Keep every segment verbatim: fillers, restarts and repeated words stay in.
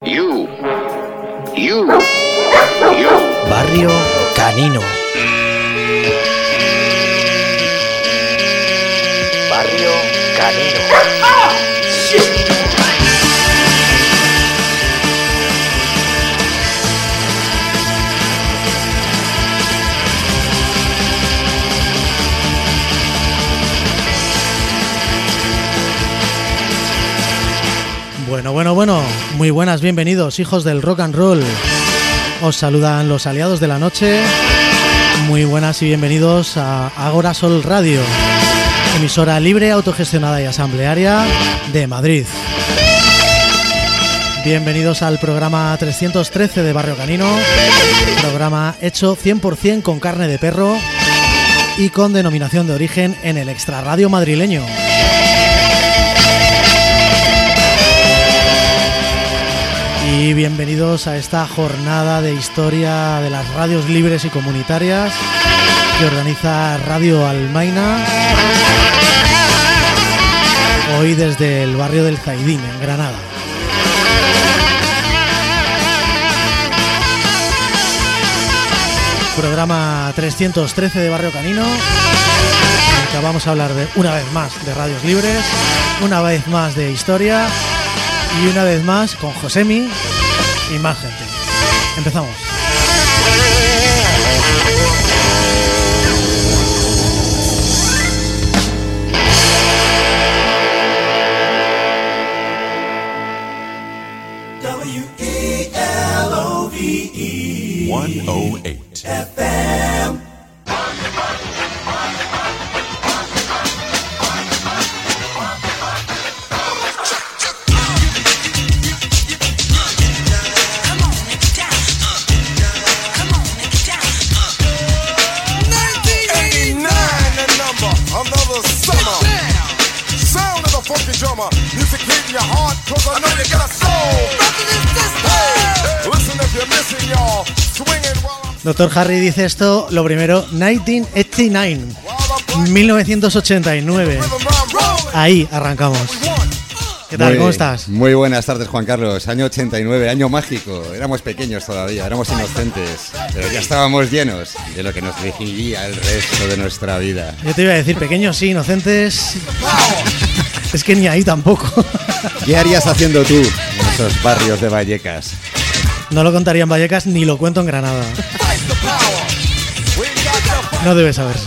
You, you, you. Barrio Canino. Barrio Canino. ¡Ah! ¡Shit! Bueno, bueno, bueno, muy buenas, bienvenidos, hijos del rock and roll. Os saludan los aliados de la noche. Muy buenas y bienvenidos a Agora Sol Radio, emisora libre, autogestionada y asamblearia de Madrid. Bienvenidos al programa trescientos trece de Barrio Canino, programa hecho cien por ciento con carne de perro y con denominación de origen en el extrarradio madrileño. Y bienvenidos a esta jornada de historia de las radios libres y comunitarias que organiza Radio Almaina, hoy desde el barrio del Zaidín, en Granada. Programa trescientos trece de Barrio Canino, en el que vamos a hablar de, una vez más, de radios libres, una vez más de historia y una vez más con Josemi y más gente. Empezamos. W E L O V E one oh eight F M. Doctor Harry dice esto, lo primero, mil novecientos ochenta y nueve. Ahí arrancamos. ¿Qué tal? Muy, ¿Cómo estás? Muy buenas tardes, Juan Carlos. Año ochenta y nueve, año mágico. Éramos pequeños todavía, éramos inocentes, pero ya estábamos llenos de lo que nos decidiría el resto de nuestra vida. Yo te iba a decir, pequeños sí, inocentes. Es que ni ahí tampoco. ¿Qué harías haciendo tú en esos barrios de Vallecas? No lo contaría en Vallecas ni lo cuento en Granada. No debe saberse.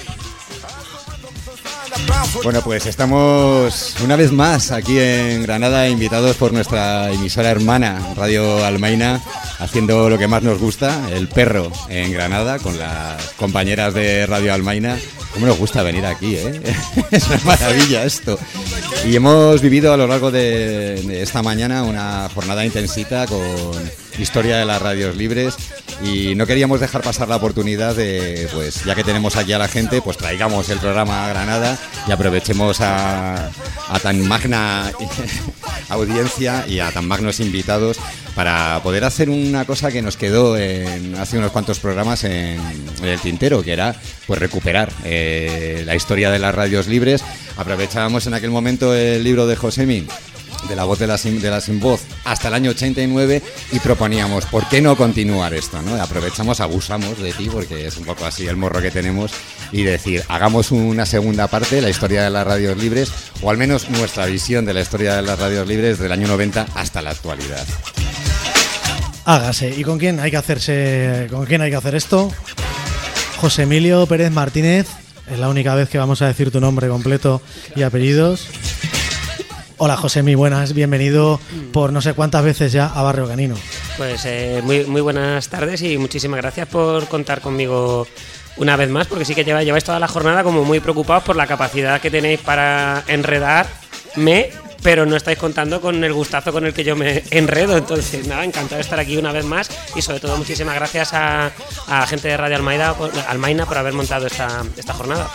Bueno, pues estamos una vez más aquí en Granada, invitados por nuestra emisora hermana Radio Almaina, haciendo lo que más nos gusta, el perro en Granada, con las compañeras de Radio Almaina. Cómo nos gusta venir aquí, ¿eh? Es una maravilla esto. Y hemos vivido a lo largo de, de esta mañana una jornada intensita con historia de las radios libres y no queríamos dejar pasar la oportunidad de, pues ya que tenemos aquí a la gente, pues traigamos el programa a Granada y aprovechemos a, a tan magna audiencia y a tan magnos invitados para poder hacer una cosa que nos quedó en, hace unos cuantos programas en, en el tintero, que era pues recuperar eh, la historia de las radios libres. Aprovechábamos en aquel momento el libro de Josemi, de la voz de la, sin, de la sin voz, hasta el año ochenta y nueve, y proponíamos, ¿por qué no continuar esto? ¿No? Aprovechamos, abusamos de ti, porque es un poco así el morro que tenemos, y decir, hagamos una segunda parte, la historia de las radios libres, o al menos nuestra visión de la historia de las radios libres del año noventa hasta la actualidad. Hágase. ¿Y con quién hay que hacerse, con quién hay que hacer esto? José Emilio Pérez Martínez, es la única vez que vamos a decir tu nombre completo y apellidos. Hola Josemi, buenas, bienvenido por no sé cuántas veces ya a Barrio Canino. Pues eh, muy, muy buenas tardes y muchísimas gracias por contar conmigo una vez más, porque sí que lleváis, lleváis toda la jornada como muy preocupados por la capacidad que tenéis para enredarme, pero no estáis contando con el gustazo con el que yo me enredo. Entonces, nada, encantado de estar aquí una vez más y sobre todo muchísimas gracias a, a la gente de Radio Almaina, Almaina por haber montado esta, esta jornada.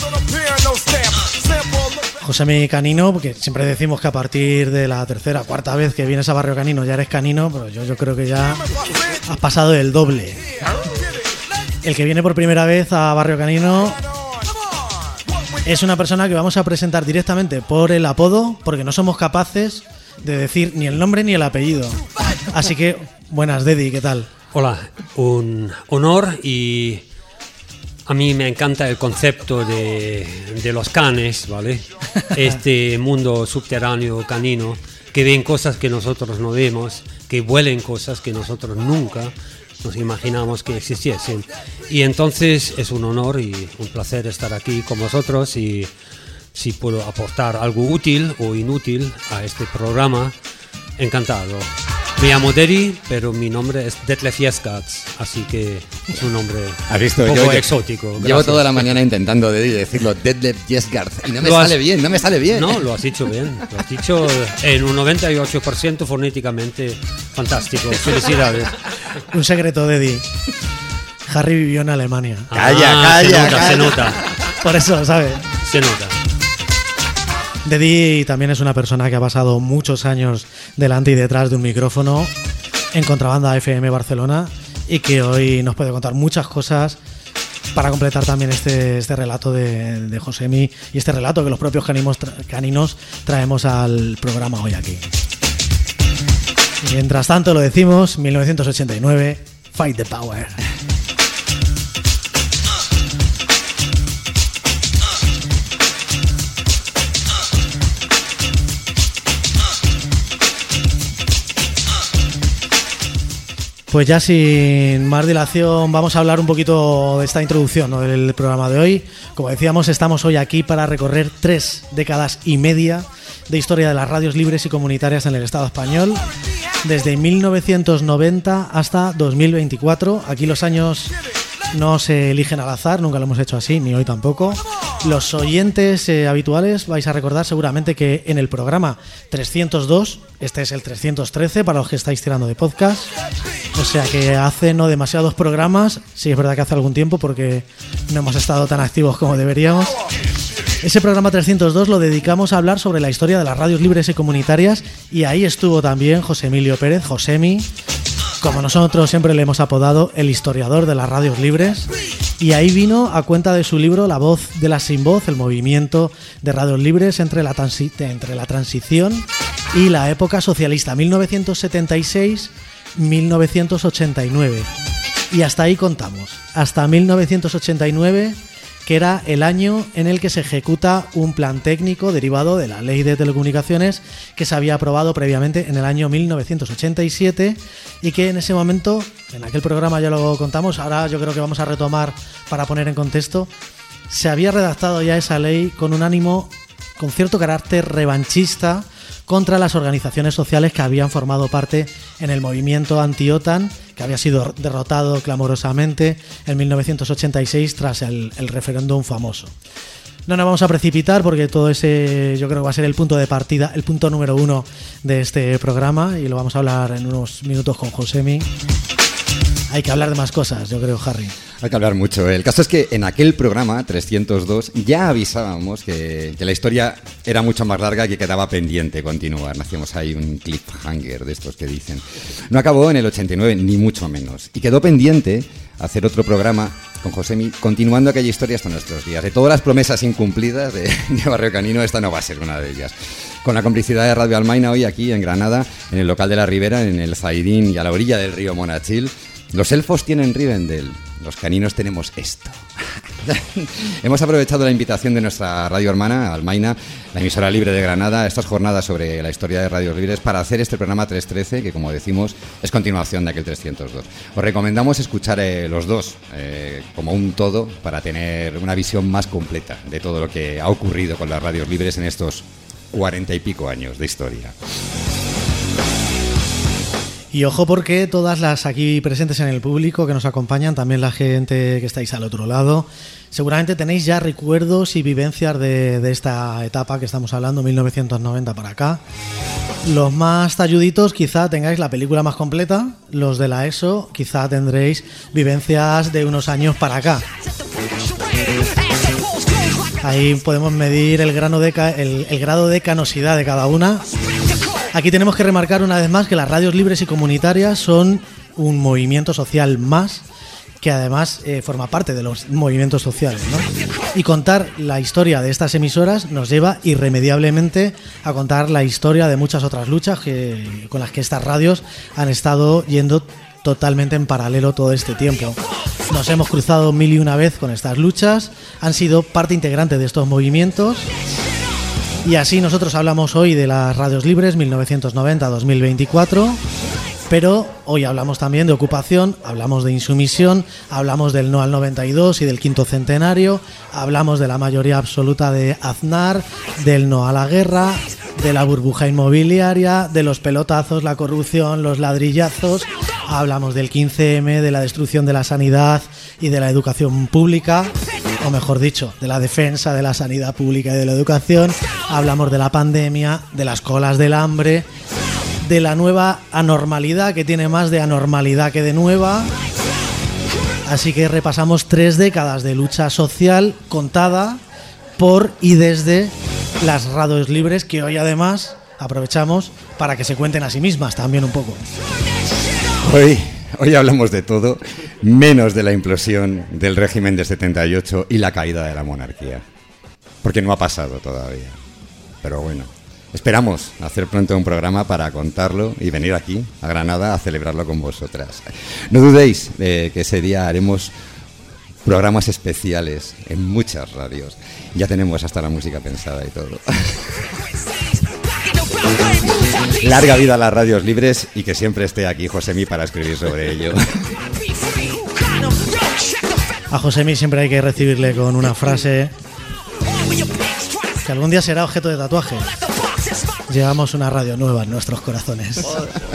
Josemi Canino, porque siempre decimos que a partir de la tercera o cuarta vez que vienes a Barrio Canino ya eres canino, pero yo, yo creo que ya has pasado del doble. El que viene por primera vez a Barrio Canino es una persona que vamos a presentar directamente por el apodo, porque no somos capaces de decir ni el nombre ni el apellido. Así que, buenas, Dedi, ¿qué tal? Hola, un honor y a mí me encanta el concepto de, de los canes, ¿vale? Este mundo subterráneo canino, que ven cosas que nosotros no vemos, que huelen cosas que nosotros nunca nos imaginamos que existiesen. Y entonces es un honor y un placer estar aquí con vosotros, y si puedo aportar algo útil o inútil a este programa, encantado. Me llamo Dedi, pero mi nombre es Detlef Yescats, así que es un nombre ¿Has visto? un poco Yo, yo, exótico. Llevo Gracias. toda la mañana intentando Dedi decirlo Detlef Yescats y no me Lo has- sale bien, no me sale bien. No, lo has dicho bien. Lo has dicho en un noventa y ocho por ciento fonéticamente fantástico. Felicidades. Un secreto, Dedi. Harry vivió en Alemania. Calla, Ah, se calla, nota, calla. se nota, Por eso, ¿sabes? se nota. Dedi también es una persona que ha pasado muchos años delante y detrás de un micrófono en Contrabanda F M Barcelona, y que hoy nos puede contar muchas cosas para completar también este, este relato de, de Josemi, y este relato que los propios canimos tra- caninos traemos al programa hoy aquí. Y mientras tanto, lo decimos, mil novecientos ochenta y nueve, Fight the Power. Pues ya sin más dilación vamos a hablar un poquito de esta introducción, ¿no?, del programa de hoy. Como decíamos, estamos hoy aquí para recorrer tres décadas y media de historia de las radios libres y comunitarias en el Estado español, desde mil novecientos noventa hasta dos mil veinticuatro. Aquí los años no se eligen al azar, nunca lo hemos hecho así, ni hoy tampoco. Los oyentes eh, habituales vais a recordar seguramente que en el programa trescientos dos, este es el trescientos trece para los que estáis tirando de podcast, o sea que hace no demasiados programas, sí es verdad que hace algún tiempo porque no hemos estado tan activos como deberíamos. Ese programa trescientos dos lo dedicamos a hablar sobre la historia de las radios libres y comunitarias, y ahí estuvo también José Emilio Pérez, Josemi, como nosotros siempre le hemos apodado, el historiador de las radios libres. Y ahí vino a cuenta de su libro La voz de la sin voz, el movimiento de radios libres entre la, transi- entre la transición y la época socialista, mil novecientos setenta y seis a mil novecientos ochenta y nueve. Y hasta ahí contamos, hasta mil novecientos ochenta y nueve, que era el año en el que se ejecuta un plan técnico derivado de la Ley de Telecomunicaciones que se había aprobado previamente en el año mil novecientos ochenta y siete, y que en ese momento, en aquel programa ya lo contamos, ahora yo creo que vamos a retomar para poner en contexto, se había redactado ya esa ley con un ánimo, con cierto carácter revanchista contra las organizaciones sociales que habían formado parte en el movimiento anti-OTAN, que había sido derrotado clamorosamente en mil novecientos ochenta y seis tras el, el referéndum famoso. No nos vamos a precipitar porque todo ese yo creo que va a ser el punto de partida, el punto número uno de este programa, y lo vamos a hablar en unos minutos con Josemi. Hay que hablar de más cosas, yo creo, Harry. Hay que hablar mucho. El caso es que en aquel programa trescientos dos ya avisábamos que, que la historia era mucho más larga y que quedaba pendiente continuar. Hacíamos ahí un cliffhanger de estos que dicen. No acabó en el ochenta y nueve, ni mucho menos. Y quedó pendiente hacer otro programa con Josemi, continuando aquella historia hasta nuestros días. De todas las promesas incumplidas de, de Barrio Canino, esta no va a ser una de ellas. Con la complicidad de Radio Almaina, hoy aquí en Granada, en el local de la Ribera, en el Zaidín y a la orilla del río Monachil. Los elfos tienen Rivendell, los caninos tenemos esto. Hemos aprovechado la invitación de nuestra radio hermana, Almaina, la emisora libre de Granada, estas jornadas sobre la historia de radios libres, para hacer este programa trescientos trece, que como decimos es continuación de aquel trescientos dos. Os recomendamos escuchar eh, los dos eh, como un todo para tener una visión más completa de todo lo que ha ocurrido con las radios libres en estos cuarenta y pico años de historia. Y ojo, porque todas las aquí presentes en el público que nos acompañan, también la gente que estáis al otro lado, seguramente tenéis ya recuerdos y vivencias de, de esta etapa que estamos hablando, mil novecientos noventa para acá. Los más talluditos quizá tengáis la película más completa, los de la ESO quizá tendréis vivencias de unos años para acá. Ahí podemos medir el, grano de ca- el, el grado de canosidad de cada una. Aquí tenemos que remarcar una vez más que las radios libres y comunitarias son un movimiento social más que además eh, forma parte de los movimientos sociales, ¿no? Y contar la historia de estas emisoras nos lleva irremediablemente a contar la historia de muchas otras luchas que, con las que estas radios han estado yendo totalmente en paralelo todo este tiempo. Nos hemos cruzado mil y una vez con estas luchas, han sido parte integrante de estos movimientos. Y así nosotros hablamos hoy de las radios libres mil novecientos noventa a dos mil veinticuatro, pero hoy hablamos también de ocupación, hablamos de insumisión, hablamos del no al noventa y dos y del quinto centenario, hablamos de la mayoría absoluta de Aznar, del no a la guerra, de la burbuja inmobiliaria, de los pelotazos, la corrupción, los ladrillazos, hablamos del quince eme, de la destrucción de la sanidad y de la educación pública, o mejor dicho, de la defensa de la sanidad pública y de la educación, hablamos de la pandemia, de las colas del hambre, de la nueva anormalidad, que tiene más de anormalidad que de nueva. Así que repasamos tres décadas de lucha social contada por y desde las radios libres, que hoy además aprovechamos para que se cuenten a sí mismas también un poco. Hoy, hoy hablamos de todo, menos de la implosión del régimen de setenta y ocho y la caída de la monarquía. Porque no ha pasado todavía. Pero bueno, esperamos hacer pronto un programa para contarlo y venir aquí, a Granada, a celebrarlo con vosotras. No dudéis de que ese día haremos programas especiales en muchas radios. Ya tenemos hasta la música pensada y todo. Larga vida a las radios libres y que siempre esté aquí Josemi para escribir sobre ello. A Josemi siempre hay que recibirle con una frase que algún día será objeto de tatuaje. Llevamos una radio nueva en nuestros corazones.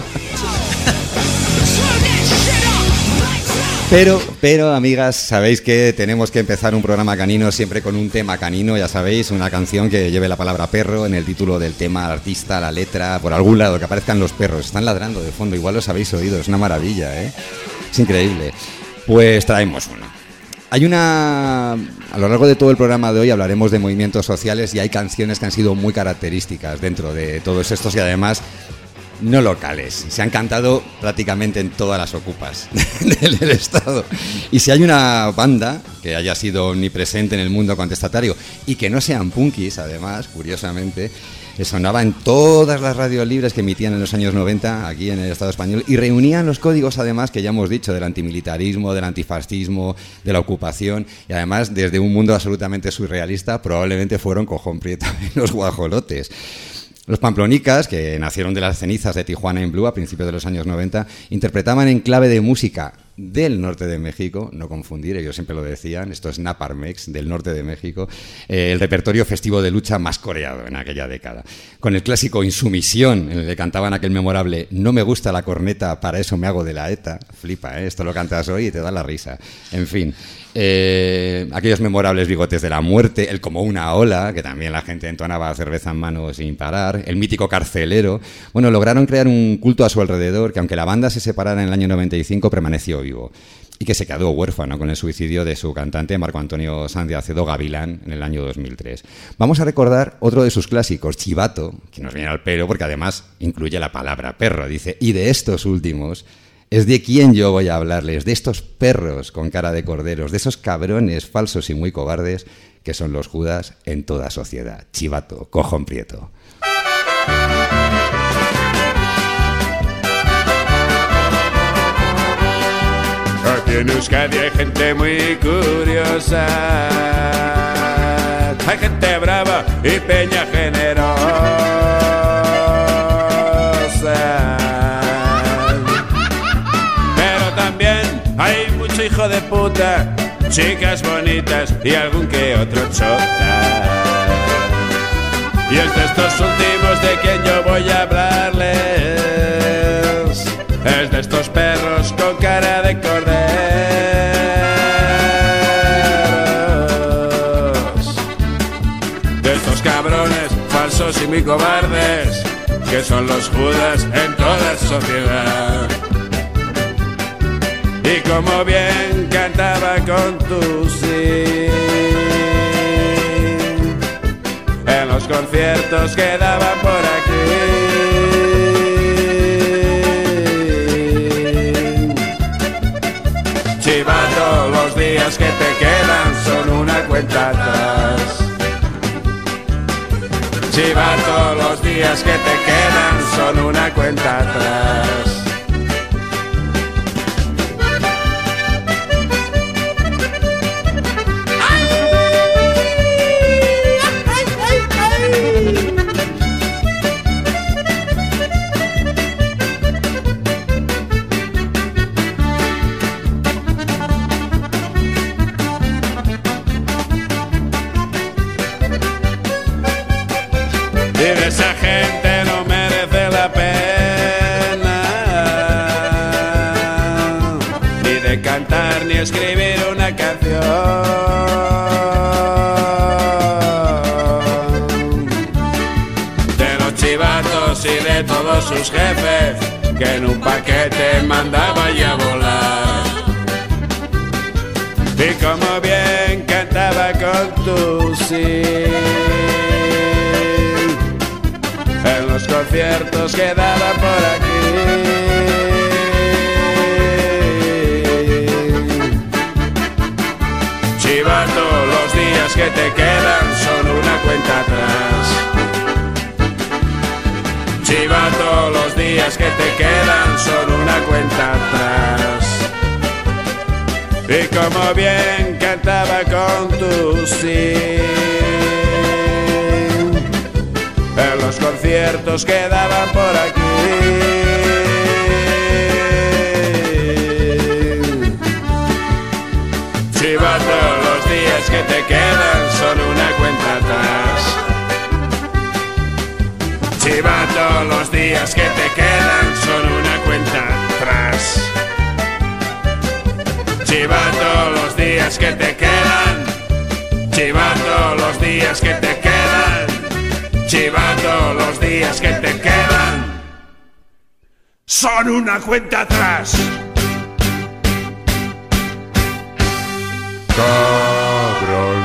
Pero, pero, amigas, sabéis que tenemos que empezar un programa canino siempre con un tema canino, ya sabéis, una canción que lleve la palabra perro en el título del tema, el artista, la letra, por algún lado, que aparezcan los perros. Están ladrando de fondo, igual los habéis oído, es una maravilla, ¿eh? Es increíble. Pues traemos uno. Hay una... A lo largo de todo el programa de hoy hablaremos de movimientos sociales y hay canciones que han sido muy características dentro de todos estos y además no locales. Se han cantado prácticamente en todas las ocupas del, del Estado. Y si hay una banda que haya sido omnipresente en el mundo contestatario y que no sean punkis, además, curiosamente, que sonaba en todas las radios libres que emitían en los años noventa aquí en el Estado español y reunían los códigos, además, que ya hemos dicho, del antimilitarismo, del antifascismo, de la ocupación y además desde un mundo absolutamente surrealista probablemente fueron Cojón Prieto y los Guajolotes. Los Pamplonicas, que nacieron de las cenizas de Tijuana in Blue a principios de los años noventa, interpretaban en clave de música del norte de México, no confundir, ellos siempre lo decían, esto es Naparmex, del norte de México, eh, el repertorio festivo de lucha más coreado en aquella década. Con el clásico Insumisión, en el que cantaban aquel memorable No me gusta la corneta, para eso me hago de la ETA. Flipa, ¿eh? Esto lo cantas hoy y te da la risa. En fin, eh, aquellos memorables Bigotes de la Muerte, el Como una ola, que también la gente entonaba cerveza en mano sin parar, el mítico Carcelero. Bueno, lograron crear un culto a su alrededor que, aunque la banda se separara en el año noventa y cinco, permaneció vivo y que se quedó huérfano con el suicidio de su cantante Marco Antonio Sanz de Acedo Gavilán en el año dos mil tres. Vamos a recordar otro de sus clásicos, Chivato, que nos viene al pelo porque además incluye la palabra perro. Dice, y de estos últimos es de quien yo voy a hablarles, de estos perros con cara de corderos, de esos cabrones falsos y muy cobardes que son los Judas en toda sociedad. Chivato, Cojón Prieto. Aquí en Euskadi hay gente muy curiosa, hay gente brava y peña generosa, pero también hay mucho hijo de puta, chicas bonitas y algún que otro chota. Y es de estos últimos de quien yo voy a hablarles, es de estos perros con cara de corderos, de estos cabrones falsos y muy cobardes que son los Judas en toda sociedad. Y como bien cantaba con tu sí en los conciertos que daban por aquí, Chivato, días que te quedan son una cuenta atrás. Y esa gente no merece la pena ni de cantar ni escribir una canción. De los chivatos y de todos sus jefes que en un paquete mandaba ya volar. Y como bien cantaba con tu sí en los conciertos que daba por aquí. Chivato, los días que te quedan son una cuenta atrás. Chivato, los días que te quedan son una cuenta atrás. Y como bien cantaba con tu sí en los conciertos que daban por aquí. Chivato, los días que te quedan son una cuenta atrás. Chivato, los días que te quedan son una cuenta atrás. Chivato, los días que te quedan. Chivato, los días que te quedan. Chivato, los días que te quedan son una cuenta atrás. Cabrón.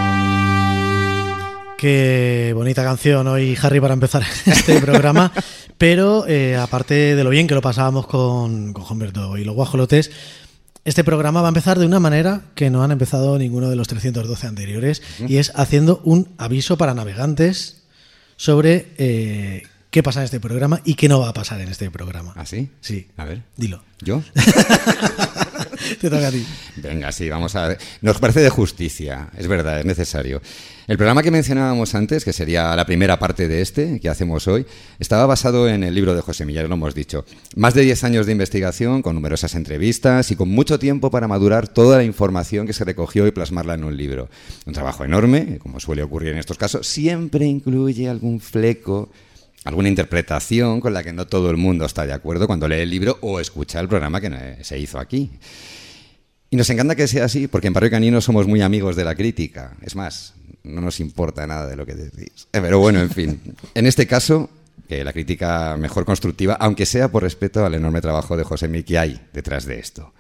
Qué bonita canción hoy, Harry, para empezar este programa. Pero eh, aparte de lo bien que lo pasábamos con, con Humberto y los guajolotes, este programa va a empezar de una manera que no han empezado ninguno de los trescientos doce anteriores, uh-huh. y es haciendo un aviso para navegantes sobre eh, qué pasa en este programa y qué no va a pasar en este programa. ¿Ah, sí? Sí. A ver. Dilo. ¿Yo? Te toca a ti. Venga, sí, vamos a ver. Nos parece de justicia, es verdad, es necesario. El programa que mencionábamos antes, que sería la primera parte de este, que hacemos hoy, estaba basado en el libro de José Millar, lo hemos dicho. Más de diez años de investigación, con numerosas entrevistas y con mucho tiempo para madurar toda la información que se recogió y plasmarla en un libro. Un trabajo enorme, como suele ocurrir en estos casos, siempre incluye algún fleco, alguna interpretación con la que no todo el mundo está de acuerdo cuando lee el libro o escucha el programa que se hizo aquí. Y nos encanta que sea así, porque en Barrio Canino somos muy amigos de la crítica. Es más, no nos importa nada de lo que decís. Pero bueno, en fin. En este caso, que la crítica mejor constructiva, aunque sea por respeto al enorme trabajo de Josemi que hay detrás de esto.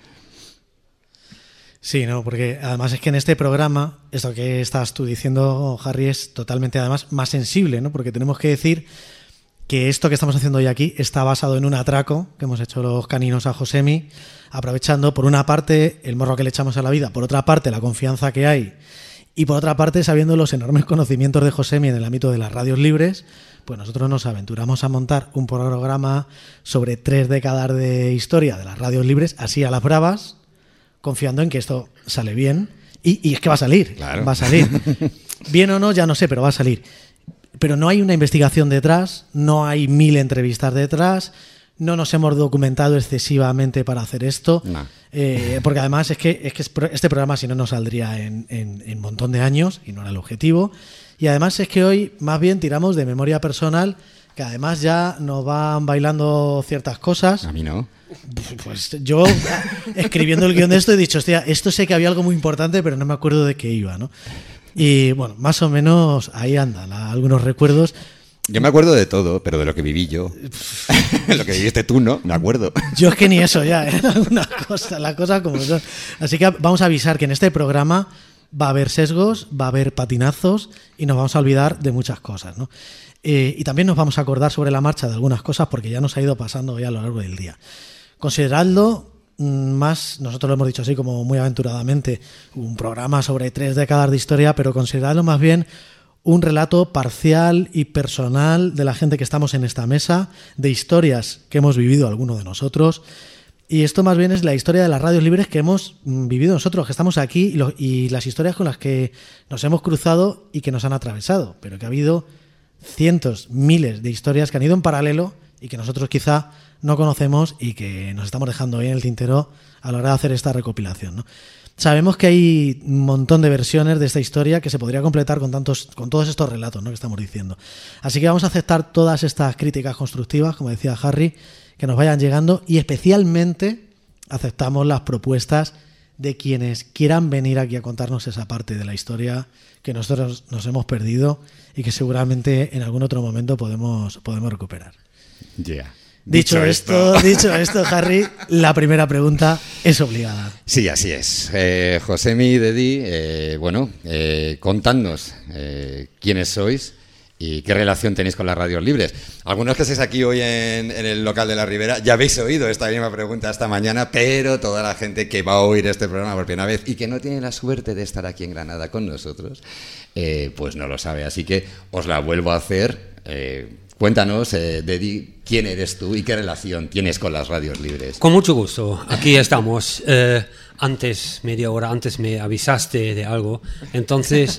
Sí, no, porque además es que en este programa, esto que estás tú diciendo, Harry, es totalmente además más sensible, ¿no? Porque tenemos que decir que esto que estamos haciendo hoy aquí está basado en un atraco que hemos hecho los caninos a Josemi, aprovechando por una parte el morro que le echamos a la vida, por otra parte la confianza que hay y por otra parte sabiendo los enormes conocimientos de Josemi en el ámbito de las radios libres, pues nosotros nos aventuramos a montar un programa sobre tres décadas de historia de las radios libres, así a las bravas, confiando en que esto sale bien y, y es que va a salir, claro. va a salir. Bien o no, ya no sé, pero va a salir. Pero no hay una investigación detrás, no hay mil entrevistas detrás, no nos hemos documentado excesivamente para hacer esto, no. eh, porque además es que, es que este programa si no nos saldría en, en, en un montón de años y no era el objetivo. Y además es que hoy más bien tiramos de memoria personal, que además ya nos van bailando ciertas cosas. A mí no. Pues yo, escribiendo el guión de esto, he dicho, hostia, esto sé que había algo muy importante, pero no me acuerdo de qué iba, ¿no? Y bueno, más o menos ahí andan algunos recuerdos. Yo me acuerdo de todo, pero de lo que viví yo. Lo que viviste tú, ¿no? Me acuerdo. Yo es que ni eso ya, ¿eh? Algunas cosas, las cosas como son. Así que vamos a avisar que en este programa va a haber sesgos, va a haber patinazos y nos vamos a olvidar de muchas cosas, ¿no? Eh, y también nos vamos a acordar sobre la marcha de algunas cosas porque ya nos ha ido pasando ya a lo largo del día. Consideradlo más, nosotros lo hemos dicho así como muy aventuradamente, un programa sobre tres décadas de historia, pero consideradlo más bien un relato parcial y personal de la gente que estamos en esta mesa, de historias que hemos vivido alguno de nosotros. Y esto más bien es la historia de las radios libres que hemos vivido nosotros, que estamos aquí, y, lo, y las historias con las que nos hemos cruzado y que nos han atravesado. Pero que ha habido cientos, miles de historias que han ido en paralelo y que nosotros quizá no conocemos y que nos estamos dejando ahí en el tintero a la hora de hacer esta recopilación, ¿no? Sabemos que hay un montón de versiones de esta historia que se podría completar con tantos, con todos estos relatos, ¿no?, que estamos diciendo. Así que vamos a aceptar todas estas críticas constructivas, como decía Harry, que nos vayan llegando, y especialmente aceptamos las propuestas de quienes quieran venir aquí a contarnos esa parte de la historia que nosotros nos hemos perdido y que seguramente en algún otro momento podemos, podemos recuperar. Ya. Yeah. Dicho, dicho esto, esto, dicho esto, Harry, la primera pregunta es obligada. Sí, así es. Eh, Josemi, Dedi, eh, bueno, eh, contadnos eh, quiénes sois y qué relación tenéis con las radios libres. Algunos que estáis aquí hoy en, en el local de la Ribera ya habéis oído esta misma pregunta esta mañana, pero toda la gente que va a oír este programa por primera vez y que no tiene la suerte de estar aquí en Granada con nosotros, eh, pues no lo sabe. Así que os la vuelvo a hacer. Eh, Cuéntanos, eh, Dedi, quién eres tú y qué relación tienes con las radios libres. Con mucho gusto, aquí estamos. Eh, antes, media hora antes me avisaste de algo, entonces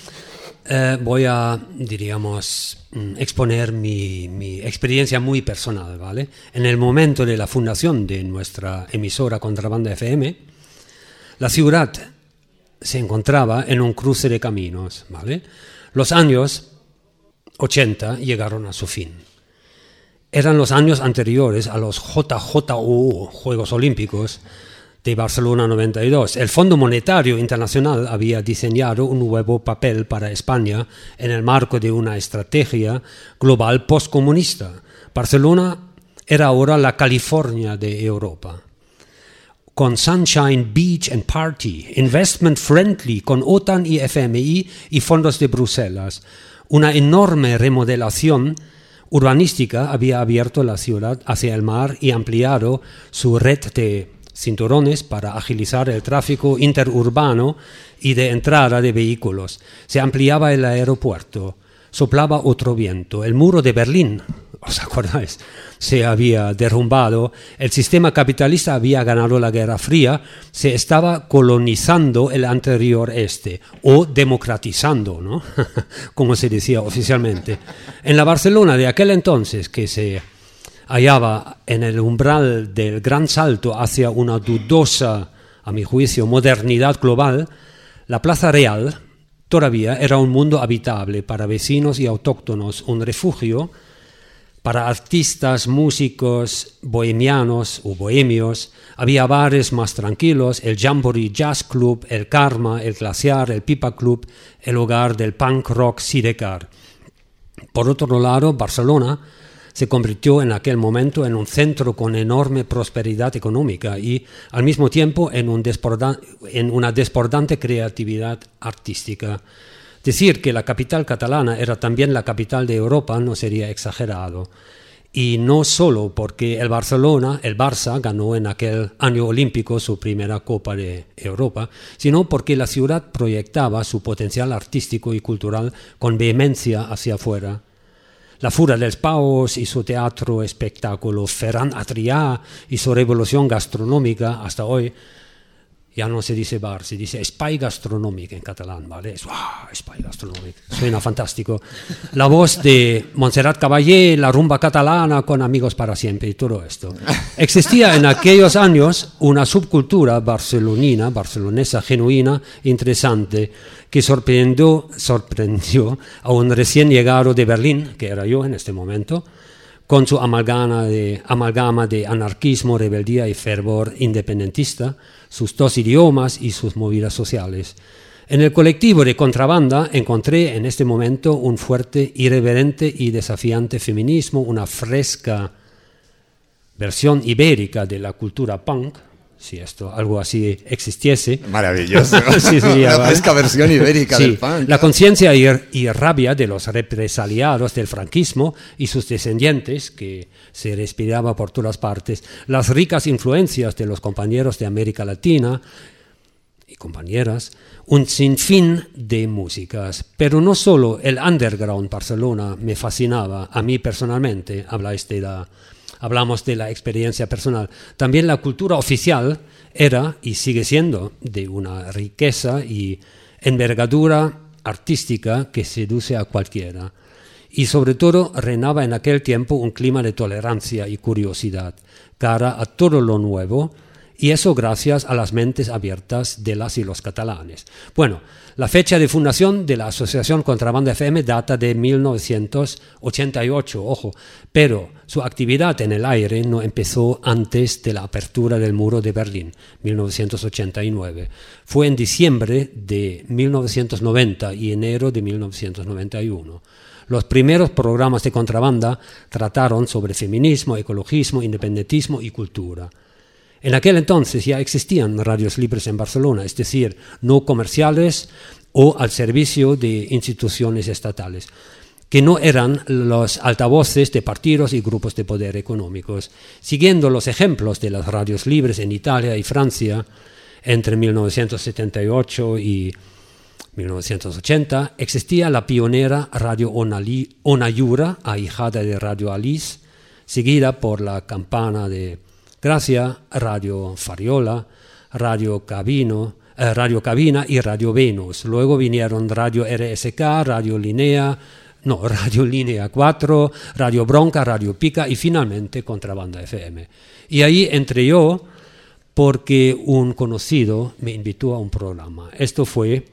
eh, voy a, diríamos, exponer mi, mi experiencia muy personal, ¿vale? En el momento de la fundación de nuestra emisora Contrabanda F M, la ciudad se encontraba en un cruce de caminos, ¿vale? Los años ochenta llegaron a su fin. Eran los años anteriores a los J J O, Juegos Olímpicos de Barcelona noventa y dos. El Fondo Monetario Internacional había diseñado un nuevo papel para España en el marco de una estrategia global postcomunista. Barcelona era ahora la California de Europa. Con Sunshine Beach and Party, Investment Friendly, con OTAN y F M I y fondos de Bruselas. Una enorme remodelación urbanística había abierto la ciudad hacia el mar y ampliado su red de cinturones para agilizar el tráfico interurbano y de entrada de vehículos. Se ampliaba el aeropuerto, soplaba otro viento. El muro de Berlín, ¿os acordáis?, se había derrumbado, el sistema capitalista había ganado la Guerra Fría, se estaba colonizando el anterior este, o democratizando, ¿no? Como se decía oficialmente. En la Barcelona de aquel entonces, que se hallaba en el umbral del gran salto hacia una dudosa, a mi juicio, modernidad global, la Plaza Real todavía era un mundo habitable para vecinos y autóctonos, un refugio para artistas, músicos, bohemianos o bohemios. Había bares más tranquilos, el Jamboree Jazz Club, el Karma, el Glaciar, el Pipa Club, el hogar del punk rock Sidecar. Por otro lado, Barcelona se convirtió en aquel momento en un centro con enorme prosperidad económica y al mismo tiempo en, un desborda- en una desbordante creatividad artística. Decir que la capital catalana era también la capital de Europa no sería exagerado. Y no solo porque el Barcelona, el Barça, ganó en aquel año olímpico su primera Copa de Europa, sino porque la ciudad proyectaba su potencial artístico y cultural con vehemencia hacia afuera. La Fura dels Paos y su teatro espectáculo, Ferran Adrià y su revolución gastronómica hasta hoy. Ya no se dice bar, se dice espai gastronòmic en catalán, ¿vale? Es, ¡wow! Espai gastronòmic, suena fantástico. La voz de Montserrat Caballé, la rumba catalana con Amigos para siempre y todo esto. Existía en aquellos años una subcultura barcelonina, barcelonesa genuina, interesante, que sorprendió, sorprendió a un recién llegado de Berlín, que era yo en este momento, con su amalgama de, amalgama de anarquismo, rebeldía y fervor independentista, sus dos idiomas y sus movidas sociales. En el colectivo de Contrabanda encontré en este momento un fuerte, irreverente y desafiante feminismo, una fresca versión ibérica de la cultura punk, si esto algo así existiese. Maravilloso. Sí, sería, una fresca versión ibérica sí, del punk. La conciencia y, y rabia de los represaliados del franquismo y sus descendientes, que se respiraba por todas partes, las ricas influencias de los compañeros de América Latina y compañeras, un sinfín de músicas. Pero no solo el underground Barcelona me fascinaba, a mí personalmente, habláis de la, hablamos de la experiencia personal, también la cultura oficial era y sigue siendo de una riqueza y envergadura artística que seduce a cualquiera. Y sobre todo reinaba en aquel tiempo un clima de tolerancia y curiosidad, cara a todo lo nuevo, y eso gracias a las mentes abiertas de las y los catalanes. Bueno, la fecha de fundación de la Asociación Contrabanda F M data de mil novecientos ochenta y ocho, ojo, pero su actividad en el aire no empezó antes de la apertura del muro de Berlín, mil novecientos ochenta y nueve. Fue en diciembre de mil novecientos noventa y enero de mil novecientos noventa y uno. Los primeros programas de contrabanda trataron sobre feminismo, ecologismo, independentismo y cultura. En aquel entonces ya existían radios libres en Barcelona, es decir, no comerciales o al servicio de instituciones estatales, que no eran los altavoces de partidos y grupos de poder económicos. Siguiendo los ejemplos de las radios libres en Italia y Francia, entre mil novecientos setenta y ocho y mil novecientos ochenta, existía la pionera Radio Onali, Onayura, ahijada de Radio Alice, seguida por la campana de Gracia, Radio Fariola, Radio Cabino, eh, Radio Cabina y Radio Venus. Luego vinieron Radio R S K, Radio Linea, no, Radio Linea cuatro, Radio Bronca, Radio Pica y finalmente Contrabanda F M. Y ahí entré yo porque un conocido me invitó a un programa. Esto fue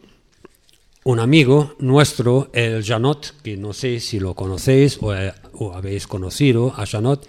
un amigo nuestro, el Janot, que no sé si lo conocéis o, eh, o habéis conocido a Janot,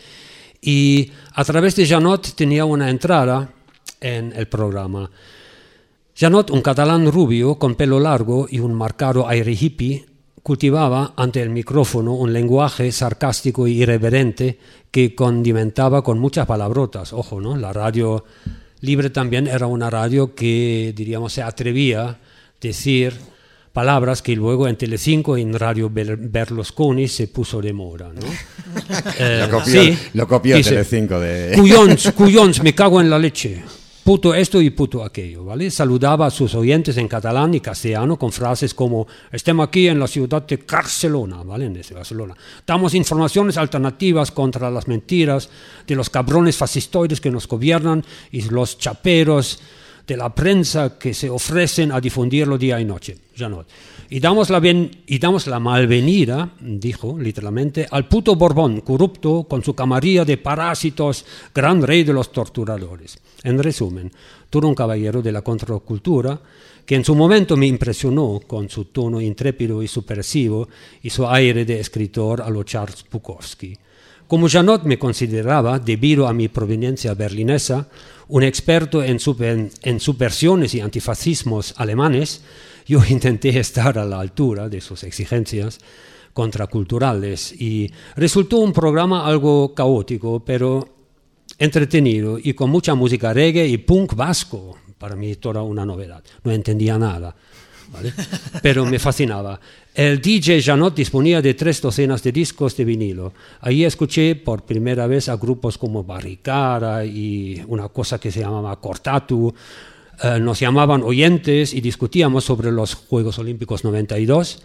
y a través de Janot tenía una entrada en el programa. Janot, un catalán rubio con pelo largo y un marcado aire hippie, cultivaba ante el micrófono un lenguaje sarcástico e irreverente que condimentaba con muchas palabrotas. Ojo, ¿no? La radio libre también era una radio que, diríamos, se atrevía a decir palabras que luego en Telecinco y en Radio Berlusconi se puso de moda, ¿no? eh, lo copió, sí, lo copió dice, Telecinco de... Cuyons, cuyons, me cago en la leche. Puto esto y puto aquello, ¿vale? Saludaba a sus oyentes en catalán y castellano con frases como estemos aquí en la ciudad de Barcelona, ¿vale? Desde Barcelona. Damos informaciones alternativas contra las mentiras de los cabrones fascistoides que nos gobiernan y los chaperos de la prensa que se ofrecen a difundirlo día y noche. Janot. Y damos la, bien, y damos la malvenida, dijo literalmente, al puto Borbón corrupto con su camarilla de parásitos, gran rey de los torturadores. En resumen, todo un caballero de la contracultura que en su momento me impresionó con su tono intrépido y subversivo y su aire de escritor a lo Charles Bukowski. Como Janot me consideraba, debido a mi proveniencia berlinesa, un experto en, super, en subversiones y antifascismos alemanes, yo intenté estar a la altura de sus exigencias contraculturales y resultó un programa algo caótico, pero entretenido y con mucha música reggae y punk vasco. Para mí toda una novedad, no entendía nada, ¿vale? Pero me fascinaba. El D J Janot disponía de tres docenas de discos de vinilo. Ahí escuché por primera vez a grupos como Barricada y una cosa que se llamaba Cortatu. Uh, nos llamaban oyentes y discutíamos sobre los Juegos Olímpicos noventa y dos,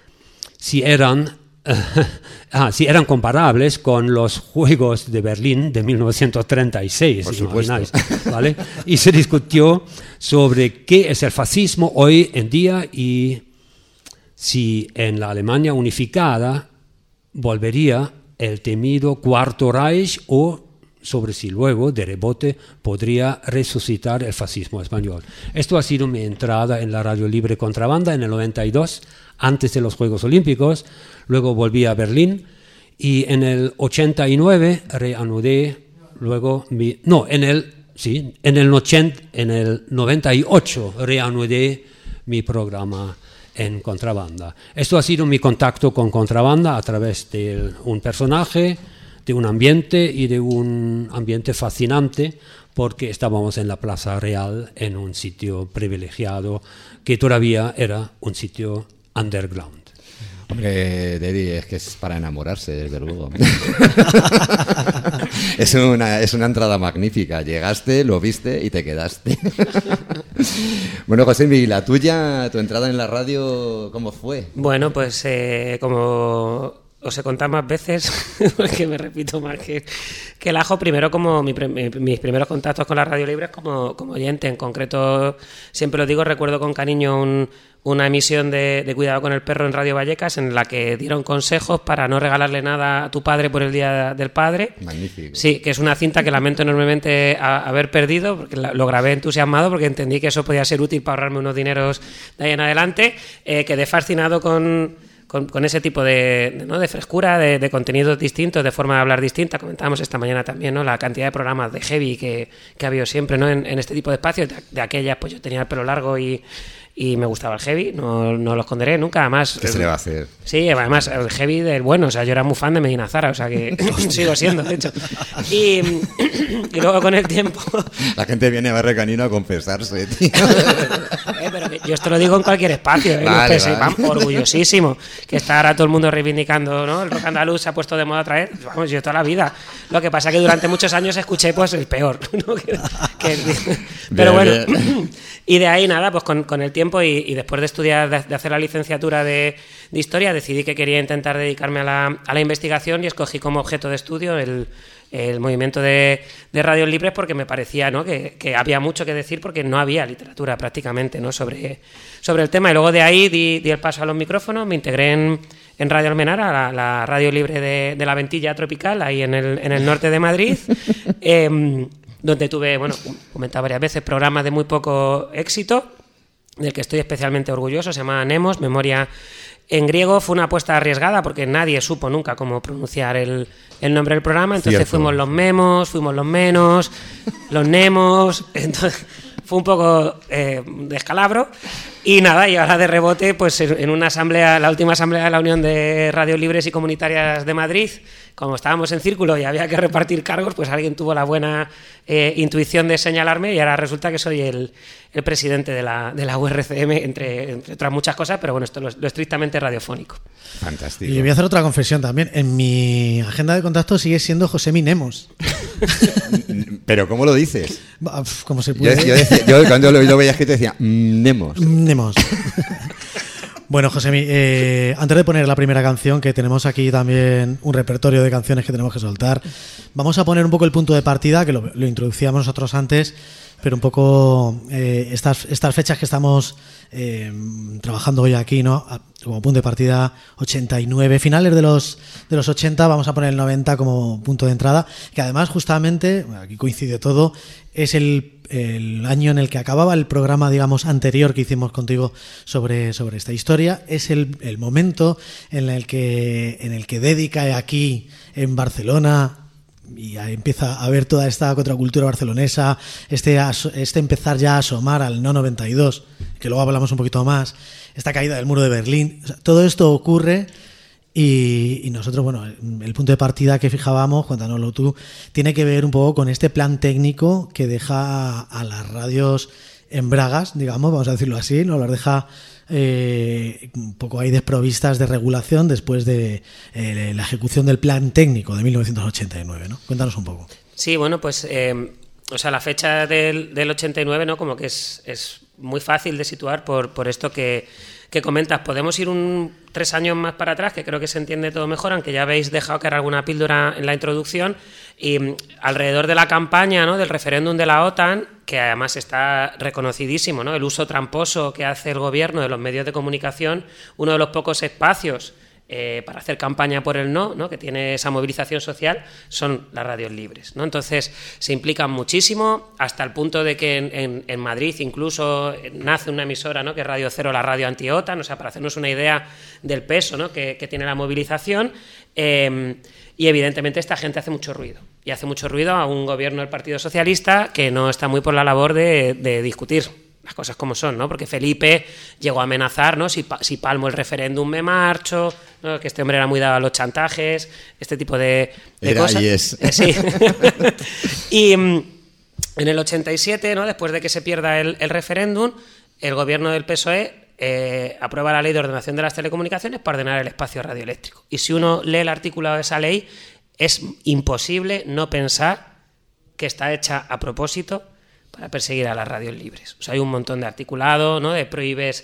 si eran, uh, ah, si eran comparables con los Juegos de Berlín de mil novecientos treinta y seis, por si supuesto. imagináis, ¿vale? Y se discutió sobre qué es el fascismo hoy en día y si en la Alemania unificada volvería el temido Cuarto Reich o sobre si luego, de rebote, podría resucitar el fascismo español. Esto ha sido mi entrada en la radio libre Contrabanda en el noventa y dos, antes de los Juegos Olímpicos. Luego volví a Berlín y en el ochenta y nueve reanudé luego mi... No, en el, sí, en el, ochenta, en el noventa y ocho reanudé mi programa en Contrabanda. Esto ha sido mi contacto con Contrabanda a través de un personaje, de un ambiente y de un ambiente fascinante, porque estábamos en la Plaza Real, en un sitio privilegiado, que todavía era un sitio underground. Hombre, Dedi, es que es para enamorarse, desde luego. Es una, es una entrada magnífica. Llegaste, lo viste y te quedaste. Bueno, Josemi, la tuya, tu entrada en la radio, ¿cómo fue? Bueno, pues eh, como os he contado más veces, porque me repito más que, que el ajo, primero como mi, mi, mis primeros contactos con la radio libre como, como oyente. En concreto, siempre lo digo, recuerdo con cariño un, una emisión de, de Cuidado con el Perro en Radio Vallecas, en la que dieron consejos para no regalarle nada a tu padre por el Día del Padre. Magnífico. Sí, que es una cinta que lamento enormemente a, haber perdido, porque la, lo grabé entusiasmado, porque entendí que eso podía ser útil para ahorrarme unos dineros de ahí en adelante. Eh, quedé fascinado con... Con, con ese tipo de, de, ¿no? de frescura, de, de contenidos distintos, de forma de hablar distinta. Comentábamos esta mañana también, ¿no? La cantidad de programas de heavy que, que ha habido siempre, ¿no? en, en este tipo de espacios. De, de aquellas, pues yo tenía el pelo largo y, y me gustaba el heavy, no, no lo esconderé nunca. Además, ¿qué se le va a hacer? Sí, además el heavy del bueno, o sea, yo era muy fan de Medina Zara, o sea que sigo siendo, de hecho. Y, y luego con el tiempo... La gente viene a Barrio Canino a confesarse, tío. Eh, pero que yo esto lo digo en cualquier espacio, ¿eh? Vale, Ustedes vale. sepan, orgullosísimo, que está ahora todo el mundo reivindicando, ¿no? El rock andaluz se ha puesto de moda otra vez, vamos, yo toda la vida. Lo que pasa es que durante muchos años escuché pues el peor, ¿no? Que, que, pero bueno, bien. Y de ahí nada, pues con, con el tiempo y, y después de estudiar, de, de hacer la licenciatura de, de Historia, decidí que quería intentar dedicarme a la, a la investigación y escogí como objeto de estudio el... el movimiento de, de radios libres, porque me parecía, ¿no? que, que había mucho que decir, porque no había literatura prácticamente, ¿no? sobre, sobre el tema. Y luego de ahí di, di el paso a los micrófonos, me integré en, en Radio Almenara, la, la radio libre de, de la Ventilla Tropical, ahí en el, en el norte de Madrid, eh, donde tuve, bueno, comentado varias veces, programas de muy poco éxito, del que estoy especialmente orgulloso. Se llama Nemos, Memoria en griego. Fue una apuesta arriesgada porque nadie supo nunca cómo pronunciar el, el nombre del programa. Entonces Cierto. fuimos los memos, fuimos los menos, los nemos. Entonces fue un poco eh, de escalabro. Y nada, y ahora de rebote, pues en una asamblea, la última asamblea de la Unión de Radios Libres y Comunitarias de Madrid, como estábamos en círculo y había que repartir cargos, pues alguien tuvo la buena eh, intuición de señalarme y ahora resulta que soy el, el presidente de la, de la U R C M, entre, entre otras muchas cosas, pero bueno, esto es lo, lo estrictamente radiofónico. Fantástico. Y voy a hacer otra confesión también. En mi agenda de contacto sigue siendo Josemi Nemos. ¿Pero cómo lo dices? Como se Yo, puede. yo decía- yo cuando lo, lo veía escrito decía, "Mm, Nemos". Nemos. Bueno, Josemi, eh, antes de poner la primera canción, que tenemos aquí también un repertorio de canciones que tenemos que soltar, vamos a poner un poco el punto de partida, que lo, lo introducíamos nosotros antes, pero un poco eh, estas, estas fechas que estamos eh, trabajando hoy aquí, ¿no? Como punto de partida ochenta y nueve, finales de los, de los ochenta, vamos a poner el noventa como punto de entrada, que además justamente, bueno, aquí coincide todo, es el el año en el que acababa el programa, digamos, anterior que hicimos contigo sobre, sobre esta historia. Es el, el momento en el que en el que Dedica aquí en Barcelona, y ahí empieza a ver toda esta contracultura barcelonesa, este, aso- este empezar ya a asomar al No noventa y dos, que luego hablamos un poquito más, esta caída del muro de Berlín. O sea, todo esto ocurre. Y, y nosotros, bueno, el, el punto de partida que fijábamos, cuéntanoslo tú, tiene que ver un poco con este plan técnico que deja a, a las radios en bragas, digamos, vamos a decirlo así, ¿no? Las deja eh, un poco ahí desprovistas de regulación después de eh, la ejecución del plan técnico de mil novecientos ochenta y nueve, ¿no? Cuéntanos un poco. Sí, bueno, pues, eh, o sea, la fecha del, del ochenta y nueve, ¿no? Como que es, es muy fácil de situar por, por esto que, que comentas. Podemos ir un tres años más para atrás, que creo que se entiende todo mejor, aunque ya habéis dejado caer alguna píldora en la introducción, y mm, alrededor de la campaña, ¿no? Del referéndum de la OTAN, que además está reconocidísimo, ¿no? El uso tramposo que hace el gobierno de los medios de comunicación, uno de los pocos espacios Eh, para hacer campaña por el no, ¿no? Que tiene esa movilización social, son las radios libres, ¿no? Entonces se implican muchísimo, hasta el punto de que en, en, en Madrid incluso nace una emisora, ¿no? Que es Radio Cero, la radio anti-OTAN, o sea, para hacernos una idea del peso, ¿no? que, que tiene la movilización. Eh, y evidentemente esta gente hace mucho ruido, y hace mucho ruido a un gobierno del Partido Socialista que no está muy por la labor de, de discutir las cosas como son, ¿no? Porque Felipe llegó a amenazar, ¿no? Si, si palmo el referéndum me marcho, ¿no? Que este hombre era muy dado a los chantajes, este tipo de, de Era cosas. y es. Eh, sí. Y mm, en el ochenta y siete, ¿no? Después de que se pierda el, el referéndum, el gobierno del P S O E eh, aprueba la ley de ordenación de las telecomunicaciones para ordenar el espacio radioeléctrico. Y si uno lee el artículo de esa ley, es imposible no pensar que está hecha a propósito para perseguir a las radios libres. O sea, hay un montón de articulado, ¿no? De prohíbes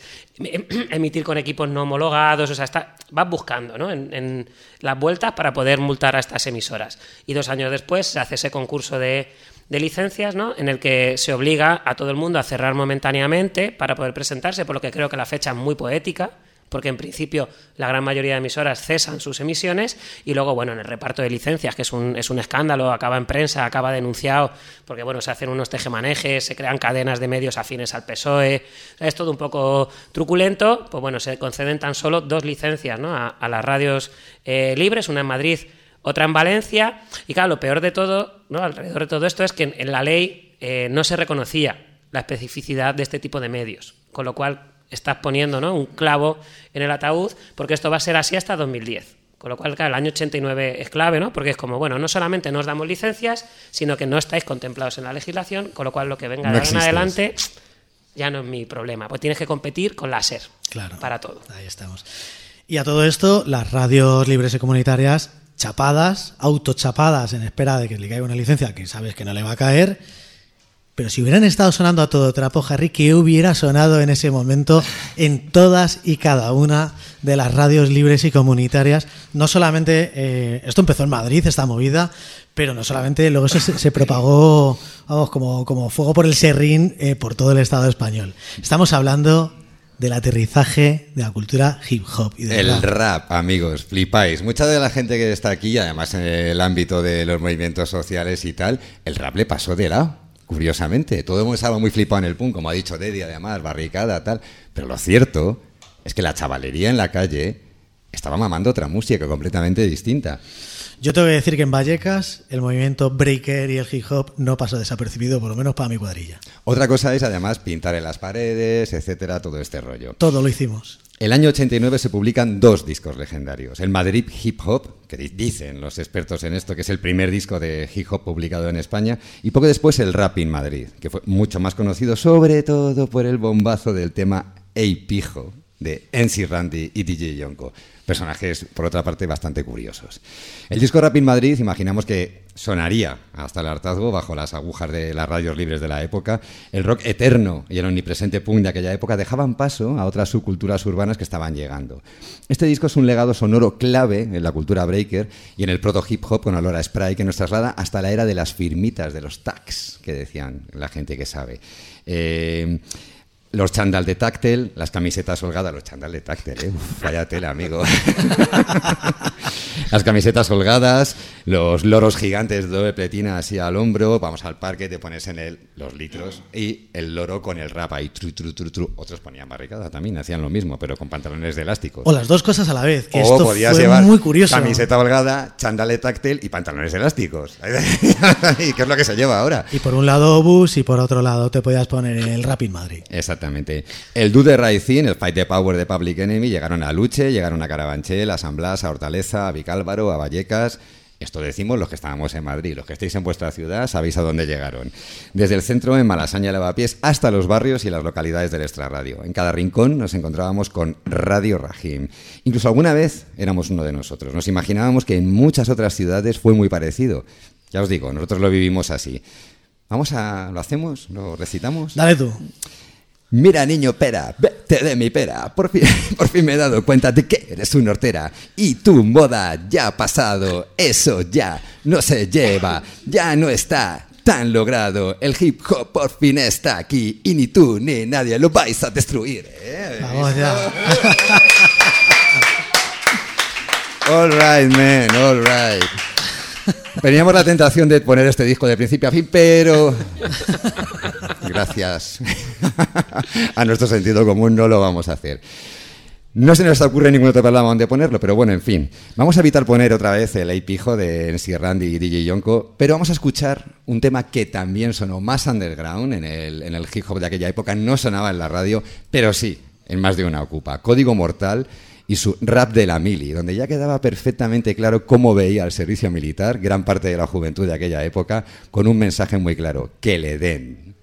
emitir con equipos no homologados, o sea, está, vas buscando, ¿no? En, en las vueltas para poder multar a estas emisoras. Y dos años después se hace ese concurso de, de licencias, ¿no? En el que se obliga a todo el mundo a cerrar momentáneamente para poder presentarse, por lo que creo que la fecha es muy poética, porque en principio la gran mayoría de emisoras cesan sus emisiones y luego, bueno, en el reparto de licencias, que es un, es un escándalo, acaba en prensa, acaba denunciado, porque, bueno, se hacen unos tejemanejes, se crean cadenas de medios afines al P S O E, es todo un poco truculento, pues bueno, se conceden tan solo dos licencias, ¿no? a, a las radios eh, libres, una en Madrid, otra en Valencia, y claro, lo peor de todo, ¿no? Alrededor de todo esto es que en, en la ley eh, no se reconocía la especificidad de este tipo de medios, con lo cual estás poniendo, ¿no? un clavo en el ataúd, porque esto va a ser así hasta dos mil diez. Con lo cual, claro, el año ochenta y nueve es clave, ¿no? Porque es como, bueno, no solamente nos damos licencias, sino que no estáis contemplados en la legislación, con lo cual lo que venga no de ahora en adelante ya no es mi problema. Pues tienes que competir con la SER, claro, para todo. Ahí estamos. Y a todo esto, las radios libres y comunitarias chapadas, autochapadas en espera de que le caiga una licencia que sabes que no le va a caer. Pero si hubieran estado sonando a todo trapo, Harry, ¿qué hubiera sonado en ese momento en todas y cada una de las radios libres y comunitarias? No solamente, eh, esto empezó en Madrid, esta movida, pero no solamente, luego eso se, se propagó, vamos, como, como fuego por el serrín eh, por todo el Estado español. Estamos hablando del aterrizaje de la cultura hip hop y del el rap. rap, amigos, flipáis. Mucha de la gente que está aquí, además en el ámbito de los movimientos sociales y tal, el rap le pasó de lado. Curiosamente, todo el mundo estaba muy flipado en el punk, como ha dicho Dedi, además, barricada, tal. Pero lo cierto es que la chavalería en la calle estaba mamando otra música completamente distinta. Yo tengo que decir que en Vallecas el movimiento breaker y el hip hop no pasó desapercibido, por lo menos para mi cuadrilla. Otra cosa es, además, pintar en las paredes, etcétera, todo este rollo. Todo lo hicimos. El año ochenta y nueve se publican dos discos legendarios. El Madrid Hip Hop, que dicen los expertos en esto que es el primer disco de hip hop publicado en España, y poco después el Rap in Madrid, que fue mucho más conocido sobre todo por el bombazo del tema Ey Pijo, de M C Randy y D J Yonko. Personajes, por otra parte, bastante curiosos. El disco Rap in Madrid, imaginamos que sonaría hasta el hartazgo bajo las agujas de las radios libres de la época. El rock eterno y el omnipresente punk de aquella época dejaban paso a otras subculturas urbanas que estaban llegando. Este disco es un legado sonoro clave en la cultura breaker y en el proto-hip hop con olor a spray que nos traslada hasta la era de las firmitas, de los tags, que decían la gente que sabe. Eh... Los chándal de táctil, las camisetas holgadas, los chándal de táctil, ¿eh? Uf, vaya tela, amigo. Las camisetas holgadas, los loros gigantes de doble pletina así al hombro, vamos al parque, te pones en él los litros y el loro con el rap ahí, tru, tru, tru, tru. Otros ponían barricada también, hacían lo mismo, pero con pantalones de elásticos. O las dos cosas a la vez, que o esto podías fue llevar muy curioso. Camiseta holgada, chándal de táctil y pantalones elásticos. ¿Y qué es lo que se lleva ahora? Y por un lado Obus y por otro lado te podías poner el Rap in Madrid. Exactamente. El Do the Right Thing, el Fight the Power de Public Enemy, llegaron a Luche, llegaron a Carabanchel, a San Blas, a Hortaleza, a Vicálvaro, a Vallecas. Esto decimos los que estábamos en Madrid. Los que estéis en vuestra ciudad sabéis a dónde llegaron. Desde el centro, en Malasaña, Lavapiés, hasta los barrios y las localidades del extrarradio. En cada rincón nos encontrábamos con Radio Rajim. Incluso alguna vez éramos uno de nosotros. Nos imaginábamos que en muchas otras ciudades fue muy parecido. Ya os digo, nosotros lo vivimos así. Vamos a... ¿Lo hacemos? ¿Lo recitamos? Dale tú. Mira, niño pera, vete de mi pera. Por fin, por fin me he dado cuenta de que eres una hortera. Y tu moda ya ha pasado. Eso ya no se lleva. Ya no está tan logrado. El hip hop por fin está aquí. Y ni tú ni nadie lo vais a destruir. ¿Eh? Vamos ya. All right, man, all right. Teníamos la tentación de poner este disco de principio a fin, pero gracias a nuestro sentido común no lo vamos a hacer. No se nos ocurre ningún otro programa donde ponerlo, pero bueno, en fin. Vamos a evitar poner otra vez el Ey Pijo de M C Randy y D J Yonko, pero vamos a escuchar un tema que también sonó más underground en el, en el hip hop de aquella época. No sonaba en la radio, pero sí, en más de una ocupa. Código Mortal y su Rap de la Mili, donde ya quedaba perfectamente claro cómo veía el servicio militar gran parte de la juventud de aquella época, con un mensaje muy claro: que le den.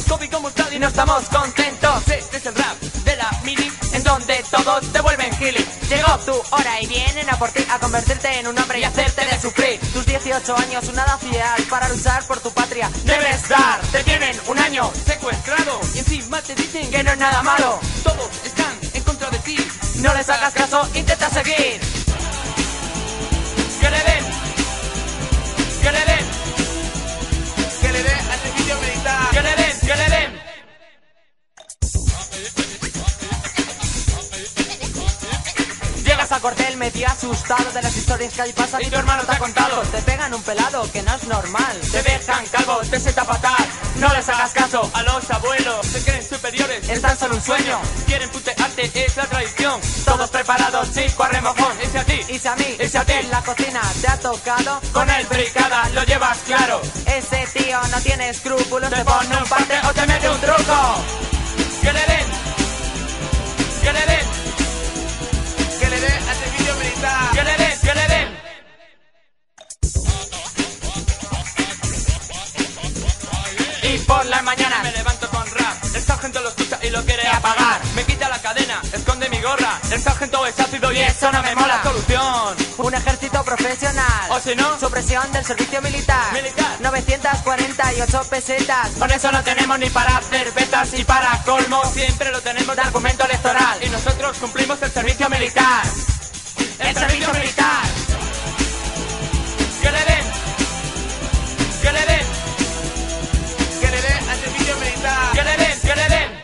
código mortal y no estamos contentos. Este es el rap de la mili, en donde todos te vuelven gili. Llegó tu hora y vienen a por ti a convertirte en un hombre y hacerte de sufrir. Tus dieciocho años, una edad ideal para luchar por tu patria. Debes dar, te tienen un año secuestrado y encima te dicen que no es nada malo. Todos están en contra de ti, no les hagas caso, intenta seguir. Que le den, que le den, que le den al servicio militar. Que le den, que le den. Llegas a cuartel medio asustado de las historias que ahí pasan y tu hermano te ha contado. Te pegan un pelado que no es normal. Te dejan calvo, te sienta fatal. No les hagas caso a los abuelos. Se creen superiores, es tan solo un sueño. Quieren putearte, es la tradición. Todos preparados, chico a remojón. Ese a ti, ese a mí, ese a ti. En la cocina te ha tocado. Con el fricada lo llevas claro. Ese tío no tiene escrúpulos. Te pone un parte o te mete un truco. Que le den, que le den, que le den al servicio militar. Que le den, que le den. Y por la mañana me levanto con rap. El sargento lo escucha y lo quiere apagar. Me quita la cadena, esconde mi gorra. El sargento es ácido y eso no me mola. Solución: un ejército profesional. O si no, supresión del servicio militar. Militar. novecientas cuarenta y ocho pesetas. Con eso no tenemos ni para cervezas y para colmo siempre lo tenemos de argumento electoral. Y nosotros cumplimos el servicio militar. El servicio militar. Que le den, que le den, que le den al servicio militar. Que le den, que le den.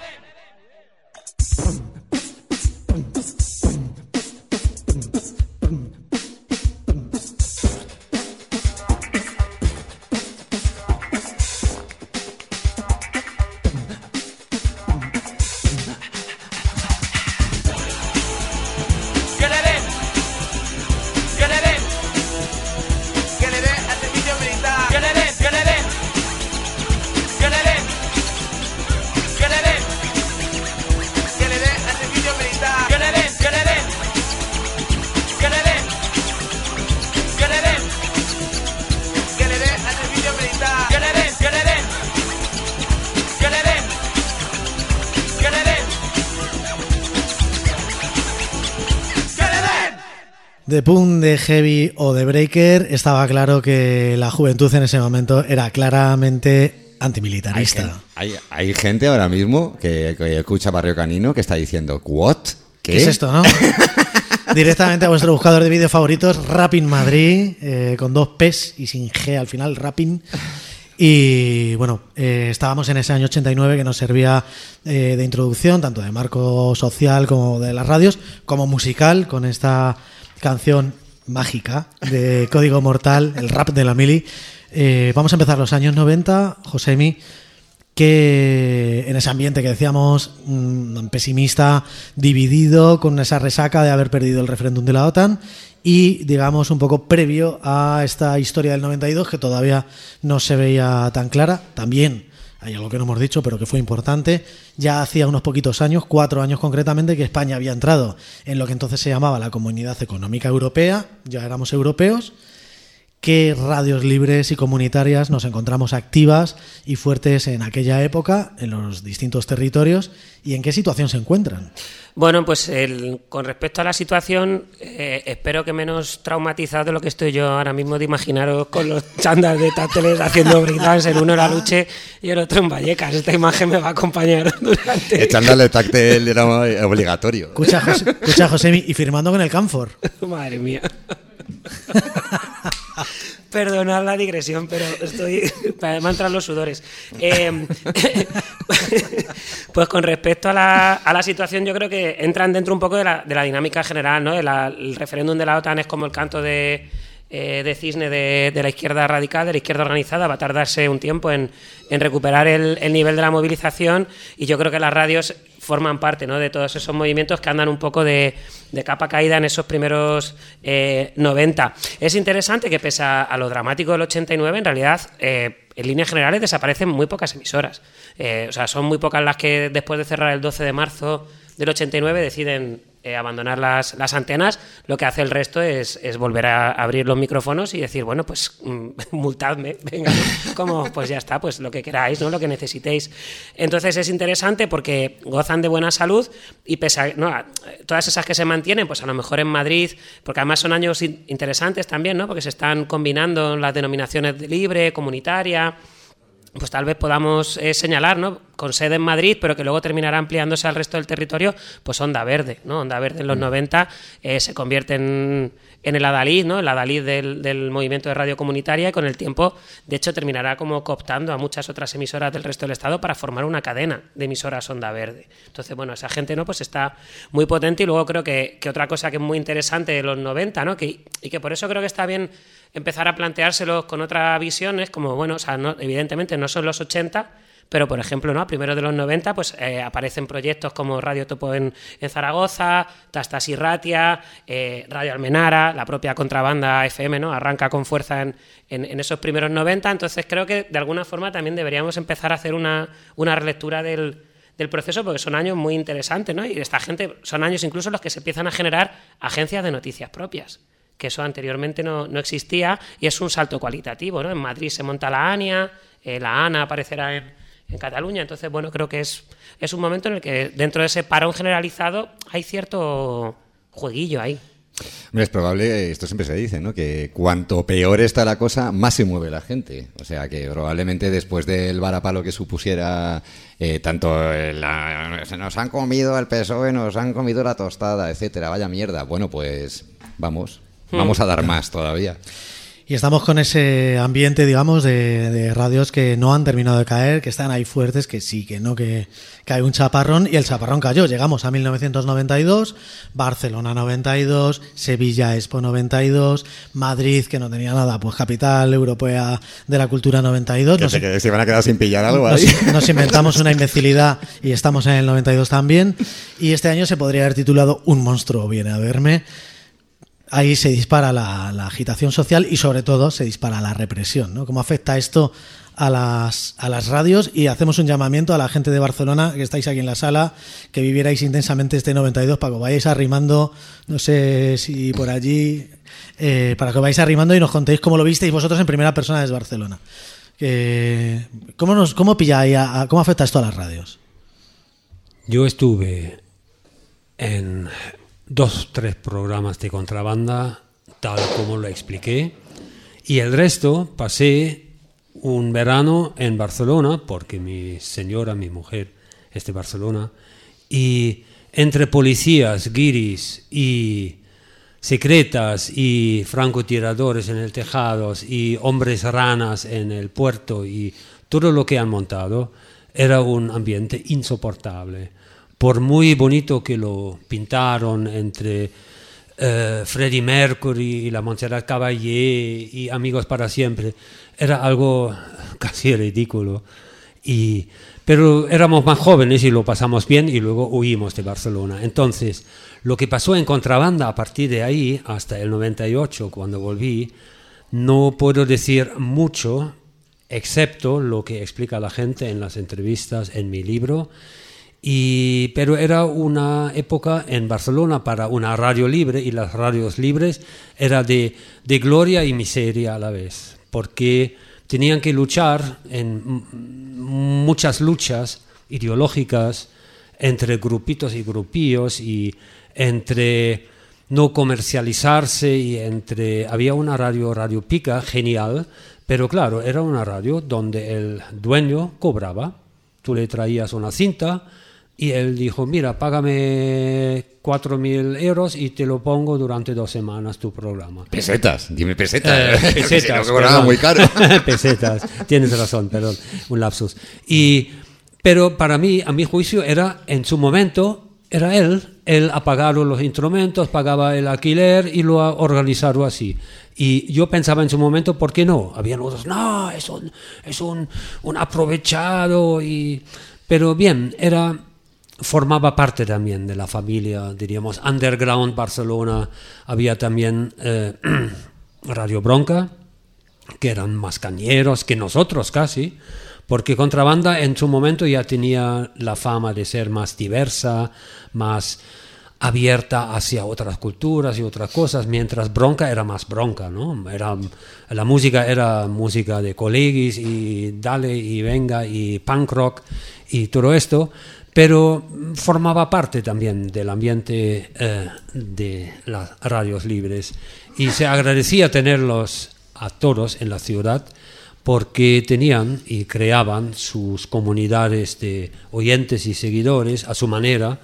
De punk, de heavy o de breaker, estaba claro que la juventud en ese momento era claramente antimilitarista. Hay, hay, hay gente ahora mismo que, que escucha Barrio Canino que está diciendo ¿what? ¿Qué, ¿Qué es esto, no? Directamente a vuestro buscador de vídeos favoritos, Rapping Madrid, eh, con dos P's y sin G al final, Rapping. Y bueno, eh, estábamos en ese año ochenta y nueve que nos servía eh, de introducción, tanto de marco social como de las radios, como musical, con esta canción mágica de Código Mortal, el rap de la mili. Eh, vamos a empezar los años noventa, Josemi, que en ese ambiente que decíamos mmm, pesimista, dividido, con esa resaca de haber perdido el referéndum de la OTAN y, digamos, un poco previo a esta historia del noventa y dos que todavía no se veía tan clara. También hay algo que no hemos dicho, pero que fue importante. Ya hacía unos poquitos años, cuatro años concretamente, que España había entrado en lo que entonces se llamaba la Comunidad Económica Europea, ya éramos europeos. ¿Qué radios libres y comunitarias nos encontramos activas y fuertes en aquella época, en los distintos territorios, y en qué situación se encuentran? Bueno, pues el, con respecto a la situación, eh, espero que menos traumatizado de lo que estoy yo ahora mismo de imaginaros con los chándal de táctiles haciendo breakdance, el uno en Aluche y el otro en Vallecas. Esta imagen me va a acompañar durante... El chándal de táctil era obligatorio. Escucha, José, escucha Josemi, y firmando con el Canfor. Madre mía. Perdonad la digresión, pero estoy... me han entrado los sudores. Eh, pues con respecto a la, a la situación, yo creo que entran dentro un poco de la, de la dinámica general, ¿no? De la, el referéndum de la OTAN es como el canto de, eh, de cisne de, de la izquierda radical, de la izquierda organizada. Va a tardarse un tiempo en, en recuperar el, el nivel de la movilización, y yo creo que las radios forman parte, ¿no?, de todos esos movimientos que andan un poco de, de capa caída en esos primeros eh, noventa. Es interesante que, pese a, a lo dramático del ochenta y nueve, en realidad, eh, en líneas generales, desaparecen muy pocas emisoras. Eh, o sea, son muy pocas las que, después de cerrar el doce de marzo del ochenta y nueve, deciden eh, abandonar las, las antenas, lo que hace el resto es, es volver a abrir los micrófonos y decir, bueno, pues mm, multadme, venga, como, pues ya está, pues lo que queráis, ¿no? Lo que necesitéis. Entonces es interesante porque gozan de buena salud y pese a, no, a todas esas que se mantienen, pues a lo mejor en Madrid, porque además son años in- interesantes también, ¿no? Porque se están combinando las denominaciones de libre, comunitaria, pues tal vez podamos eh, señalar, ¿no? Con sede en Madrid, pero que luego terminará ampliándose al resto del territorio, pues Onda Verde, ¿no? Onda Verde en los noventa eh, se convierte en, en el adalid, ¿no? El adalid del, del movimiento de radio comunitaria, y con el tiempo, de hecho, terminará como cooptando a muchas otras emisoras del resto del Estado para formar una cadena de emisoras Onda Verde. Entonces, bueno, esa gente, ¿no? Pues está muy potente. Y luego creo que, que otra cosa que es muy interesante de los noventa, ¿no? Que, y que por eso creo que está bien empezar a planteárselos con otra visión, es como, bueno, o sea, no, evidentemente no son los ochenta, pero por ejemplo, ¿no? A primeros de los noventa, pues eh, aparecen proyectos como Radio Topo en, en Zaragoza, Tastas y Ratia, eh, Radio Almenara, la propia Contrabanda F M, ¿no? Arranca con fuerza en, en, en esos primeros noventa. Entonces creo que de alguna forma también deberíamos empezar a hacer una, una relectura del, del proceso, porque son años muy interesantes, ¿no? Y esta gente, son años incluso los que se empiezan a generar agencias de noticias propias, que eso anteriormente no, no existía, y es un salto cualitativo, ¿no? En Madrid se monta la ANIA, eh, la ANA aparecerá en, en Cataluña. Entonces, bueno, creo que es, es un momento en el que dentro de ese parón generalizado hay cierto jueguillo ahí. Hombre, es probable, esto siempre se dice, ¿no? Que cuanto peor está la cosa, más se mueve la gente. O sea, que probablemente después del varapalo que supusiera eh, tanto la, se nos han comido el P S O E, nos han comido la tostada, etcétera, vaya mierda. Bueno, pues vamos. Vamos a dar más todavía. Y estamos con ese ambiente, digamos, de, de radios que no han terminado de caer, que están ahí fuertes, que sí, que no, que, que hay un chaparrón, y el chaparrón cayó. Llegamos a mil novecientos noventa y dos, Barcelona noventa y dos, Sevilla Expo noventa y dos, Madrid, que no tenía nada, pues capital europea de la cultura noventa y dos. Que nos, se, que se van a quedar sin pillar algo ahí. Nos, nos inventamos una imbecilidad y estamos en el noventa y dos también. Y este año se podría haber titulado Un monstruo viene a verme. Ahí se dispara la, la agitación social y sobre todo se dispara la represión, ¿no? ¿Cómo afecta esto a las, a las radios? Y hacemos un llamamiento a la gente de Barcelona, que estáis aquí en la sala, que vivierais intensamente este noventa y dos, para que vayáis arrimando, no sé si por allí, eh, para que vayáis arrimando y nos contéis cómo lo visteis vosotros en primera persona desde Barcelona. Que, ¿cómo, nos, cómo, pilla ahí a, a, ¿Cómo afecta esto a las radios? Yo estuve en dos, tres programas de Contrabanda, tal como lo expliqué, y el resto pasé un verano en Barcelona, porque mi señora, mi mujer, es de Barcelona, y entre policías, guiris y secretas y francotiradores en el tejado y hombres ranas en el puerto y todo lo que han montado, era un ambiente insoportable. Por muy bonito que lo pintaron entre uh, Freddie Mercury y la Montserrat Caballé y Amigos para Siempre, era algo casi ridículo. Y, pero éramos más jóvenes y lo pasamos bien y luego huimos de Barcelona. Entonces, lo que pasó en Contrabanda a partir de ahí hasta el noventa y ocho, cuando volví, no puedo decir mucho, excepto lo que explica la gente en las entrevistas en mi libro. Y, pero era una época en Barcelona para una radio libre, y las radios libres era de, de gloria y miseria a la vez, porque tenían que luchar en muchas luchas ideológicas entre grupitos y grupillos, y entre no comercializarse, y entre había una radio, Radio Pica, genial, pero claro, era una radio donde el dueño cobraba. Tú le traías una cinta y él dijo, mira, págame cuatro mil euros y te lo pongo durante dos semanas tu programa. Pesetas, dime pesetas. Eh, pesetas, no cobraba muy caro. Pesetas, tienes razón, perdón, un lapsus. Y, pero para mí, a mi juicio, era en su momento, era él, él ha pagado los instrumentos, pagaba el alquiler y lo ha organizado así. Y yo pensaba en su momento, ¿por qué no? Habían otros, no, es un, es un, un aprovechado. Y, pero bien, era... formaba parte también de la familia, diríamos, underground Barcelona. Había también eh, Radio Bronca, que eran más cañeros que nosotros casi, porque Contrabanda en su momento ya tenía la fama de ser más diversa, más abierta hacia otras culturas y otras cosas, mientras bronca era más bronca, ¿no? Era, la música era música de colegis y dale y venga y punk rock y todo esto, pero formaba parte también del ambiente eh, de las radios libres y se agradecía tenerlos a todos en la ciudad porque tenían y creaban sus comunidades de oyentes y seguidores a su manera.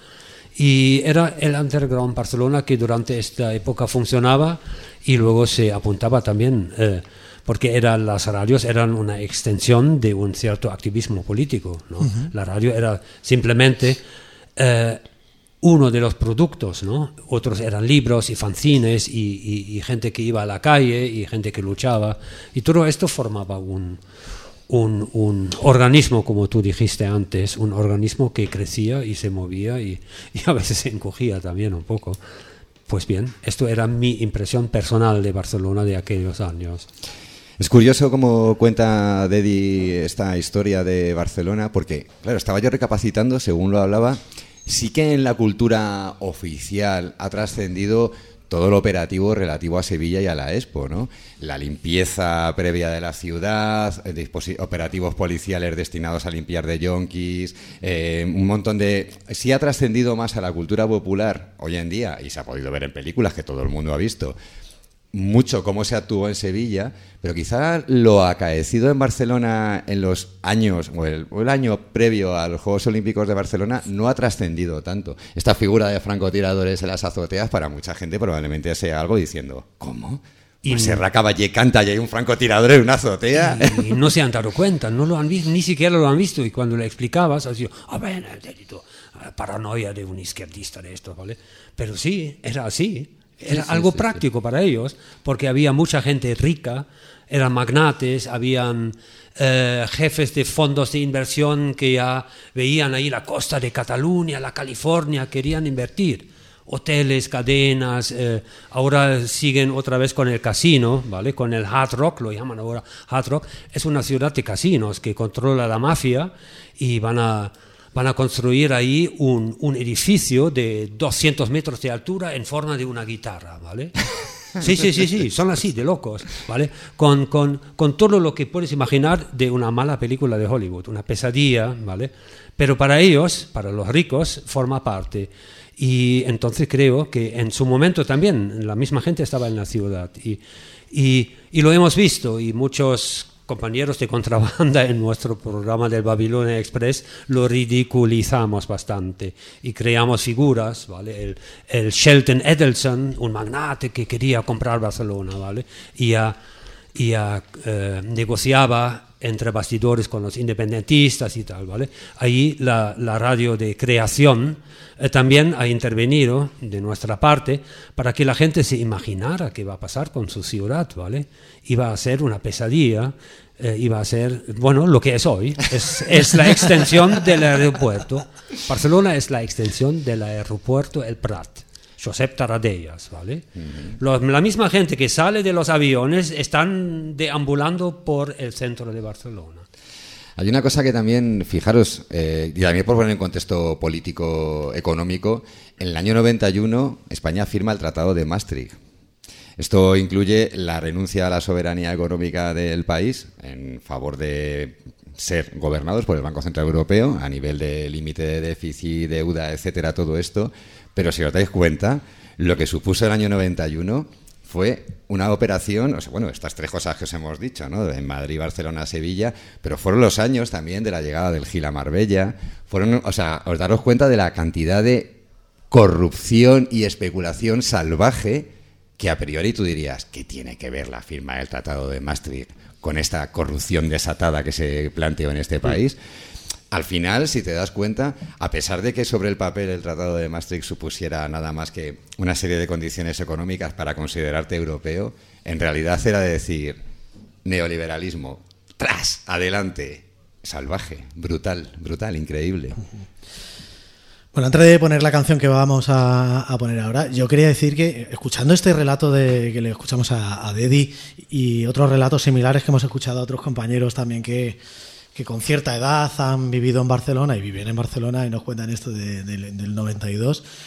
Y era el Underground Barcelona que durante esta época funcionaba y luego se apuntaba también, eh, porque eran, las radios eran una extensión de un cierto activismo político, ¿no? Uh-huh. La radio era simplemente eh, uno de los productos, ¿no? Otros eran libros y fanzines y, y, y gente que iba a la calle y gente que luchaba. Y todo esto formaba un... Un, un organismo, como tú dijiste antes, un organismo que crecía y se movía y, y a veces se encogía también un poco. Pues bien, esto era mi impresión personal de Barcelona de aquellos años. Es curioso cómo cuenta Dedi esta historia de Barcelona, porque, claro, estaba yo recapacitando, según lo hablaba, sí que en la cultura oficial ha trascendido todo lo operativo relativo a Sevilla y a la Expo, ¿no? La limpieza previa de la ciudad, operativos policiales destinados a limpiar de yonkis, eh, un montón de... Sí ha trascendido más a la cultura popular hoy en día, y se ha podido ver en películas que todo el mundo ha visto, mucho cómo se actuó en Sevilla, pero quizá lo acaecido en Barcelona en los años, o el, o el año previo a los Juegos Olímpicos de Barcelona, no ha trascendido tanto. Esta figura de francotiradores en las azoteas, para mucha gente probablemente sea algo diciendo, ¿cómo? Y pues Serra Caballé canta y hay un francotirador en una azotea. Y, y no se han dado cuenta, no lo han visto, ni siquiera lo han visto. Y cuando le explicabas, has dicho, ah, bueno, paranoia de un izquierdista de esto, ¿vale? Pero sí, era así. Era sí, algo sí, práctico sí. para ellos, porque había mucha gente rica, eran magnates, habían eh, jefes de fondos de inversión que ya veían ahí la costa de Cataluña, la California, querían invertir. Hoteles, cadenas, eh, ahora siguen otra vez con el casino, ¿vale? Con el Hard Rock, lo llaman ahora Hard Rock. Es una ciudad de casinos que controla la mafia y van a... Van a construir ahí un, un edificio de doscientos metros de altura en forma de una guitarra, ¿vale? Sí, sí, sí, sí, son así, de locos, ¿vale? Con, con, con todo lo que puedes imaginar de una mala película de Hollywood, una pesadilla, ¿vale? Pero para ellos, para los ricos, forma parte. Y entonces creo que en su momento también la misma gente estaba en la ciudad. Y, y, y lo hemos visto, y muchos compañeros de contrabanda en nuestro programa del Babilonia Express lo ridiculizamos bastante y creamos figuras, ¿vale? El, el Shelton Edelson, un magnate que quería comprar Barcelona, ¿vale? Y, a, y a, eh, negociaba entre bastidores con los independentistas y tal, ¿vale? Ahí la, la radio de creación eh, también ha intervenido de nuestra parte para que la gente se imaginara qué va a pasar con su ciudad, ¿vale? Iba a ser una pesadilla, eh, iba a ser, bueno, lo que es hoy, es, es la extensión del aeropuerto. Barcelona es la extensión del aeropuerto El Prat. Josep Tarradellas, ¿vale? Uh-huh. Los, la misma gente que sale de los aviones están deambulando por el centro de Barcelona. Hay una cosa que también, fijaros, eh, y también por poner en contexto político-económico, en el año noventa y uno España firma el Tratado de Maastricht. Esto incluye la renuncia a la soberanía económica del país en favor de ser gobernados por el Banco Central Europeo a nivel de límite de déficit, deuda, etcétera, todo esto. Pero si os dais cuenta, lo que supuso el año noventa y uno fue una operación, o sea, bueno, estas tres cosas que os hemos dicho, ¿no? En Madrid, Barcelona, Sevilla, pero fueron los años también de la llegada del Gil a Marbella. Fueron, o sea, os daros cuenta de la cantidad de corrupción y especulación salvaje que a priori tú dirías, ¿qué tiene que ver la firma del Tratado de Maastricht con esta corrupción desatada que se planteó en este país? Al final, si te das cuenta, a pesar de que sobre el papel el Tratado de Maastricht supusiera nada más que una serie de condiciones económicas para considerarte europeo, en realidad era decir neoliberalismo, tras, adelante, salvaje, brutal, brutal, increíble. Bueno, antes de poner la canción que vamos a, a poner ahora, yo quería decir que escuchando este relato de que le escuchamos a, a Dedi y otros relatos similares que hemos escuchado a otros compañeros también que que con cierta edad han vivido en Barcelona y viven en Barcelona y nos cuentan esto de, de, del noventa y dos.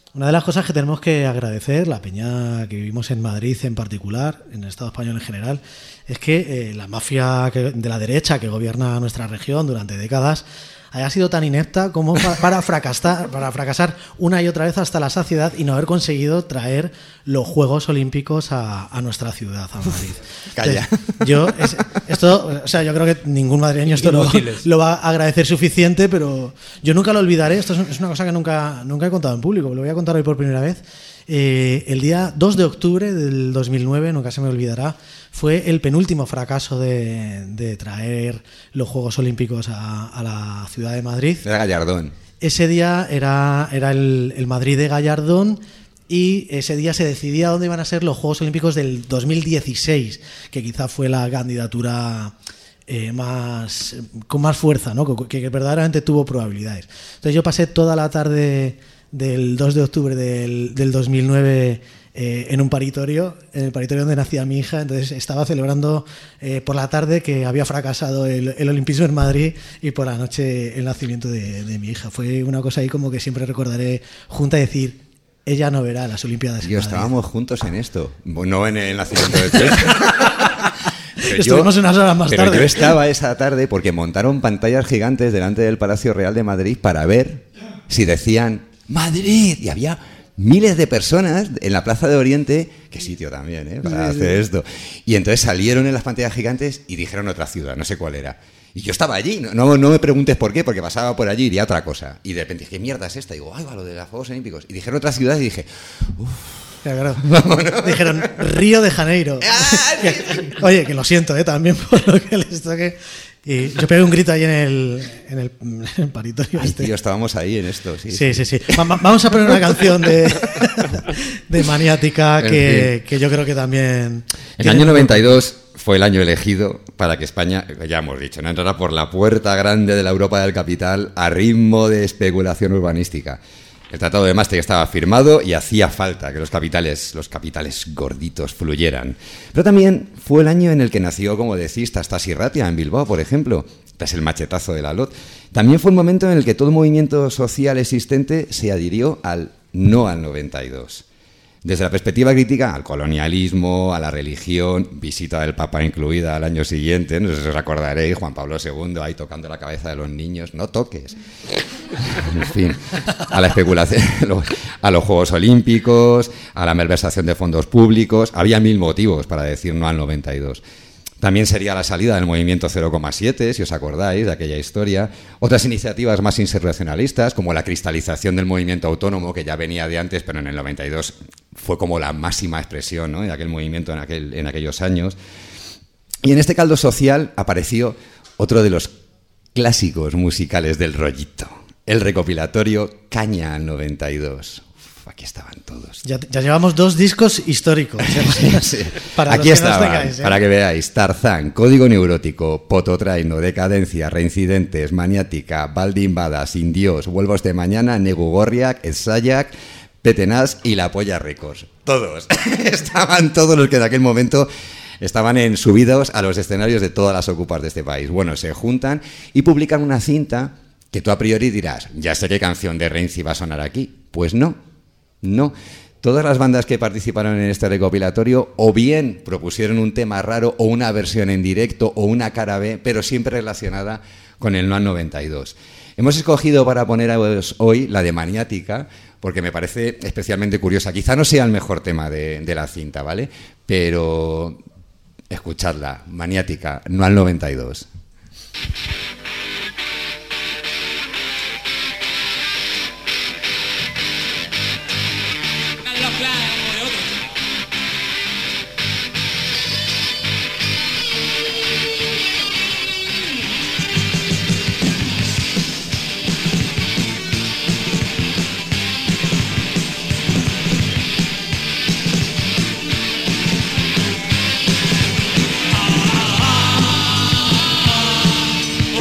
Una de las cosas que tenemos que agradecer, la peña que vivimos en Madrid en particular, en el Estado español en general, es que eh, la mafia que, de la derecha que gobierna nuestra región durante décadas haya sido tan inepta como pa- para fracasar, para fracasar una y otra vez hasta la saciedad y no haber conseguido traer los Juegos Olímpicos a, a nuestra ciudad, a Madrid. Calla. Entonces, yo, es, esto, o sea, yo creo que ningún madrileño esto lo, lo va a agradecer suficiente, pero yo nunca lo olvidaré. Esto es, es una cosa que nunca, nunca he contado en público, lo voy a contar hoy por primera vez. Eh, el día dos de octubre del dos mil nueve, nunca se me olvidará, fue el penúltimo fracaso de, de traer los Juegos Olímpicos a, a la ciudad de Madrid. Era Gallardón. Ese día era, era el, el Madrid de Gallardón y ese día se decidía dónde iban a ser los Juegos Olímpicos del dos mil dieciséis, que quizá fue la candidatura eh, más con más fuerza, ¿no? que, que verdaderamente tuvo probabilidades. Entonces yo pasé toda la tarde del dos de octubre del, del dos mil nueve eh, en un paritorio, en el paritorio donde nacía mi hija. Entonces estaba celebrando eh, por la tarde que había fracasado el, el olimpismo en Madrid y por la noche el nacimiento de, de mi hija. Fue una cosa ahí como que siempre recordaré junta y decir, ella no verá las Olimpiadas en Yo Madrid. estábamos juntos en esto, no en el nacimiento de tu hija. Pero Estuvimos yo, unas horas más pero tarde. yo estaba esa tarde porque montaron pantallas gigantes delante del Palacio Real de Madrid para ver si decían Madrid, y había miles de personas en la Plaza de Oriente, qué sitio también, ¿eh? Para sí, hacer sí. esto. Y entonces salieron en las pantallas gigantes y dijeron otra ciudad, no sé cuál era. Y yo estaba allí, no, no, no me preguntes por qué, porque pasaba por allí y iría otra cosa. Y de repente dije, ¿qué mierda es esta? Y digo, ay, va, lo de los Juegos Olímpicos. Y dijeron otra ciudad y dije, uff. Claro, claro. Dijeron Río de Janeiro. Oye, que lo siento, ¿eh? También por lo que les toque. Y yo pegué un grito ahí en el, en el, en el paritorio. Ay, este. tío, estábamos ahí en esto. Sí, sí, sí. sí. Va- vamos a poner una canción de, de Maniática que, En fin. que yo creo que también... El tiene- año noventa y dos fue el año elegido para que España, ya hemos dicho, no entrara por la puerta grande de la Europa del capital a ritmo de especulación urbanística. El Tratado de Maastricht estaba firmado y hacía falta que los capitales, los capitales gorditos fluyeran. Pero también fue el año en el que nació, como decís, Tastas Irratia en Bilbao, por ejemplo, tras el machetazo de la L O T. También fue el momento en el que todo movimiento social existente se adhirió al no al noventa y dos. Desde la perspectiva crítica al colonialismo, a la religión, visita del Papa incluida al año siguiente, no sé si os acordaréis, Juan Pablo segundo ahí tocando la cabeza de los niños, no toques. En fin, a la especulación, a los Juegos Olímpicos, a la malversación de fondos públicos, había mil motivos para decir no al noventa y dos. También sería la salida del movimiento cero coma siete, si os acordáis de aquella historia. Otras iniciativas más insurreccionalistas, como la cristalización del movimiento autónomo, que ya venía de antes, pero en el noventa y dos fue como la máxima expresión, ¿no?, de aquel movimiento en, aquel, en aquellos años. Y en este caldo social apareció otro de los clásicos musicales del rollito, el recopilatorio Caña al noventa y dos. Aquí estaban todos. Ya, ya llevamos dos discos históricos. Sí, sí. Para Aquí los que nos estaban, tengáis, ¿eh? para que veáis: Tarzán, Código Neurótico, Pototraino, Decadencia, Reincidentes, Maniática, Valdimbada, Sin Dios, Vuelvos de Mañana, Negugorriak, Esayak, Petenás y La Polla Records. Todos. Estaban todos los que en aquel momento estaban en subidos a los escenarios de todas las ocupas de este país. Bueno, se juntan y publican una cinta que tú a priori dirás, ya sé qué canción de Reinci va a sonar aquí. Pues no. No, todas las bandas que participaron en este recopilatorio o bien propusieron un tema raro o una versión en directo o una cara B, pero siempre relacionada con el No al noventa y dos. Hemos escogido para poneros hoy la de Maniática porque me parece especialmente curiosa. Quizá no sea el mejor tema de, de la cinta, ¿vale? Pero escuchadla, Maniática, No al noventa y dos. Oh,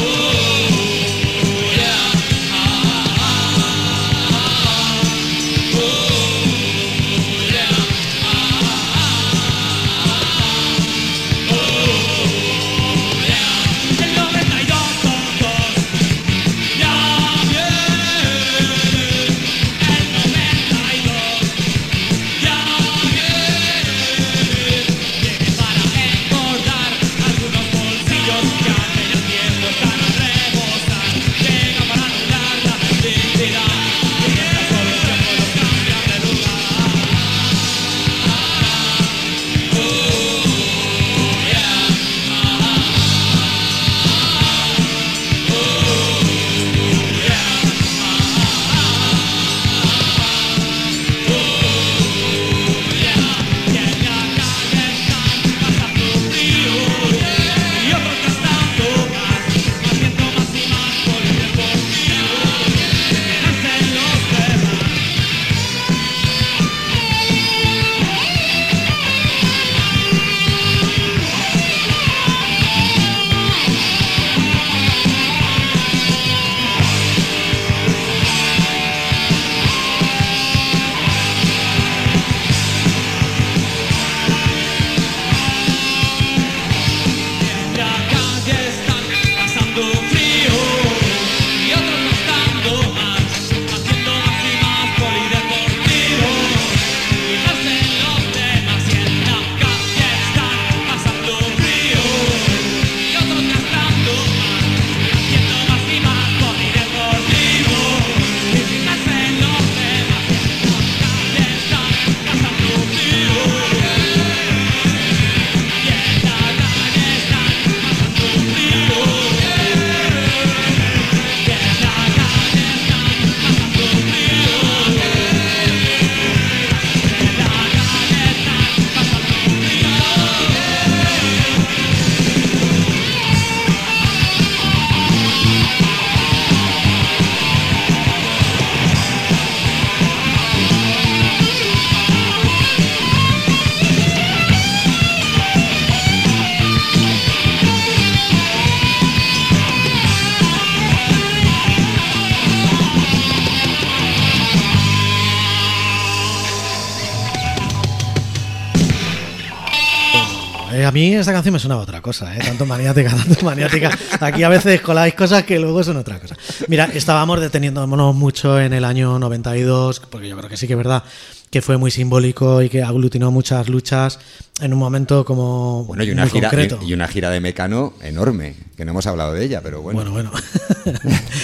a mí esta canción me sonaba otra cosa, ¿eh? Tanto maniática, tanto maniática. Aquí a veces coláis cosas que luego son otra cosa. Mira, estábamos deteniéndonos mucho en el año noventa y dos, porque yo creo que sí que es verdad que fue muy simbólico y que aglutinó muchas luchas en un momento como bueno, y una muy gira concreto. Y, y una gira de Mecano enorme, que no hemos hablado de ella, pero bueno. Bueno, bueno.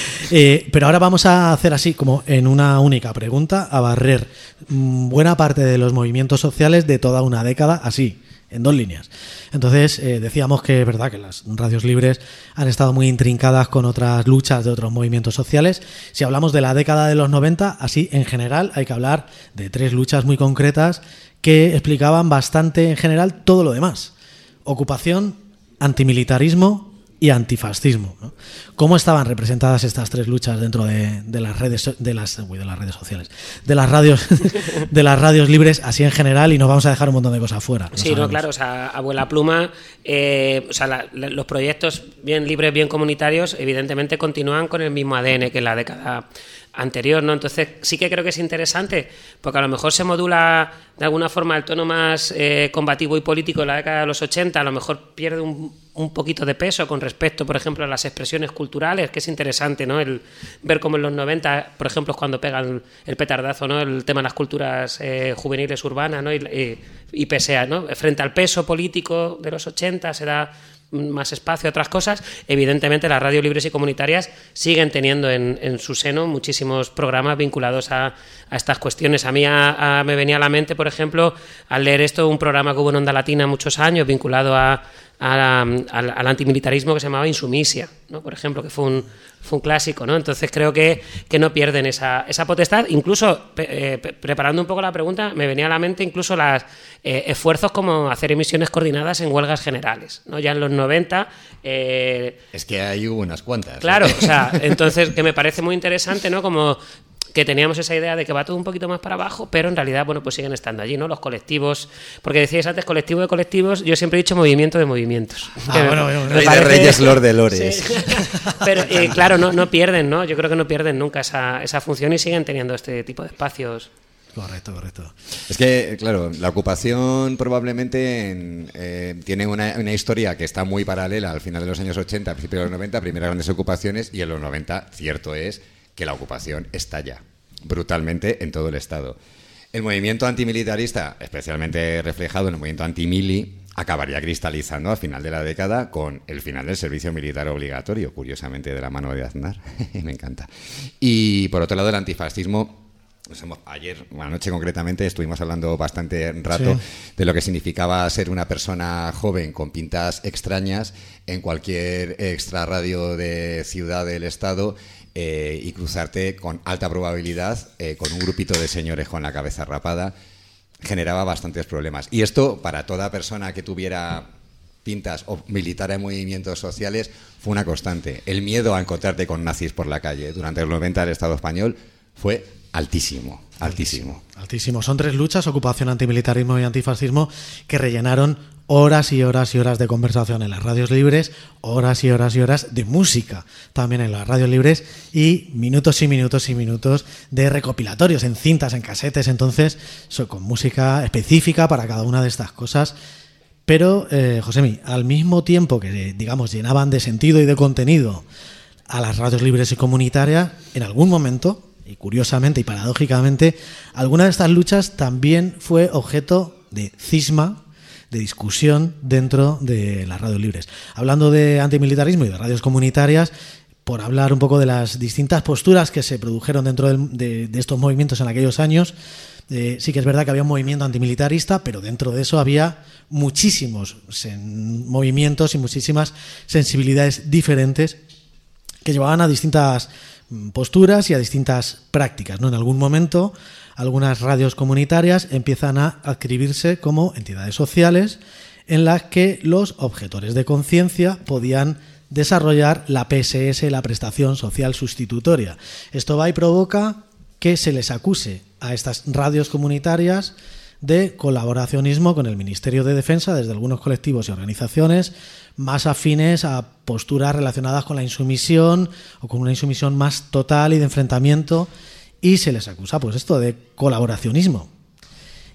eh, pero ahora vamos a hacer así, como en una única pregunta, a barrer mmm, buena parte de los movimientos sociales de toda una década, así, en dos líneas. Entonces, eh, decíamos que es verdad que las radios libres han estado muy intrincadas con otras luchas de otros movimientos sociales. Si hablamos de la década de los noventa, así en general hay que hablar de tres luchas muy concretas que explicaban bastante en general todo lo demás. Ocupación, antimilitarismo y antifascismo, ¿no? ¿Cómo estaban representadas estas tres luchas dentro de, de las redes de las, uy, de las redes sociales, de las radios de las radios libres así en general? Y nos vamos a dejar un montón de cosas fuera. Sí, no, claro, o sea, Abuela Pluma, eh, o sea, la, la, los proyectos bien libres, bien comunitarios, evidentemente continúan con el mismo A D N que en la década anterior, ¿no? Entonces sí que creo que es interesante, porque a lo mejor se modula de alguna forma el tono más eh, combativo y político en la década de los ochenta, a lo mejor pierde un, un poquito de peso con respecto, por ejemplo, a las expresiones culturales, que es interesante, ¿no? El ver cómo en los noventa, por ejemplo, es cuando pegan el petardazo, ¿no? El tema de las culturas eh, juveniles urbanas, ¿no? Y, y, y pese a, ¿no? Frente al peso político de los ochenta se da más espacio a otras cosas. Evidentemente las radios libres y comunitarias siguen teniendo en, en su seno muchísimos programas vinculados a, a estas cuestiones. A mí a, a, me venía a la mente, por ejemplo, al leer esto, un programa que hubo en Onda Latina muchos años vinculado a, a, a, al, al antimilitarismo que se llamaba Insumisia, ¿no? Por ejemplo, que fue un, fue un clásico, ¿no? Entonces creo que, que no pierden esa, esa potestad. Incluso, eh, preparando un poco la pregunta, me venía a la mente incluso los eh, esfuerzos como hacer emisiones coordinadas en huelgas generales, ¿no? Ya en los noventa... Eh, es que hay unas cuantas. Claro, ¿eh? O sea, entonces que me parece muy interesante, ¿no? Como que teníamos esa idea de que va todo un poquito más para abajo, pero en realidad, bueno, pues siguen estando allí, ¿no? Los colectivos, porque decíais antes colectivo de colectivos, yo siempre he dicho movimiento de movimientos. Ah, me, bueno, bueno, Rey parece... de Reyes, Lord de Lores. Sí. Pero eh, claro, no, no pierden, ¿no? Yo creo que no pierden nunca esa, esa función y siguen teniendo este tipo de espacios. Correcto, correcto. Es que, claro, la ocupación probablemente en, eh, tiene una, una historia que está muy paralela al final de los años ochenta, a principios de los noventa, primeras grandes ocupaciones, y en los noventa, cierto es que la ocupación estalla brutalmente en todo el Estado. El movimiento antimilitarista, especialmente reflejado en el movimiento antimili, acabaría cristalizando al final de la década con el final del servicio militar obligatorio, curiosamente de la mano de Aznar. Me encanta. Y por otro lado, el antifascismo. Ayer, anoche concretamente, estuvimos hablando bastante rato sí. de lo que significaba ser una persona joven con pintas extrañas en cualquier extra radio de ciudad del Estado eh, y cruzarte con alta probabilidad eh, con un grupito de señores con la cabeza rapada. Generaba bastantes problemas. Y esto, para toda persona que tuviera pintas o militar en movimientos sociales, fue una constante. El miedo a encontrarte con nazis por la calle durante los noventa del Estado español fue altísimo, altísimo. Altísimo. Son tres luchas, ocupación, antimilitarismo y antifascismo, que rellenaron horas y horas y horas de conversación en las radios libres, horas y horas y horas de música también en las radios libres y minutos y minutos y minutos de recopilatorios en cintas, en casetes, entonces con música específica para cada una de estas cosas. Pero, eh, Josemi, al mismo tiempo que, digamos, llenaban de sentido y de contenido a las radios libres y comunitarias, en algún momento, y curiosamente y paradójicamente, alguna de estas luchas también fue objeto de cisma, de discusión dentro de las radios libres. Hablando de antimilitarismo y de radios comunitarias, por hablar un poco de las distintas posturas que se produjeron dentro del, de, de estos movimientos en aquellos años, eh, sí que es verdad que había un movimiento antimilitarista, pero dentro de eso había muchísimos sen, movimientos y muchísimas sensibilidades diferentes que llevaban a distintas posturas y a distintas prácticas, ¿no? En algún momento, algunas radios comunitarias empiezan a adscribirse como entidades sociales en las que los objetores de conciencia podían desarrollar la P S S, la prestación social sustitutoria. Esto va y provoca que se les acuse a estas radios comunitarias de colaboracionismo con el Ministerio de Defensa desde algunos colectivos y organizaciones más afines a posturas relacionadas con la insumisión o con una insumisión más total y de enfrentamiento, y se les acusa pues esto de colaboracionismo.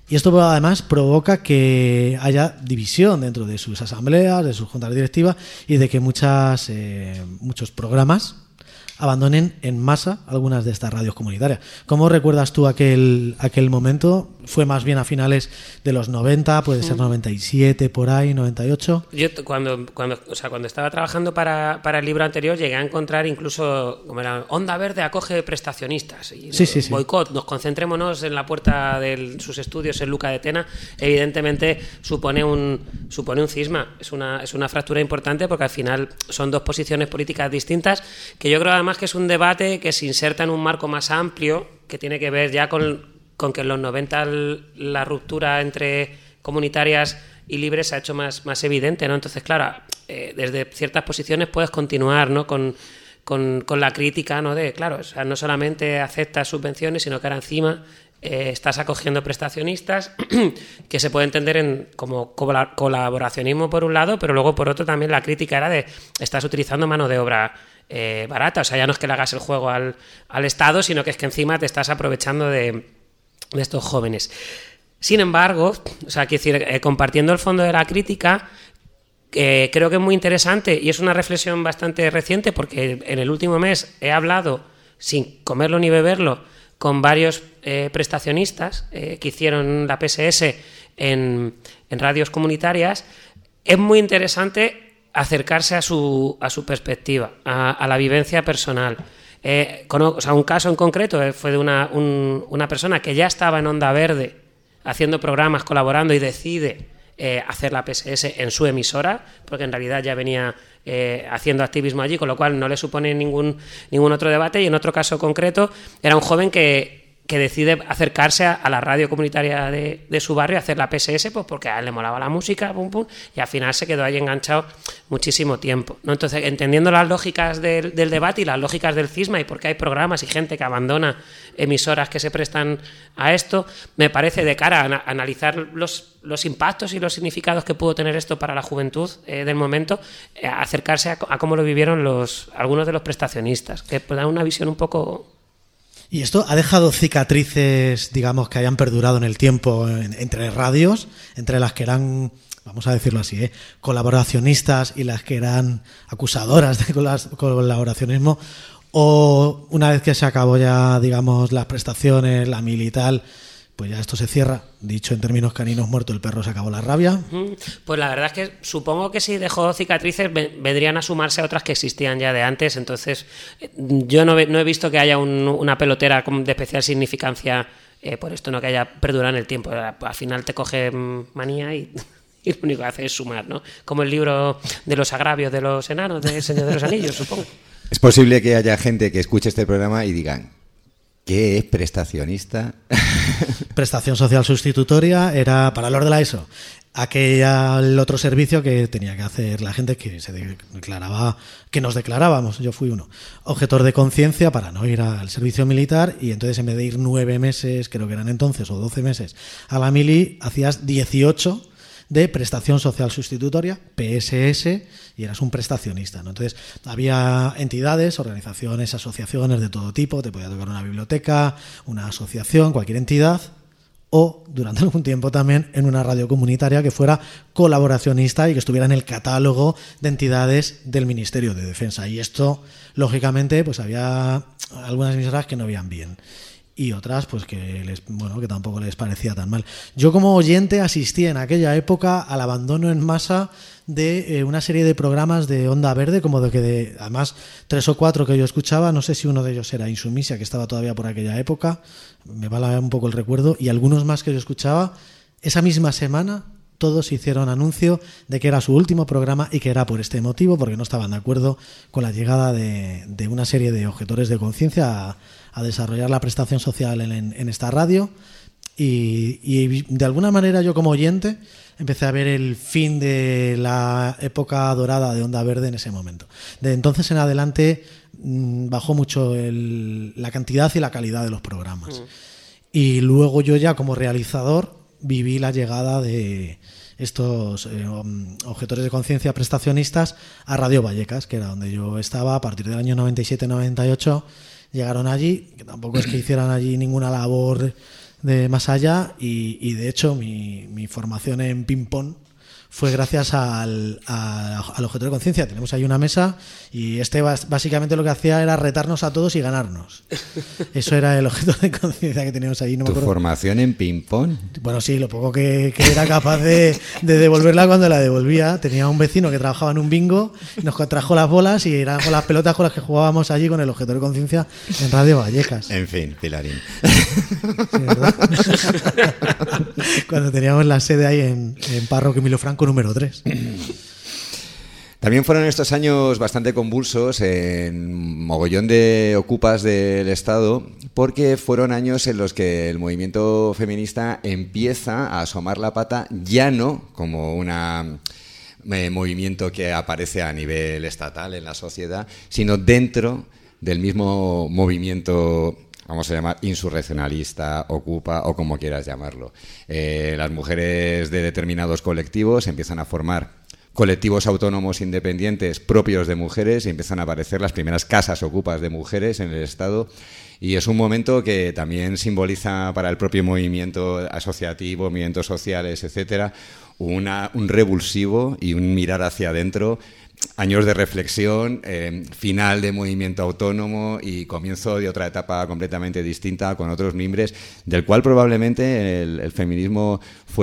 Y esto además provoca que haya división dentro de sus asambleas, de sus juntas directivas y de que muchas eh, muchos programas abandonen en masa algunas de estas radios comunitarias. ¿Cómo recuerdas tú aquel aquel momento? ¿Fue más bien a finales de los noventa, puede ser noventa y siete, por ahí, noventa y ocho? Yo cuando cuando o sea, cuando estaba trabajando para, para el libro anterior llegué a encontrar incluso, como era, Onda Verde acoge prestacionistas. Y sí, sí, sí. Boicot, nos concentrémonos en la puerta de sus estudios en Luca de Tena. Evidentemente supone un supone un cisma, es una, es una fractura importante porque al final son dos posiciones políticas distintas que yo creo además que es un debate que se inserta en un marco más amplio que tiene que ver ya con con que en los noventa la ruptura entre comunitarias y libres se ha hecho más, más evidente, ¿no? Entonces, claro, eh, desde ciertas posiciones puedes continuar, ¿no? con, con, con la crítica, ¿no? De, claro, o sea, no solamente aceptas subvenciones, sino que ahora encima eh, estás acogiendo prestacionistas que se puede entender en como colaboracionismo por un lado, pero luego por otro también la crítica era de estás utilizando mano de obra eh, barata, o sea, ya no es que le hagas el juego al, al Estado, sino que es que encima te estás aprovechando de de estos jóvenes. Sin embargo, o sea, quiero decir, eh, compartiendo el fondo de la crítica, eh, creo que es muy interesante y es una reflexión bastante reciente porque en el último mes he hablado, sin comerlo ni beberlo, con varios eh, prestacionistas eh, que hicieron la P S S en, en radios comunitarias. Es muy interesante acercarse a su, a su perspectiva, a, a la vivencia personal. Eh, con, o sea, un caso en concreto eh, fue de una, un, una persona que ya estaba en Onda Verde haciendo programas, colaborando y decide eh, hacer la P S S en su emisora, porque en realidad ya venía eh, haciendo activismo allí, con lo cual no le supone ningún, ningún otro debate. Y en otro caso concreto era un joven que que decide acercarse a, a la radio comunitaria de, de su barrio, a hacer la P S S, pues porque a él le molaba la música, pum, pum, y al final se quedó ahí enganchado muchísimo tiempo, ¿no? Entonces, entendiendo las lógicas del, del debate y las lógicas del cisma y por qué hay programas y gente que abandona emisoras que se prestan a esto, me parece de cara a, a analizar los, los impactos y los significados que pudo tener esto para la juventud eh, del momento, eh, acercarse a, a cómo lo vivieron los algunos de los prestacionistas, que dan una visión un poco... ¿Y esto ha dejado cicatrices, digamos, que hayan perdurado en el tiempo en, entre radios, entre las que eran, vamos a decirlo así, ¿eh? colaboracionistas y las que eran acusadoras de colaboracionismo? ¿O una vez que se acabó ya, digamos, las prestaciones, la mil y tal, pues ya esto se cierra? Dicho en términos caninos, muerto el perro, se acabó la rabia. Pues la verdad es que supongo que si dejó cicatrices vendrían a sumarse a otras que existían ya de antes. Entonces yo no, no he visto que haya un, una pelotera de especial significancia eh, por esto, no que haya perdurado en el tiempo. Al final te coge manía y, y lo único que hace es sumar, ¿no? Como el libro de los agravios de los enanos del Señor de los Anillos, supongo. Es posible que haya gente que escuche este programa y digan: ¿qué es prestacionista? Prestación social sustitutoria era, para los de la ESO, aquella, el otro servicio que tenía que hacer la gente que se declaraba, que nos declarábamos, yo fui uno, objetor de conciencia para no ir al servicio militar, y entonces en vez de ir nueve meses, creo que eran entonces, o doce meses a la mili, hacías dieciocho de prestación social sustitutoria, P S S, y eras un prestacionista, ¿no? Entonces había entidades, organizaciones, asociaciones de todo tipo, te podía tocar una biblioteca, una asociación, cualquier entidad, o durante algún tiempo también en una radio comunitaria que fuera colaboracionista y que estuviera en el catálogo de entidades del Ministerio de Defensa. Y esto, lógicamente, pues había algunas emisoras que no veían bien y otras pues que les, bueno, que tampoco les parecía tan mal. Yo como oyente asistí en aquella época al abandono en masa de eh, una serie de programas de Onda Verde, como de que de, además tres o cuatro que yo escuchaba, no sé si uno de ellos era Insumisia, que estaba todavía por aquella época, me va un poco el recuerdo, y algunos más que yo escuchaba, esa misma semana todos hicieron anuncio de que era su último programa y que era por este motivo, porque no estaban de acuerdo con la llegada de, de una serie de objetores de conciencia a, a desarrollar la prestación social en, en, en esta radio. Y, y de alguna manera yo como oyente empecé a ver el fin de la época dorada de Onda Verde en ese momento. De entonces en adelante mmm, bajó mucho el, la cantidad y la calidad de los programas. Mm. Y luego yo ya como realizador viví la llegada de estos eh, objetores de conciencia prestacionistas a Radio Vallecas, que era donde yo estaba a partir del año noventa y siete noventa y ocho. Llegaron allí, que tampoco es que hicieran allí ninguna labor de más allá y, y de hecho mi, mi formación en ping-pong fue gracias al, a, al objeto de conciencia. Tenemos ahí una mesa y este básicamente lo que hacía era retarnos a todos y ganarnos. Eso era el objeto de conciencia que teníamos ahí. No ¿Tu me acuerdo. formación en ping-pong? Bueno, sí, lo poco que, que era capaz de, de devolverla cuando la devolvía. Tenía un vecino que trabajaba en un bingo, nos trajo las bolas y eran con las pelotas con las que jugábamos allí con el objeto de conciencia en Radio Vallecas. En fin, Pilarín. Sí, ¿verdad? Cuando teníamos la sede ahí en, en Parroquia Emilio Franco número tres. También fueron estos años bastante convulsos en mogollón de ocupas del Estado, porque fueron años en los que el movimiento feminista empieza a asomar la pata, ya no como una eh, movimiento que aparece a nivel estatal en la sociedad, sino dentro del mismo movimiento, vamos a llamar insurreccionalista, ocupa o como quieras llamarlo. Eh, las mujeres de determinados colectivos empiezan a formar colectivos autónomos independientes propios de mujeres y empiezan a aparecer las primeras casas ocupas de mujeres en el Estado. Y es un momento que también simboliza para el propio movimiento asociativo, movimientos sociales, etcétera, una, un revulsivo y un mirar hacia adentro. Años de reflexión, eh, final de movimiento autónomo y comienzo de otra etapa completamente distinta con otros mimbres, del cual probablemente el, el feminismo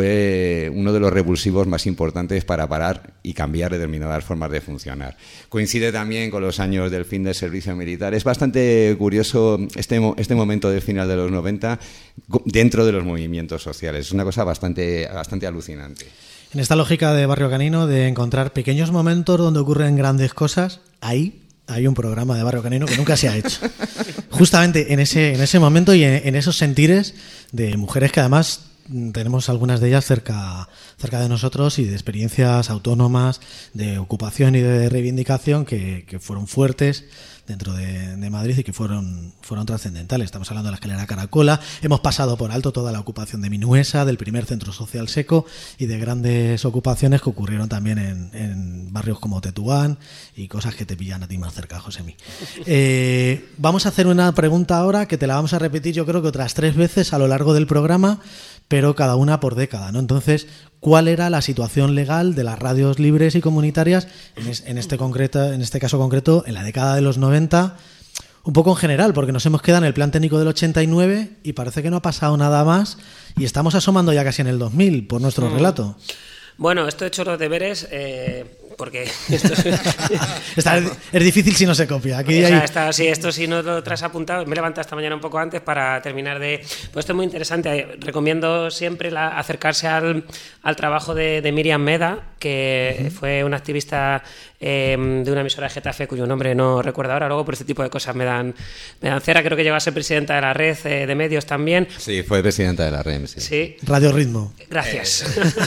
fue uno de los revulsivos más importantes para parar y cambiar determinadas formas de funcionar. Coincide también con los años del fin del servicio militar. Es bastante curioso este, este momento del final de los noventa dentro de los movimientos sociales. Es una cosa bastante, bastante alucinante. En esta lógica de Barrio Canino, de encontrar pequeños momentos donde ocurren grandes cosas, ahí hay un programa de Barrio Canino que nunca se ha hecho. Justamente en ese, en ese momento y en, en esos sentires de mujeres que además tenemos algunas de ellas cerca, cerca de nosotros y de experiencias autónomas, de ocupación y de reivindicación que, que fueron fuertes dentro de, de Madrid y que fueron, fueron trascendentales. Estamos hablando de la escalera Caracola, hemos pasado por alto toda la ocupación de Minuesa, del primer centro social seco y de grandes ocupaciones que ocurrieron también en, en barrios como Tetuán y cosas que te pillan a ti más cerca, Josemi. Eh, vamos a hacer una pregunta ahora que te la vamos a repetir yo creo que otras tres veces a lo largo del programa, pero cada una por década, ¿no? Entonces, ¿cuál era la situación legal de las radios libres y comunitarias en, es, en, este, concreto, en este caso concreto en la década de los noventa? Un poco en general, porque nos hemos quedado en el plan técnico del ochenta y nueve y parece que no ha pasado nada más y estamos asomando ya casi en el dos mil por nuestro mm. relato. Bueno, esto he hecho los deberes eh, porque esto es... Está, es difícil si no se copia. Aquí o sea, hay... está, sí, esto si no lo traes apuntado, me he levantado esta mañana un poco antes para terminar de... Pues esto es muy interesante. Recomiendo siempre la, acercarse al, al trabajo de, de Miriam Meda, que uh-huh. fue una activista eh, de una emisora de Getafe cuyo nombre no recuerdo ahora. Luego por este tipo de cosas me dan, me dan cera. Creo que llegó a ser presidenta de la red eh, de medios también. Sí, fue presidenta de la R E M, sí. sí. Radio Ritmo. Gracias.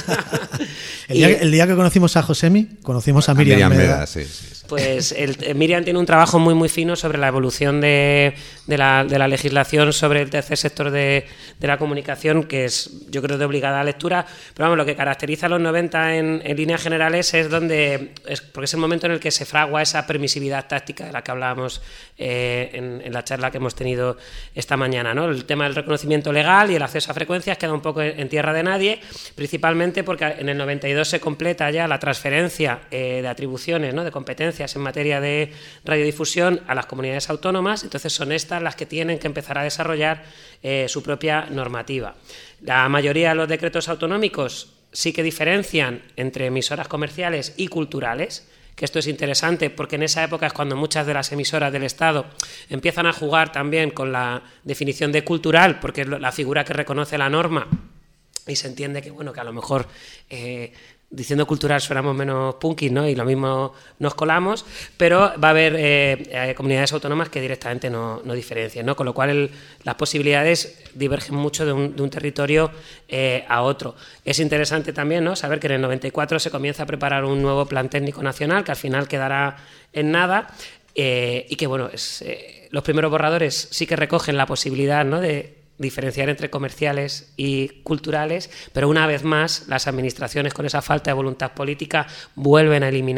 el, día, el día que conocimos a Josemi, conocimos a Miriam, a Miriam Meda. Meda sí, sí, sí. Pues el, el Miriam tiene un trabajo muy muy fino sobre la evolución de, de, la, de la legislación sobre el tercer sector de, de la comunicación, que es, yo creo, de obligada lectura. Pero vamos, lo que caracteriza a los noventa en, en líneas generales es donde, es, porque es el momento en el que se fragua esa permisividad táctica de la que hablábamos eh, en, en la charla que hemos tenido esta mañana, ¿no? El tema del reconocimiento legal y el acceso a frecuencias queda un poco en, en tierra de nadie, principalmente porque en el noventa y dos se completa ya la transferencia eh, de atribuciones, ¿no? De competencias en materia de radiodifusión a las comunidades autónomas. Entonces son estas las que tienen que empezar a desarrollar eh, su propia normativa. La mayoría de los decretos autonómicos sí que diferencian entre emisoras comerciales y culturales, que esto es interesante porque en esa época es cuando muchas de las emisoras del Estado empiezan a jugar también con la definición de cultural, porque es la figura que reconoce la norma y se entiende que, bueno, que a lo mejor... Eh, diciendo cultural sonamos menos punkis, ¿no? Y lo mismo nos colamos, pero va a haber eh, eh, comunidades autónomas que directamente no, no diferencien, ¿no? Con lo cual el, las posibilidades divergen mucho de un, de un territorio eh, a otro. Es interesante también, ¿no? Saber que en el noventa y cuatro se comienza a preparar un nuevo plan técnico nacional que al final quedará en nada eh, y que, bueno, es, eh, los primeros borradores sí que recogen la posibilidad, ¿no? de diferenciar entre comerciales y culturales, pero una vez más las administraciones con esa falta de voluntad política vuelven a eliminar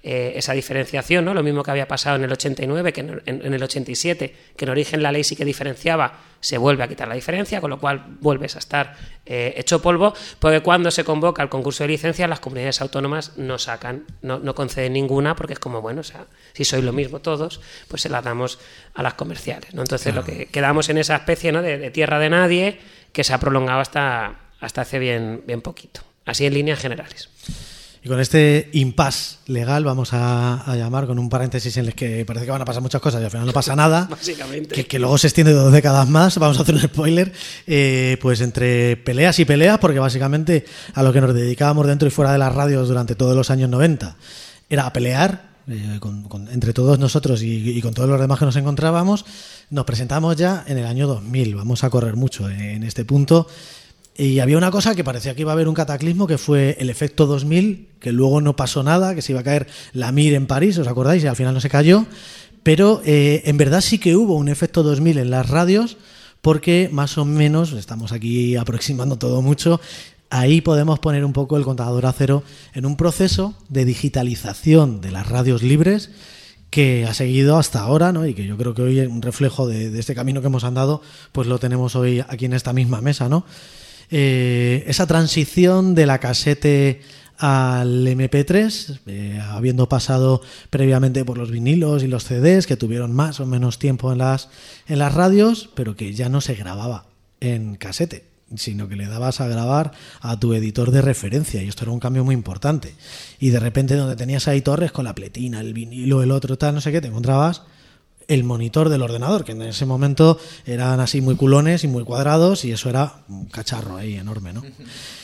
eh, esa diferenciación, ¿no? Lo mismo que había pasado en el ochenta y nueve, que en, en, en el ochenta y siete, que en origen la ley sí que diferenciaba, se vuelve a quitar la diferencia, con lo cual vuelves a estar eh, hecho polvo, porque cuando se convoca el concurso de licencias, las comunidades autónomas no sacan, no, no conceden ninguna, porque es como, bueno, o sea, si sois lo mismo todos, pues se las damos a las comerciales, ¿no? Entonces claro, lo que quedamos en esa especie, ¿no?, de, de tierra de nadie, que se ha prolongado hasta, hasta hace bien, bien poquito. Así en líneas generales. Y con este impasse legal vamos a, a llamar, con un paréntesis en el que parece que van a pasar muchas cosas y al final no pasa nada, básicamente, que, que luego se extiende dos décadas más, vamos a hacer un spoiler, eh, pues entre peleas y peleas, porque básicamente a lo que nos dedicábamos dentro y fuera de las radios durante todos los años noventa era a pelear eh, con, con, entre todos nosotros y, y con todos los demás que nos encontrábamos. Nos presentamos ya en el año dos mil, vamos a correr mucho en este punto. Y había una cosa que parecía que iba a haber un cataclismo, que fue el efecto dos mil, que luego no pasó nada, que se iba a caer la Mir en París, ¿os acordáis? Y al final no se cayó. Pero eh, en verdad sí que hubo un efecto dos mil en las radios, porque más o menos, estamos aquí aproximando todo mucho, ahí podemos poner un poco el contador a cero en un proceso de digitalización de las radios libres que ha seguido hasta ahora, ¿no? Y que yo creo que hoy es un reflejo de, de este camino que hemos andado, pues lo tenemos hoy aquí en esta misma mesa, ¿no? Eh, esa transición de la casete al eme pe tres, eh, habiendo pasado previamente por los vinilos y los ce des, que tuvieron más o menos tiempo en las, en las radios, pero que ya no se grababa en casete, sino que le dabas a grabar a tu editor de referencia, y esto era un cambio muy importante. Y de repente, donde tenías ahí torres con la pletina, el vinilo, el otro, tal, no sé qué, te encontrabas el monitor del ordenador, que en ese momento eran así muy culones y muy cuadrados, y eso era un cacharro ahí enorme, ¿no?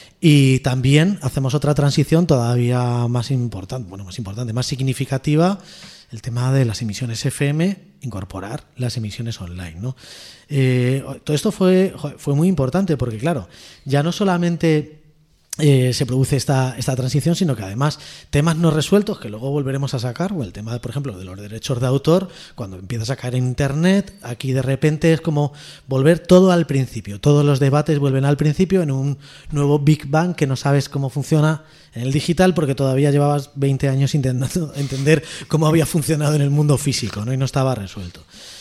Y también hacemos otra transición todavía más importante, bueno, más importante, más significativa, el tema de las emisiones efe eme, incorporar las emisiones online, ¿no? Eh, todo esto fue, fue muy importante porque, claro, ya no solamente Eh, se produce esta, esta transición, sino que además temas no resueltos que luego volveremos a sacar, o el tema, por ejemplo, de los derechos de autor, cuando empiezas a caer en internet, aquí de repente es como volver todo al principio, todos los debates vuelven al principio en un nuevo Big Bang que no sabes cómo funciona en el digital, porque todavía llevabas veinte años intentando entender cómo había funcionado en el mundo físico, ¿no? Y no estaba resuelto.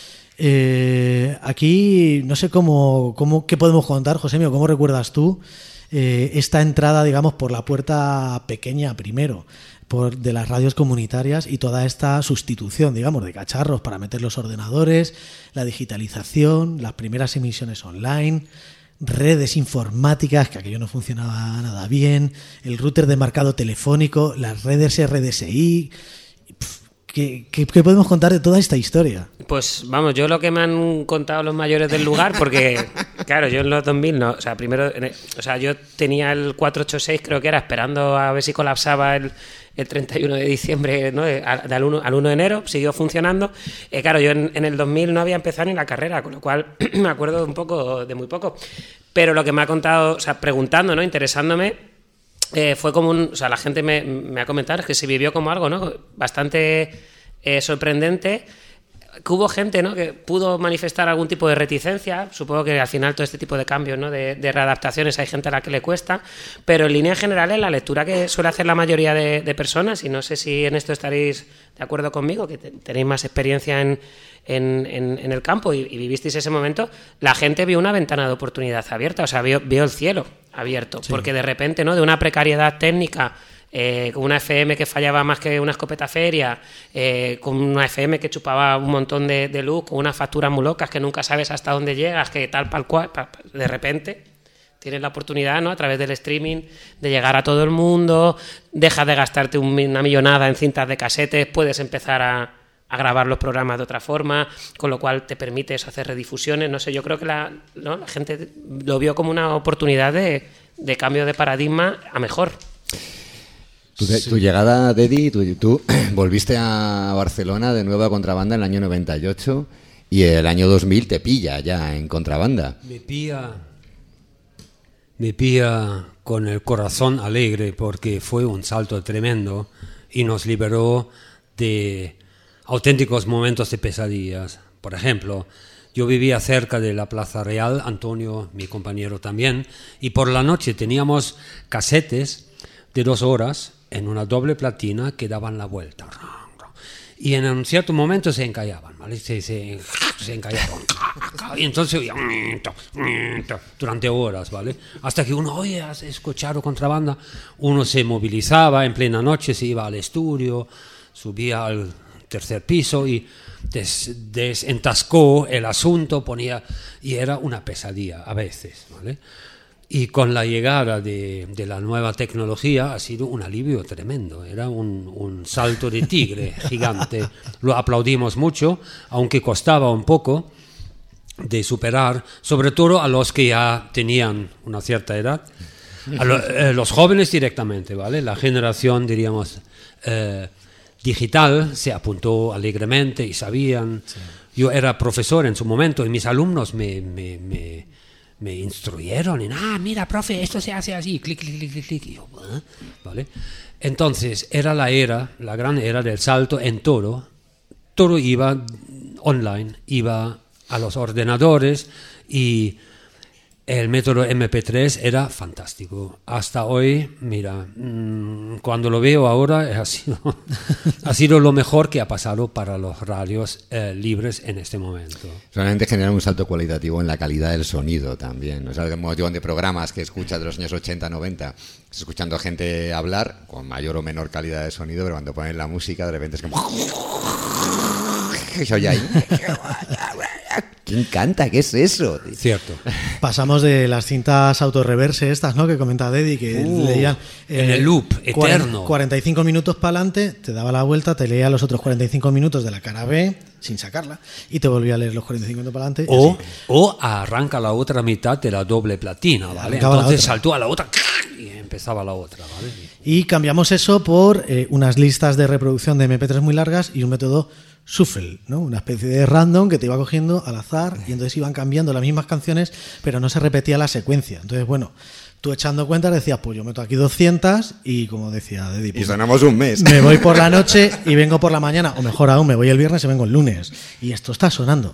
Eh, aquí no sé cómo, cómo qué podemos contar, Josémio, ¿cómo recuerdas tú Eh, esta entrada, digamos, por la puerta pequeña primero, por de las radios comunitarias, y toda esta sustitución, digamos, de cacharros para meter los ordenadores, la digitalización, las primeras emisiones online, redes informáticas, que aquello no funcionaba nada bien, el router de marcado telefónico, las redes erre de ese i? ¿Qué, qué, ¿Qué podemos contar de toda esta historia? Pues vamos, yo lo que me han contado los mayores del lugar, porque claro, yo en los dos mil no, o sea, primero, o sea, yo tenía el cuatrocientos ochenta y seis, creo que era, esperando a ver si colapsaba el, el treinta y uno de diciembre, ¿no? Al, al, uno, al uno de enero, siguió funcionando. Eh, claro, yo en, en el dos mil no había empezado ni la carrera, con lo cual me acuerdo un poco, de muy poco. Pero lo que me ha contado, o sea, preguntando, ¿no? Interesándome, Eh, fue como un, o sea, la gente me, me ha comentado que se vivió como algo, ¿no? Bastante eh, sorprendente, que hubo gente, ¿no?, que pudo manifestar algún tipo de reticencia. Supongo que al final todo este tipo de cambios, ¿no?, de, de readaptaciones, hay gente a la que le cuesta, pero en líneas generales la lectura que suele hacer la mayoría de, de personas, y no sé si en esto estaréis de acuerdo conmigo, que te, tenéis más experiencia en, en, en, en el campo y, y vivisteis ese momento, la gente vio una ventana de oportunidad abierta, o sea, vio, vio el cielo abierto, sí. Porque de repente, ¿no?, de una precariedad técnica, eh, con una efe eme que fallaba más que una escopeta feria, eh, con una efe eme que chupaba un montón de, de luz, con unas facturas muy locas que nunca sabes hasta dónde llegas, que tal, pal cual, de repente tienes la oportunidad, ¿no?, a través del streaming, de llegar a todo el mundo, dejas de gastarte una millonada en cintas de casetes, puedes empezar a, a grabar los programas de otra forma, con lo cual te permites hacer redifusiones. No sé, yo creo que la, ¿no?, la gente lo vio como una oportunidad de, de cambio de paradigma a mejor. Tu, sí. tu llegada, Dedi, tú, tú volviste a Barcelona de nuevo a Contrabanda en el año noventa y ocho, y el año dos mil te pilla ya en Contrabanda. Me pilla, me pilla con el corazón alegre, porque fue un salto tremendo y nos liberó de auténticos momentos de pesadillas. Por ejemplo, yo vivía cerca de la Plaza Real, Antonio, mi compañero también, y por la noche teníamos casetes de dos horas en una doble platina que daban la vuelta. Y en un cierto momento se encallaban, ¿vale? Se, se, se encallaban. Y entonces oía durante horas, ¿vale? Hasta que uno, oye, ¿has escuchado contrabanda? Uno se movilizaba en plena noche, se iba al estudio, subía al tercer piso y des, desentascó el asunto, ponía... Y era una pesadilla a veces, ¿vale? Y con la llegada de, de la nueva tecnología ha sido un alivio tremendo, era un, un salto de tigre gigante. Lo aplaudimos mucho, aunque costaba un poco de superar, sobre todo a los que ya tenían una cierta edad, a lo, eh, los jóvenes directamente, ¿vale? La generación, diríamos, eh, digital se apuntó alegremente y sabían. Sí. Yo era profesor en su momento y mis alumnos me... me, me me instruyeron en, ah, mira, profe, esto se hace así, clic, clic, clic, clic, clic. Y yo, ¿eh? ¿Vale? Entonces, era la era, la gran era del salto en todo. Todo iba online, iba a los ordenadores y el método eme pe tres era fantástico. Hasta hoy, mira, mmm, cuando lo veo ahora, ha sido, ha sido lo mejor que ha pasado para los radios eh, libres en este momento. Solamente genera un salto cualitativo en la calidad del sonido también. O sea, el montón de programas que escuchas de los años ochenta, noventa, estás escuchando a gente hablar con mayor o menor calidad de sonido, pero cuando ponen la música, de repente es como... ¿Qué oye ahí? ¿Quién canta? ¿Qué es eso? Cierto. Pasamos de las cintas autorreverse estas, ¿no? Que comenta Dedi, que uh, leían eh, en el loop eterno. cuarenta y cinco minutos para adelante, te daba la vuelta, te leía los otros cuarenta y cinco minutos de la cara B sin sacarla y te volvía a leer los cuarenta y cinco minutos para adelante. O, o arranca la otra mitad de la doble platina, ¿vale? Entonces saltó a la otra y empezaba la otra, ¿vale? Y cambiamos eso por eh, unas listas de reproducción de eme pe tres muy largas y un método shuffle, ¿no? Una especie de random que te iba cogiendo al azar y entonces iban cambiando las mismas canciones, pero no se repetía la secuencia. Entonces, bueno, tú echando cuentas decías, pues yo meto aquí doscientas y como decía Dedi, pues, y sonamos un mes. Me voy por la noche y vengo por la mañana, o mejor aún, me voy el viernes y vengo el lunes. Y esto está sonando.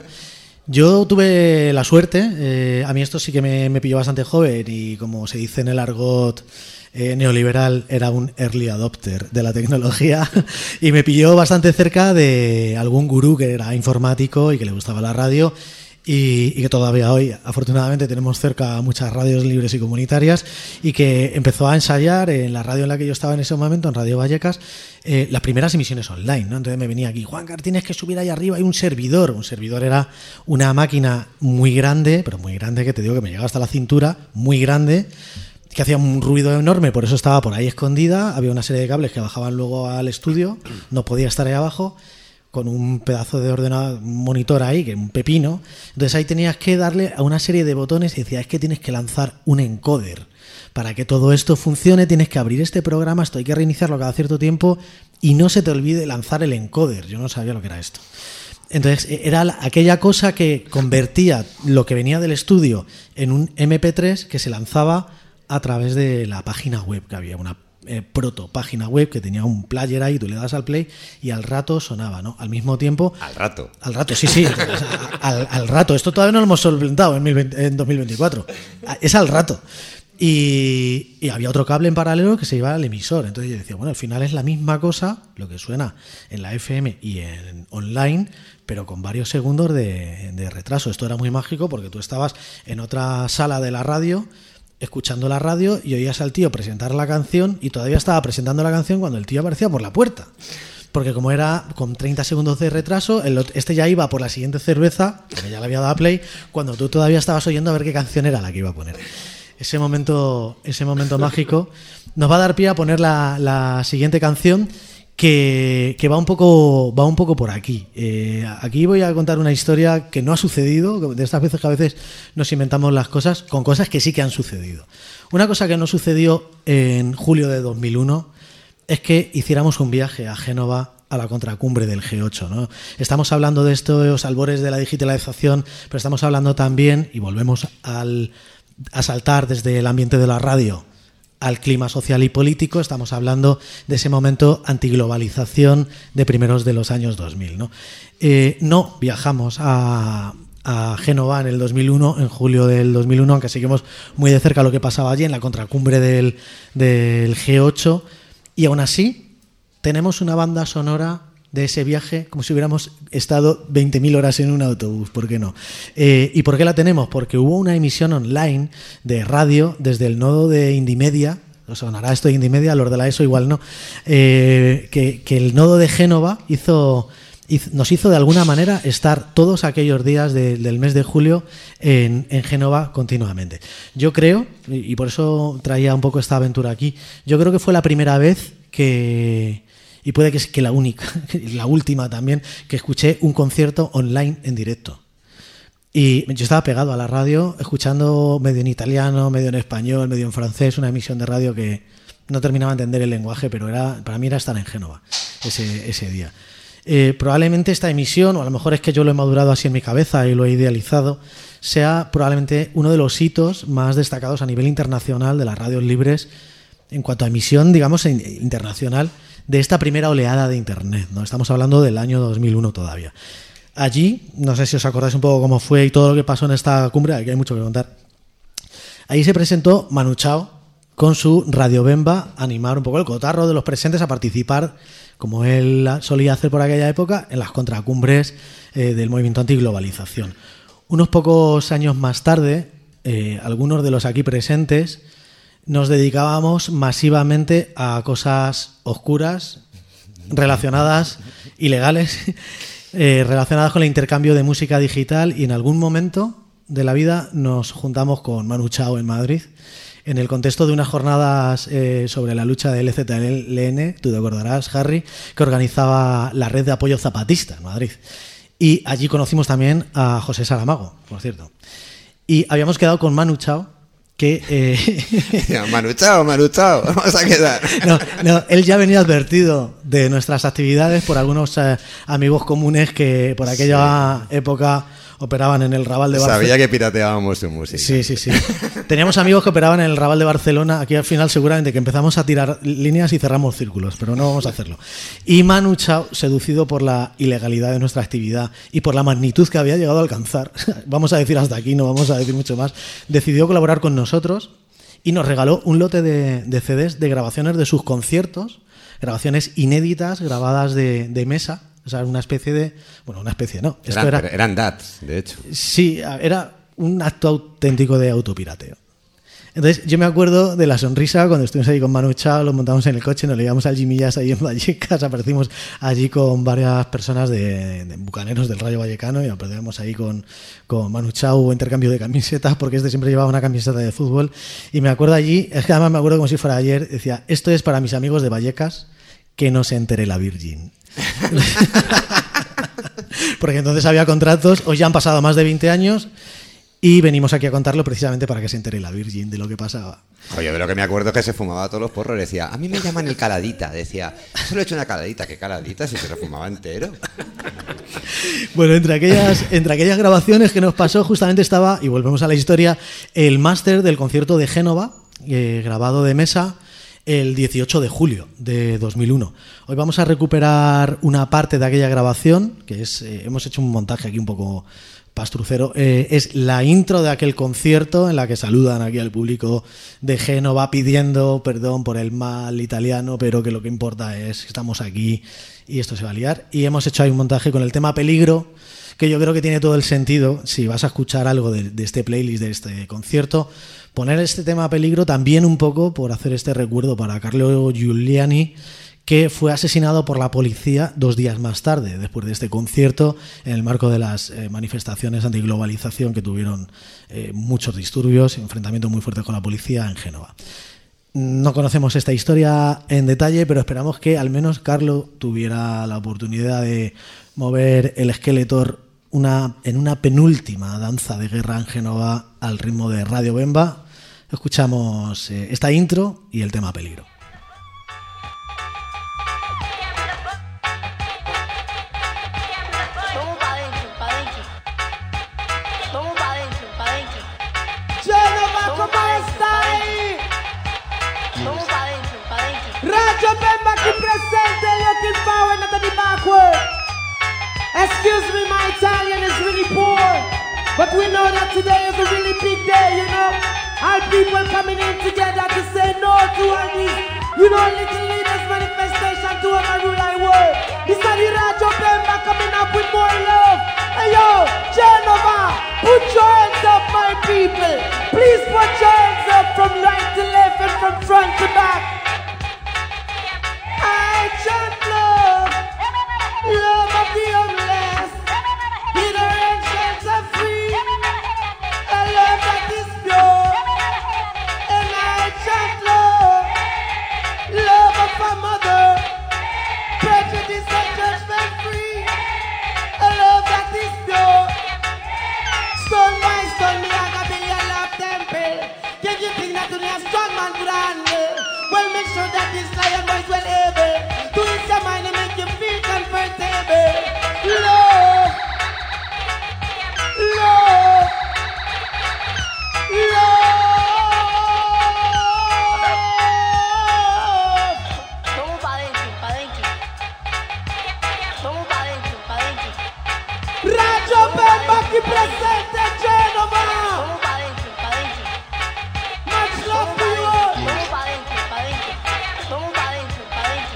Yo tuve la suerte, eh, a mí esto sí que me, me pilló bastante joven y como se dice en el argot eh, neoliberal, era un early adopter de la tecnología y me pilló bastante cerca de algún gurú que era informático y que le gustaba la radio y, y que todavía hoy afortunadamente tenemos cerca muchas radios libres y comunitarias y que empezó a ensayar en la radio en la que yo estaba en ese momento, en Radio Vallecas, eh, las primeras emisiones online, ¿no? Entonces me venía aquí, Juancar, tienes que subir ahí arriba, hay un servidor. Un servidor era una máquina muy grande, pero muy grande, que te digo que me llegaba hasta la cintura, muy grande, que hacía un ruido enorme, por eso estaba por ahí escondida, había una serie de cables que bajaban luego al estudio, no podía estar ahí abajo, con un pedazo de ordenador, un monitor ahí, que un pepino. Entonces ahí tenías que darle a una serie de botones y decía, es que tienes que lanzar un encoder. Para que todo esto funcione tienes que abrir este programa, esto hay que reiniciarlo cada cierto tiempo y no se te olvide lanzar el encoder. Yo no sabía lo que era esto. Entonces era aquella cosa que convertía lo que venía del estudio en un eme pe tres que se lanzaba a través de la página web, que había una Eh, proto página web que tenía un player ahí, tú le das al play y al rato sonaba, ¿no? Al mismo tiempo... Al rato. Al rato, sí, sí. al, al rato. Esto todavía no lo hemos solventado en, en dos mil veinticuatro. Es al rato. Y, y había otro cable en paralelo que se iba al emisor. Entonces yo decía, bueno, al final es la misma cosa, lo que suena en la efe eme y en online, pero con varios segundos de, de retraso. Esto era muy mágico porque tú estabas en otra sala de la radio escuchando la radio y oías al tío presentar la canción y todavía estaba presentando la canción cuando el tío aparecía por la puerta. Porque como era con treinta segundos de retraso, el, este ya iba por la siguiente cerveza, que ya le había dado a play, cuando tú todavía estabas oyendo a ver qué canción era la que iba a poner. Ese momento, ese momento mágico nos va a dar pie a poner la, la siguiente canción que, que va un poco va un poco por aquí. Eh, aquí voy a contar una historia que no ha sucedido, de estas veces que a veces nos inventamos las cosas con cosas que sí que han sucedido. Una cosa que no sucedió en julio de dos mil uno es que hiciéramos un viaje a Génova a la contracumbre del ge ocho, ¿no? Estamos hablando de estos albores de la digitalización, pero estamos hablando también, y volvemos al, a saltar desde el ambiente de la radio al clima social y político, estamos hablando de ese momento antiglobalización de primeros de los años dos mil, ¿no? Eh, no viajamos a, a Génova en el dos mil uno, en julio del dos mil uno, aunque seguimos muy de cerca lo que pasaba allí en la contracumbre del, del ge ocho, Y aún así, tenemos una banda sonora de ese viaje como si hubiéramos estado veinte mil horas en un autobús, ¿por qué no? Eh, ¿Y por qué la tenemos? Porque hubo una emisión online de radio desde el nodo de Indymedia, os sonará esto de Indymedia, los de la ESO igual no, eh, que, que el nodo de Génova hizo... nos hizo de alguna manera estar todos aquellos días de, del mes de julio en, en Génova continuamente. Yo creo, y por eso traía un poco esta aventura aquí, yo creo que fue la primera vez que, y puede que es que la única, la última también, que escuché un concierto online en directo. Y yo estaba pegado a la radio, escuchando medio en italiano, medio en español, medio en francés, una emisión de radio que no terminaba de entender el lenguaje, pero era para mí era estar en Génova ese, ese día. Eh, probablemente esta emisión, o a lo mejor es que yo lo he madurado así en mi cabeza y lo he idealizado, sea probablemente uno de los hitos más destacados a nivel internacional de las radios libres en cuanto a emisión, digamos, internacional de esta primera oleada de Internet, ¿no? Estamos hablando del año dos mil uno todavía. Allí, no sé si os acordáis un poco cómo fue y todo lo que pasó en esta cumbre, aquí hay mucho que contar. Ahí se presentó Manu Chao con su Radio Bemba a animar un poco el cotarro de los presentes a participar, como él solía hacer por aquella época, en las contracumbres eh, del movimiento antiglobalización. Unos pocos años más tarde, eh, algunos de los aquí presentes nos dedicábamos masivamente a cosas oscuras, relacionadas, ilegales, eh, relacionadas con el intercambio de música digital, y en algún momento de la vida nos juntamos con Manu Chao en Madrid, en el contexto de unas jornadas eh, sobre la lucha de L Z L N, tú te acordarás, Harry, que organizaba la Red de Apoyo Zapatista en Madrid. Y allí conocimos también a José Saramago, por cierto. Y habíamos quedado con Manu Chao, que... Eh... Manu Chao, Manu Chao, vamos a quedar. No, no, él ya venía advertido de nuestras actividades por algunos eh, amigos comunes que por aquella sí. época operaban en el Raval de Barcelona. Sabía que pirateábamos su música. Sí, sí, sí. Teníamos amigos que operaban en el Raval de Barcelona. Aquí al final seguramente que empezamos a tirar líneas y cerramos círculos, pero no vamos a hacerlo. Y Manu Chao, seducido por la ilegalidad de nuestra actividad y por la magnitud que había llegado a alcanzar, vamos a decir hasta aquí, no vamos a decir mucho más, decidió colaborar con nosotros y nos regaló un lote de, de C Ds de grabaciones de sus conciertos, grabaciones inéditas, grabadas de, de mesa. O sea, una especie de... Bueno, una especie, no. Esto eran, era, eran D A Ts, de hecho. Sí, era un acto auténtico de autopirateo. Entonces, yo me acuerdo de la sonrisa cuando estuvimos ahí con Manu Chao, lo montamos en el coche, nos le llevamos al Jimmy Jazz ahí en Vallecas, aparecimos allí con varias personas de, de bucaneros del Rayo Vallecano y nos perdíamos ahí con, con Manu Chao, hubo intercambio de camisetas porque este siempre llevaba una camiseta de fútbol. Y me acuerdo allí, es que además me acuerdo como si fuera ayer, decía, esto es para mis amigos de Vallecas, que no se entere la Virgin. Porque entonces había contratos, hoy ya han pasado más de veinte años y venimos aquí a contarlo precisamente para que se entere la Virgin de lo que pasaba. Oye, de lo que me acuerdo es que se fumaba todos los porros, decía, a mí me llaman el caladita, decía, solo he hecho una caladita, ¿qué caladita? Si se lo fumaba entero. Bueno, entre aquellas, entre aquellas grabaciones que nos pasó justamente estaba, y volvemos a la historia, el máster del concierto de Génova, eh, grabado de mesa, el dieciocho de julio de dos mil uno. Hoy vamos a recuperar una parte de aquella grabación, que es, eh, hemos hecho un montaje aquí un poco pastrucero, eh, es la intro de aquel concierto en la que saludan aquí al público de Génova pidiendo perdón por el mal italiano, pero que lo que importa es que estamos aquí y esto se va a liar. Y hemos hecho ahí un montaje con el tema Peligro, que yo creo que tiene todo el sentido, si vas a escuchar algo de, de este playlist, de este concierto, poner este tema Peligro también un poco por hacer este recuerdo para Carlo Giuliani, que fue asesinado por la policía dos días más tarde, después de este concierto, en el marco de las eh, manifestaciones antiglobalización que tuvieron eh, muchos disturbios y enfrentamientos muy fuertes con la policía en Génova. No conocemos esta historia en detalle, pero esperamos que al menos Carlo tuviera la oportunidad de mover el esqueleto una, en una penúltima danza de guerra en Génova al ritmo de Radio Bemba. Escuchamos eh, esta intro y el tema Peligro. Radio Bemba aquí presente, looking forward, not any backward. Excuse me, my Italian is really poor, but we know that today is a really big day, you know. All people coming in together to say no to all these You know, little leaders manifestation to a rule I work. This is the Rajo Pemba coming up with more love. Hey yo, Genova, put your hands up, my people. Please put your hands up from right to left and from front to back. I chant love, love of the homeless. Ignorant shelter free, a love that is pure. And I chant love, love of a mother, prejudice and judgment free, a love that is pure. Stone by stone, me I got build a love temple. Can you think that only a strong man could handle? Well, make sure that this lion boy is well able to ease your mind and make you feel comfortable. Love, love, love. Vamos pa' dentro, pa' dentro. Vamos pa' dentro, pa' dentro. Rajo Pemba aquí presente, Genova. Vamos pa' dentro, pa' dentro. Much love for you all. Vamos pa' dentro, pa' dentro. Vamos pa' dentro, pa' dentro.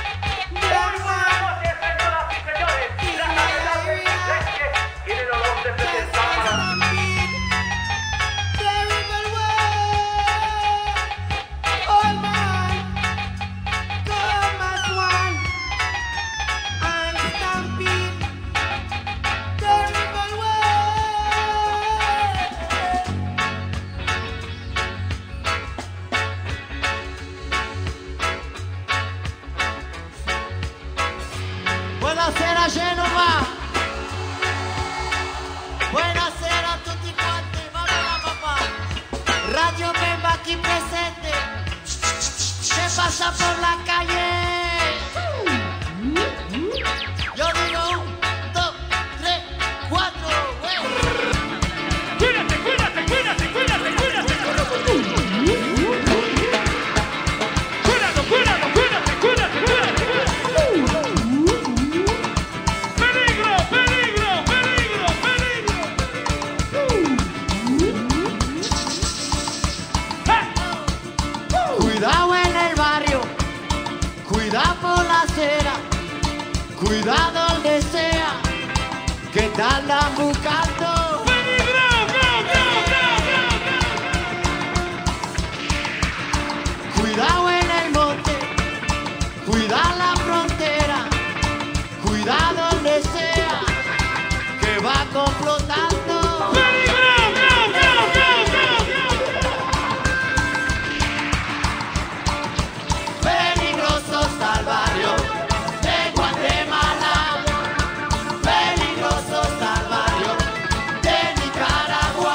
Buonasera Genova. Buonasera a tutti quanti. Vabbè papà. Radio Pemba aquí presente. Se pasa por la calle. Yo digo un, dos, tres, cuatro. Cuídate, cuídate, cuídate, cuídate, cuídate. Cuídate, cuídate, cuídate, cuídate, cuídate. Peligro, peligro, peligro, peligro. Cuidado en el barrio, cuidado por la acera, cuidado donde sea, que te andan buscando. ¡Peligro! ¡Go, go, go, go, go! Cuidado en el monte, cuidado la frontera, cuidado donde sea, que va complotando. ¡Peligro! ¡Go, go, go, go, go! Peligroso está el barrio de Guatemala, peligroso está el barrio de Nicaragua.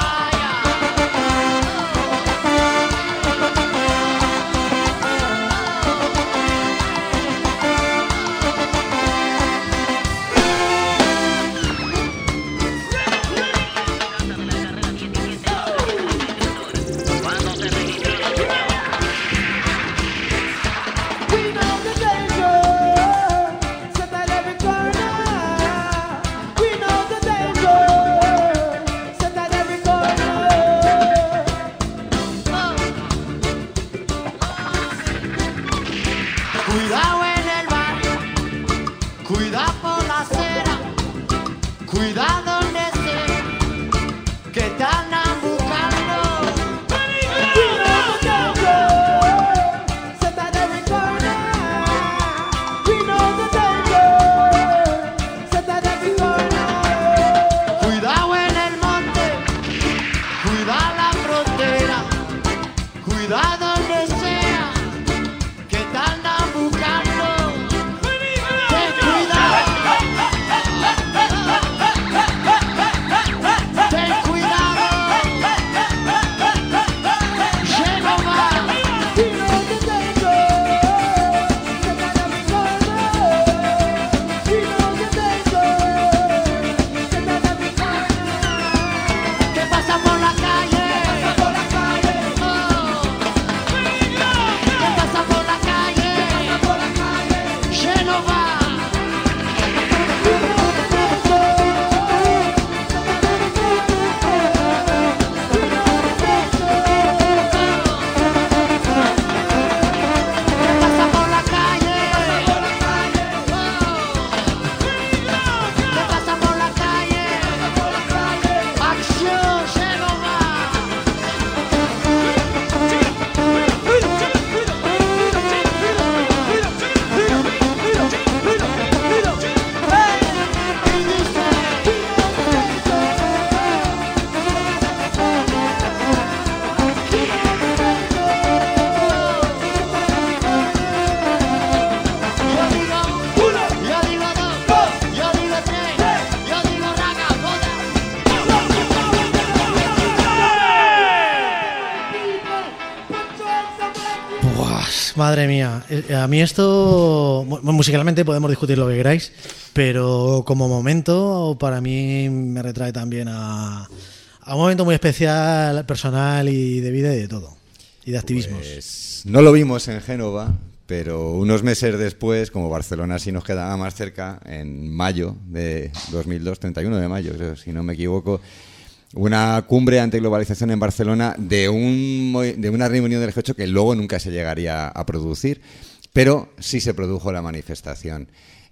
We know the danger, set at every corner. We know the danger, set at every corner. Cuidado en el barrio, cuidado por la acera, cuidado donde sea, que te andan buscando. We know the danger, set at every corner. We know the danger, set at every corner. Cuidado en el monte, cuidado la frontera, cuidado donde sea, que te andan buscando. Ten cuidado. Ten cuidado. Genova. We know the danger, set at every corner. We know the danger, set at every corner. ¿Qué pasa por la calle? Madre mía, eh, a mí esto, mu- musicalmente podemos discutir lo que queráis, pero como momento para mí me retrae también a, a un momento muy especial, personal y de vida y de todo, y de activismos. Pues no lo vimos en Génova, pero unos meses después, como Barcelona sí nos quedaba más cerca, en mayo de dos mil dos, treinta y uno de mayo, creo, si no me equivoco, una cumbre antiglobalización en Barcelona de, un, mo- de una reunión del G ocho que luego nunca se llegaría a producir, pero sí se produjo la manifestación.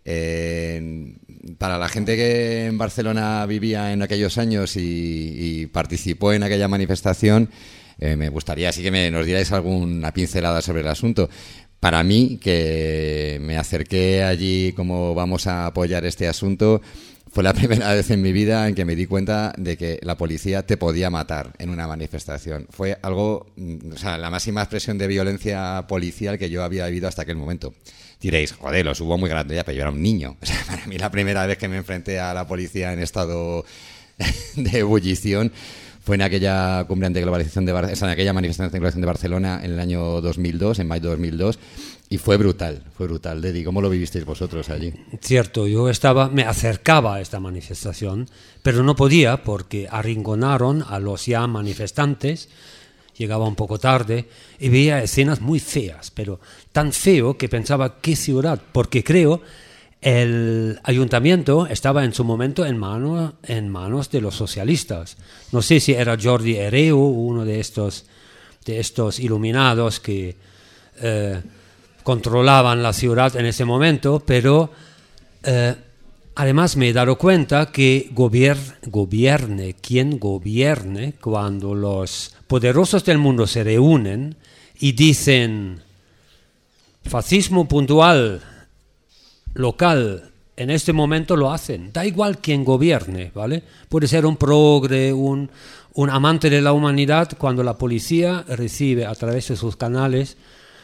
Eh, para la gente que en Barcelona vivía en aquellos años y, y participó en aquella manifestación, eh, me gustaría así que me, nos dierais alguna pincelada sobre el asunto. Para mí, que me acerqué allí como vamos a apoyar este asunto, fue la primera vez en mi vida en que me di cuenta de que la policía te podía matar en una manifestación. Fue algo, o sea, la máxima expresión de violencia policial que yo había vivido hasta aquel momento. Diréis, joder, los hubo muy grande ya, pero yo era un niño. O sea, para mí la primera vez que me enfrenté a la policía en estado de ebullición fue en aquella cumbre antiglobalización de Bar- en aquella manifestación antiglobalización de Barcelona en el año dos mil dos, en mayo de dos mil dos, y fue brutal, fue brutal. Dedi, ¿cómo lo vivisteis vosotros allí? Cierto, yo estaba, me acercaba a esta manifestación, pero no podía porque arrinconaron a los ya manifestantes. Llegaba un poco tarde y veía escenas muy feas, pero tan feo que pensaba, ¿qué ciudad? Porque creo el ayuntamiento estaba en su momento en, mano, en manos de los socialistas. No sé si era Jordi Hereu, uno de estos, de estos iluminados que eh, controlaban la ciudad en ese momento, pero eh, además me he dado cuenta que gobier gobierne quien gobierne, cuando los poderosos del mundo se reúnen y dicen fascismo puntual, local, en este momento lo hacen. Da igual quién gobierne, ¿vale? Puede ser un progre, un, un amante de la humanidad, cuando la policía recibe a través de sus canales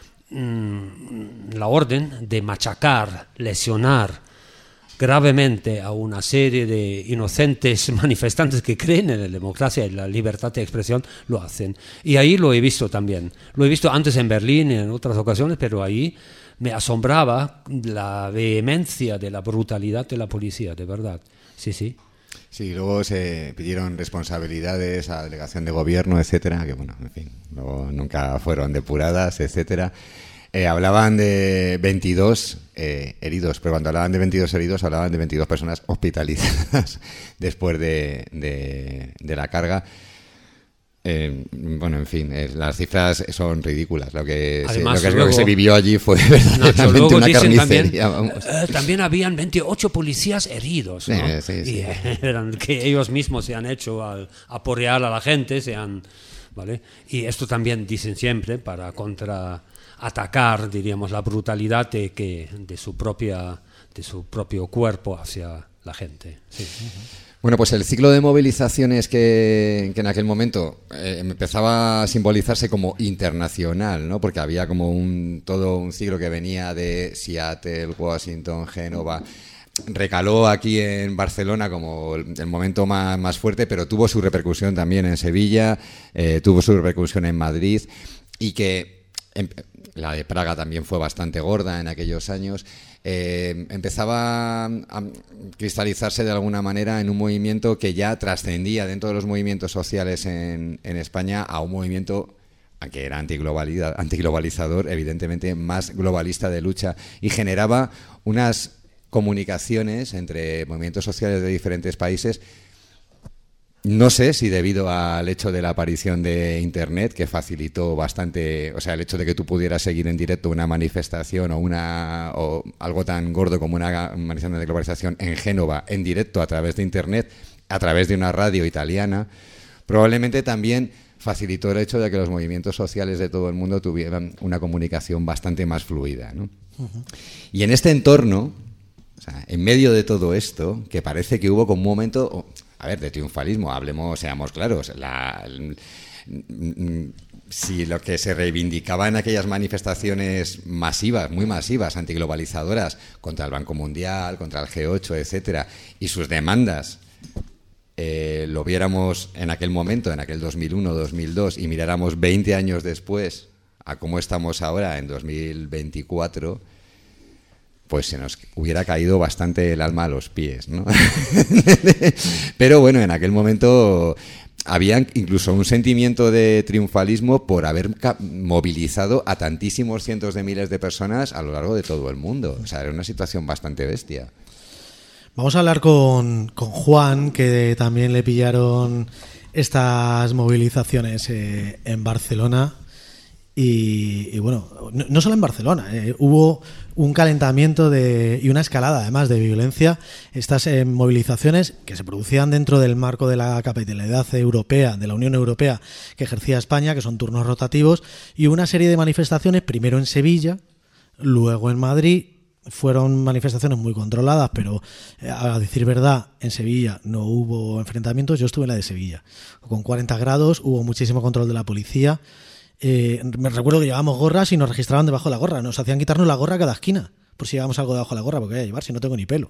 mmm, la orden de machacar, lesionar gravemente a una serie de inocentes manifestantes que creen en la democracia y la libertad de expresión, lo hacen. Y ahí lo he visto también. Lo he visto antes en Berlín y en otras ocasiones, pero ahí me asombraba la vehemencia de la brutalidad de la policía, de verdad. Sí, sí. Sí, luego se pidieron responsabilidades a la delegación de gobierno, etcétera, que bueno, en fin, luego nunca fueron depuradas, etcétera. Eh, hablaban de veintidós eh, heridos, pero cuando hablaban de veintidós heridos hablaban de veintidós personas hospitalizadas después de, de, de la carga. Eh, bueno, en fin, eh, las cifras son ridículas. Lo que, Además, se, lo que, luego, lo que se vivió allí fue verdaderamente luego una dicen carnicería. También, eh, también habían veintiocho policías heridos, ¿no? Sí, sí, sí. Y eh, eran que ellos mismos se han hecho al aporrear a la gente, se han, ¿vale? Y esto también dicen siempre para contraatacar, diríamos, la brutalidad de que de su propia de su propio cuerpo hacia la gente. Sí. Bueno, pues el ciclo de movilizaciones que, que en aquel momento eh, empezaba a simbolizarse como internacional, ¿no? Porque había como un todo un ciclo que venía de Seattle, Washington, Génova, recaló aquí en Barcelona como el, el momento más, más fuerte, pero tuvo su repercusión también en Sevilla, eh, tuvo su repercusión en Madrid, y que em, la de Praga también fue bastante gorda en aquellos años. Eh, empezaba a cristalizarse de alguna manera en un movimiento que ya trascendía dentro de los movimientos sociales en, en España a un movimiento que era antiglobalizador, evidentemente más globalista de lucha, y generaba unas comunicaciones entre movimientos sociales de diferentes países. No sé si debido al hecho de la aparición de Internet, que facilitó bastante, o sea, el hecho de que tú pudieras seguir en directo una manifestación o una o algo tan gordo como una manifestación de globalización en Génova, en directo a través de Internet, a través de una radio italiana, probablemente también facilitó el hecho de que los movimientos sociales de todo el mundo tuvieran una comunicación bastante más fluida, ¿no? Uh-huh. Y en este entorno, o sea, en medio de todo esto, que parece que hubo como un momento... A ver, de triunfalismo, hablemos, seamos claros. La, si lo que se reivindicaba en aquellas manifestaciones masivas, muy masivas, antiglobalizadoras, contra el Banco Mundial, contra el G ocho, etcétera, y sus demandas, eh, lo viéramos en aquel momento, en aquel dos mil uno, dos mil dos, y miráramos veinte años después a cómo estamos ahora en dos mil veinticuatro, pues se nos hubiera caído bastante el alma a los pies, ¿no? Pero bueno, en aquel momento había incluso un sentimiento de triunfalismo por haber movilizado a tantísimos cientos de miles de personas a lo largo de todo el mundo. O sea, era una situación bastante bestia. Vamos a hablar con, con Juan, que también le pillaron estas movilizaciones eh, en Barcelona. Y, y bueno, no, no solo en Barcelona, eh, hubo un calentamiento de, y una escalada además de violencia. Estas eh, movilizaciones que se producían dentro del marco de la capitalidad europea, de la Unión Europea que ejercía España, que son turnos rotativos, y una serie de manifestaciones, primero en Sevilla, luego en Madrid. Fueron manifestaciones muy controladas, pero eh, a decir verdad, en Sevilla no hubo enfrentamientos. Yo estuve en la de Sevilla, con cuarenta grados, hubo muchísimo control de la policía. Eh, me recuerdo que llevábamos gorras y nos registraban debajo de la gorra. Nos hacían quitarnos la gorra a cada esquina, por si llevábamos algo debajo de la gorra, porque voy a llevar si no tengo ni pelo.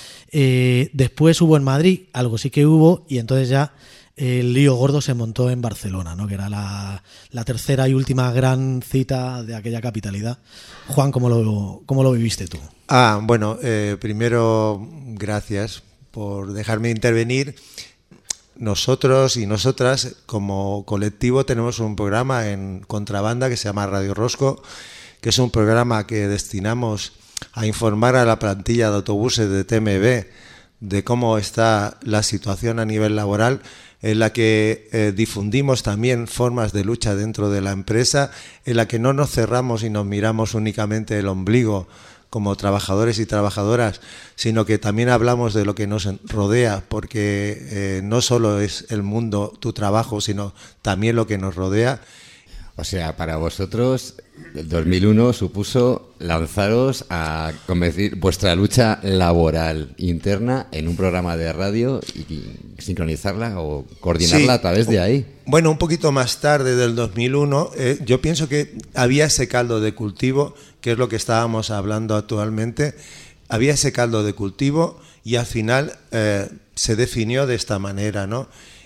Eh, después hubo en Madrid, algo sí que hubo, y entonces ya el lío gordo se montó en Barcelona, ¿no? Que era la, la tercera y última gran cita de aquella capitalidad. Juan, ¿cómo lo, cómo lo viviste tú? Ah, bueno, eh, primero, gracias por dejarme intervenir. Nosotros y nosotras, como colectivo, tenemos un programa en Contrabanda que se llama Radio Rosco, que es un programa que destinamos a informar a la plantilla de autobuses de T M B de cómo está la situación a nivel laboral, en la que eh, difundimos también formas de lucha dentro de la empresa, en la que no nos cerramos y nos miramos únicamente el ombligo como trabajadores y trabajadoras, sino que también hablamos de lo que nos rodea, porque eh, no solo es el mundo, tu trabajo, sino también lo que nos rodea. O sea, para vosotros, el dos mil uno supuso lanzaros a convertir vuestra lucha laboral interna en un programa de radio y sincronizarla o coordinarla sí, a través de ahí. Bueno, un poquito más tarde del dos mil uno, eh, yo pienso que había ese caldo de cultivo, que es lo que estábamos hablando actualmente. Había ese caldo de cultivo y al final eh, se definió de esta manera, ¿no?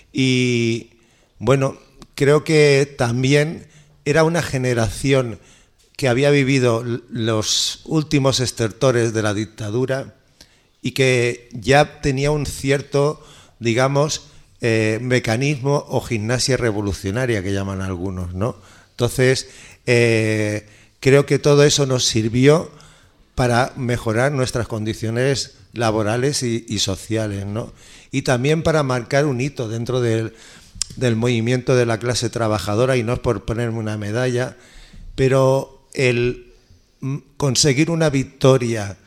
Y bueno, creo que también era una generación que había vivido los últimos estertores de la dictadura y que ya tenía un cierto, digamos, eh, mecanismo o gimnasia revolucionaria que llaman algunos, ¿no? Entonces, eh, creo que todo eso nos sirvió para mejorar nuestras condiciones laborales y, y sociales, ¿no? Y también para marcar un hito dentro del del movimiento de la clase trabajadora, y no es por ponerme una medalla, pero el conseguir una victoria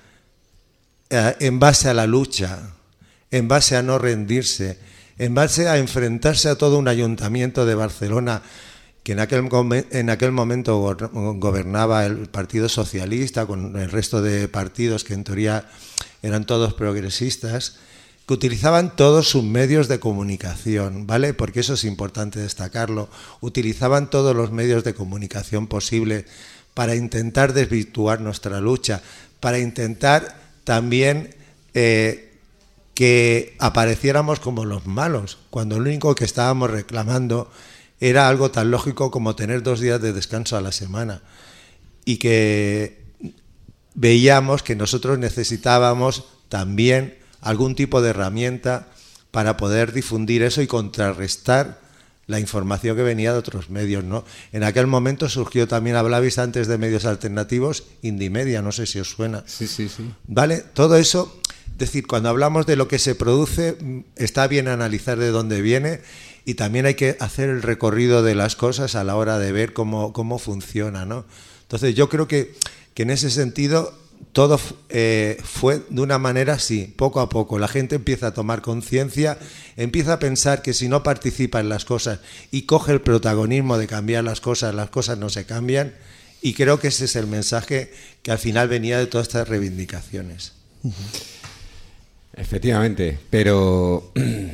eh, en base a la lucha, en base a no rendirse, en base a enfrentarse a todo un ayuntamiento de Barcelona que en aquel, en aquel momento gobernaba el Partido Socialista con el resto de partidos que en teoría eran todos progresistas, que utilizaban todos sus medios de comunicación, ¿vale? Porque eso es importante destacarlo. Utilizaban todos los medios de comunicación posibles para intentar desvirtuar nuestra lucha, para intentar también eh, que apareciéramos como los malos, cuando lo único que estábamos reclamando era algo tan lógico como tener dos días de descanso a la semana, y que veíamos que nosotros necesitábamos también algún tipo de herramienta para poder difundir eso y contrarrestar la información que venía de otros medios, ¿no? En aquel momento surgió también, hablabais antes de medios alternativos, Indymedia, no sé si os suena. Sí, sí, sí. ¿Vale? Todo eso, es decir, cuando hablamos de lo que se produce, está bien analizar de dónde viene, y también hay que hacer el recorrido de las cosas a la hora de ver cómo, cómo funciona, ¿no? Entonces yo creo que, que en ese sentido todo eh, fue de una manera así, poco a poco. La gente empieza a tomar conciencia, empieza a pensar que si no participa en las cosas y coge el protagonismo de cambiar las cosas, las cosas no se cambian, y creo que ese es el mensaje que al final venía de todas estas reivindicaciones. Efectivamente, pero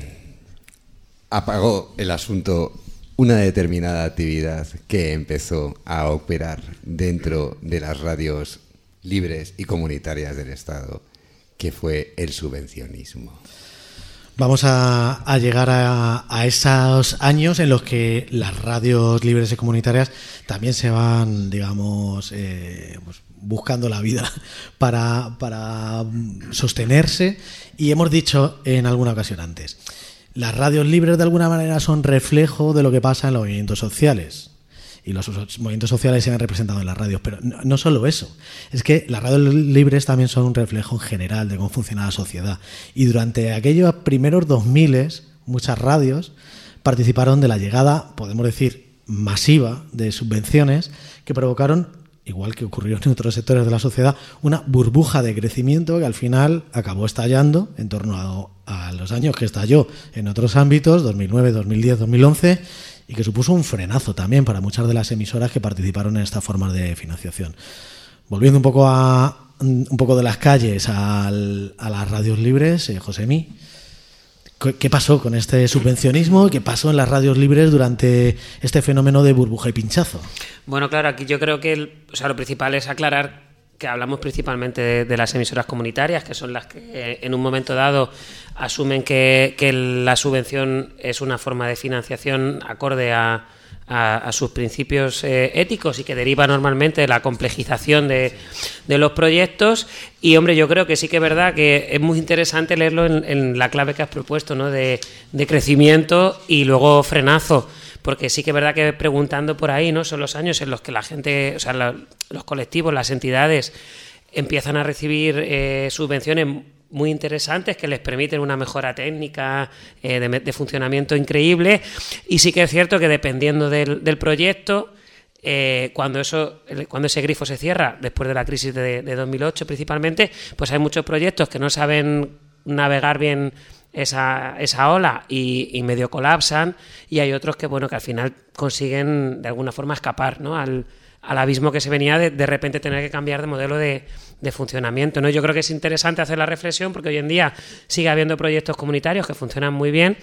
apagó el asunto una determinada actividad que empezó a operar dentro de las radios libres y comunitarias del Estado, que fue el subvencionismo. Vamos a, a llegar a, a esos años en los que las radios libres y comunitarias también se van, digamos, eh, pues buscando la vida para, para sostenerse. Y hemos dicho en alguna ocasión antes, las radios libres de alguna manera son reflejo de lo que pasa en los movimientos sociales. Y los movimientos sociales se han representado en las radios, pero no, no solo eso, es que las radios libres también son un reflejo en general de cómo funciona la sociedad. Y durante aquellos primeros dos mil, muchas radios participaron de la llegada, podemos decir, masiva de subvenciones que provocaron, igual que ocurrió en otros sectores de la sociedad, una burbuja de crecimiento que al final acabó estallando en torno a, a los años que estalló en otros ámbitos, dos mil nueve, dos mil diez, dos mil once, y que supuso un frenazo también para muchas de las emisoras que participaron en estas formas de financiación. Volviendo un poco a un poco de las calles al, a las radios libres, eh, Josemi, ¿qué pasó con este subvencionismo? ¿Qué pasó en las radios libres durante este fenómeno de burbuja y pinchazo? Bueno, claro, aquí yo creo que el, o sea, lo principal es aclarar que hablamos principalmente de, de las emisoras comunitarias, que son las que eh, en un momento dado asumen que, que la subvención es una forma de financiación acorde a, a, a sus principios eh, éticos y que deriva normalmente de la complejización de, de los proyectos. Y, hombre, yo creo que sí que es verdad que es muy interesante leerlo en, en la clave que has propuesto, ¿no? de, de crecimiento y luego frenazo. Porque sí que es verdad que preguntando por ahí, ¿no? Son los años en los que la gente, o sea, la, los colectivos, las entidades empiezan a recibir eh, subvenciones muy interesantes que les permiten una mejora técnica eh, de, de funcionamiento increíble. Y sí que es cierto que dependiendo del, del proyecto, eh, cuando eso, cuando ese grifo se cierra, después de la crisis de, de dos mil ocho principalmente, pues hay muchos proyectos que no saben navegar bien esa, esa ola y, y medio colapsan, y hay otros que bueno que al final consiguen de alguna forma escapar, ¿no? al, al abismo que se venía de de repente tener que cambiar de modelo de, de funcionamiento, ¿no? Yo creo que es interesante hacer la reflexión porque hoy en día sigue habiendo proyectos comunitarios que funcionan muy bien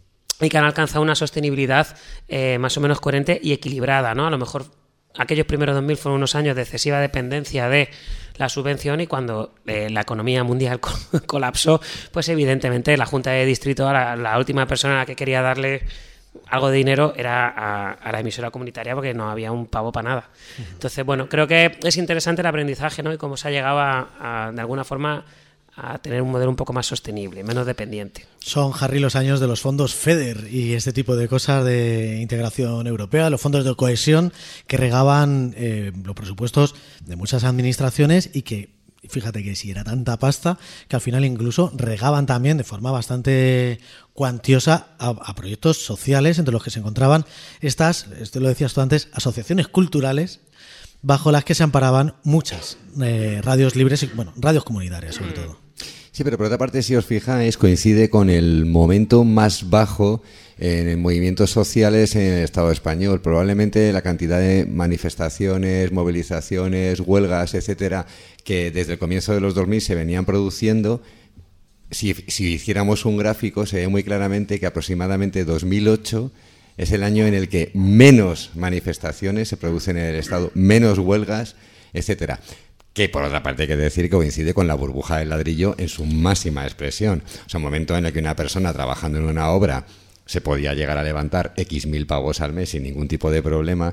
y que han alcanzado una sostenibilidad eh, más o menos coherente y equilibrada, ¿no? A lo mejor aquellos primeros dos mil fueron unos años de excesiva dependencia de la subvención, y cuando eh, la economía mundial colapsó, pues evidentemente la Junta de Distrito, la, la última persona a la que quería darle algo de dinero era a, a la emisora comunitaria, porque no había un pavo para nada. Entonces, bueno, creo que es interesante el aprendizaje, ¿no? Y cómo se ha llegado a, a de alguna forma a tener un modelo un poco más sostenible, menos dependiente. Son, Harry, los años de los fondos FEDER y este tipo de cosas de integración europea, los fondos de cohesión que regaban eh, los presupuestos de muchas administraciones, y que, fíjate que si era tanta pasta, que al final incluso regaban también de forma bastante cuantiosa a, a proyectos sociales, entre los que se encontraban estas, esto lo decías tú antes, asociaciones culturales, bajo las que se amparaban muchas eh, radios libres y, bueno, radios comunitarias sobre todo. Sí, pero por otra parte, si os fijáis, coincide con el momento más bajo en movimientos sociales en el Estado español. Probablemente la cantidad de manifestaciones, movilizaciones, huelgas, etcétera, que desde el comienzo de los dos mil se venían produciendo, si, si hiciéramos un gráfico, se ve muy claramente que aproximadamente dos mil ocho es el año en el que menos manifestaciones se producen en el Estado, menos huelgas, etcétera. Que por otra parte hay que decir que coincide con la burbuja del ladrillo en su máxima expresión. O sea, un momento en el que una persona trabajando en una obra se podía llegar a levantar X mil pavos al mes sin ningún tipo de problema.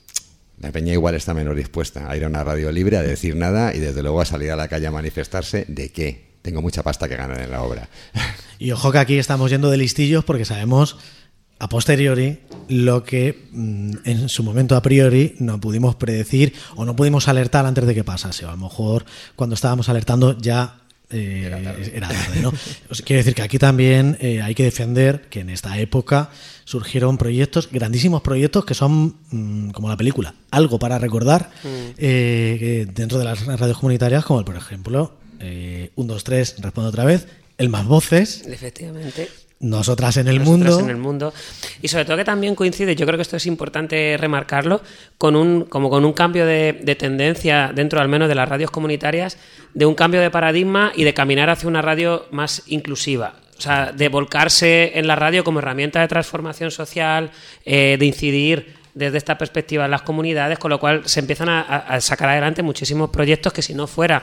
La peña igual está menos dispuesta a ir a una radio libre, a decir nada, y desde luego a salir a la calle a manifestarse. ¿De qué? Tengo mucha pasta que ganar en la obra. Y ojo que aquí estamos yendo de listillos porque sabemos a posteriori lo que mmm, en su momento a priori no pudimos predecir o no pudimos alertar antes de que pasase. O a lo mejor cuando estábamos alertando ya eh, era tarde, era tarde, ¿no? O sea, quiero decir que aquí también eh, hay que defender que en esta época surgieron proyectos, grandísimos proyectos que son mmm, como la película, algo para recordar mm. eh, dentro de las radios comunitarias, como por ejemplo eh, uno, dos, tres, respondo otra vez, el Más Voces. Efectivamente. Nosotras en el Nosotras mundo. en el mundo. Y sobre todo que también coincide, yo creo que esto es importante remarcarlo, con un como con un cambio de, de tendencia dentro al menos de las radios comunitarias, de un cambio de paradigma y de caminar hacia una radio más inclusiva. O sea, de volcarse en la radio como herramienta de transformación social, eh, de incidir desde esta perspectiva en las comunidades, con lo cual se empiezan a, a sacar adelante muchísimos proyectos que si no fuera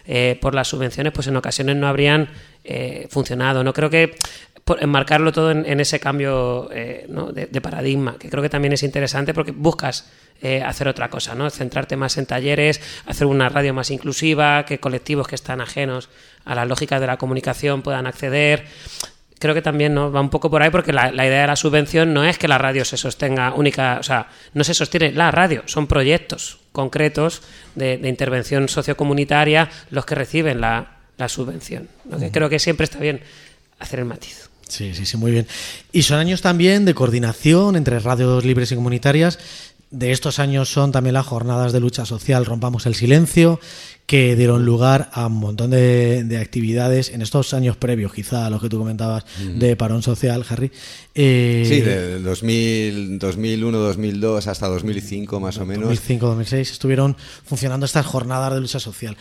eh, por las subvenciones, pues en ocasiones no habrían eh, funcionado. No creo que por enmarcarlo todo en, en ese cambio eh, ¿no? de, de paradigma, que creo que también es interesante porque buscas eh, hacer otra cosa, ¿no? Centrarte más en talleres, hacer una radio más inclusiva, que colectivos que están ajenos a las lógicas de la comunicación puedan acceder. Creo que también, ¿no?, va un poco por ahí, porque la, la idea de la subvención no es que la radio se sostenga única, o sea, no se sostiene la radio, son proyectos concretos de, de intervención sociocomunitaria los que reciben la, la subvención, ¿no? Que creo que siempre está bien hacer el matiz. Sí, sí, sí, muy bien. Y son años también de coordinación entre radios libres y comunitarias. De estos años son también las jornadas de lucha social Rompamos el Silencio, que dieron lugar a un montón de, de actividades en estos años previos, quizá a lo que tú comentabas mm. de parón social, Harry. Eh, sí, de dos mil, dos mil uno, dos mil dos hasta dos mil cinco más o menos. dos mil cinco, dos mil seis estuvieron funcionando estas jornadas de lucha social.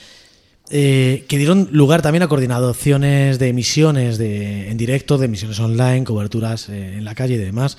Eh, que dieron lugar también a coordinaciones de emisiones de, en directo, de emisiones online, coberturas eh, en la calle y demás.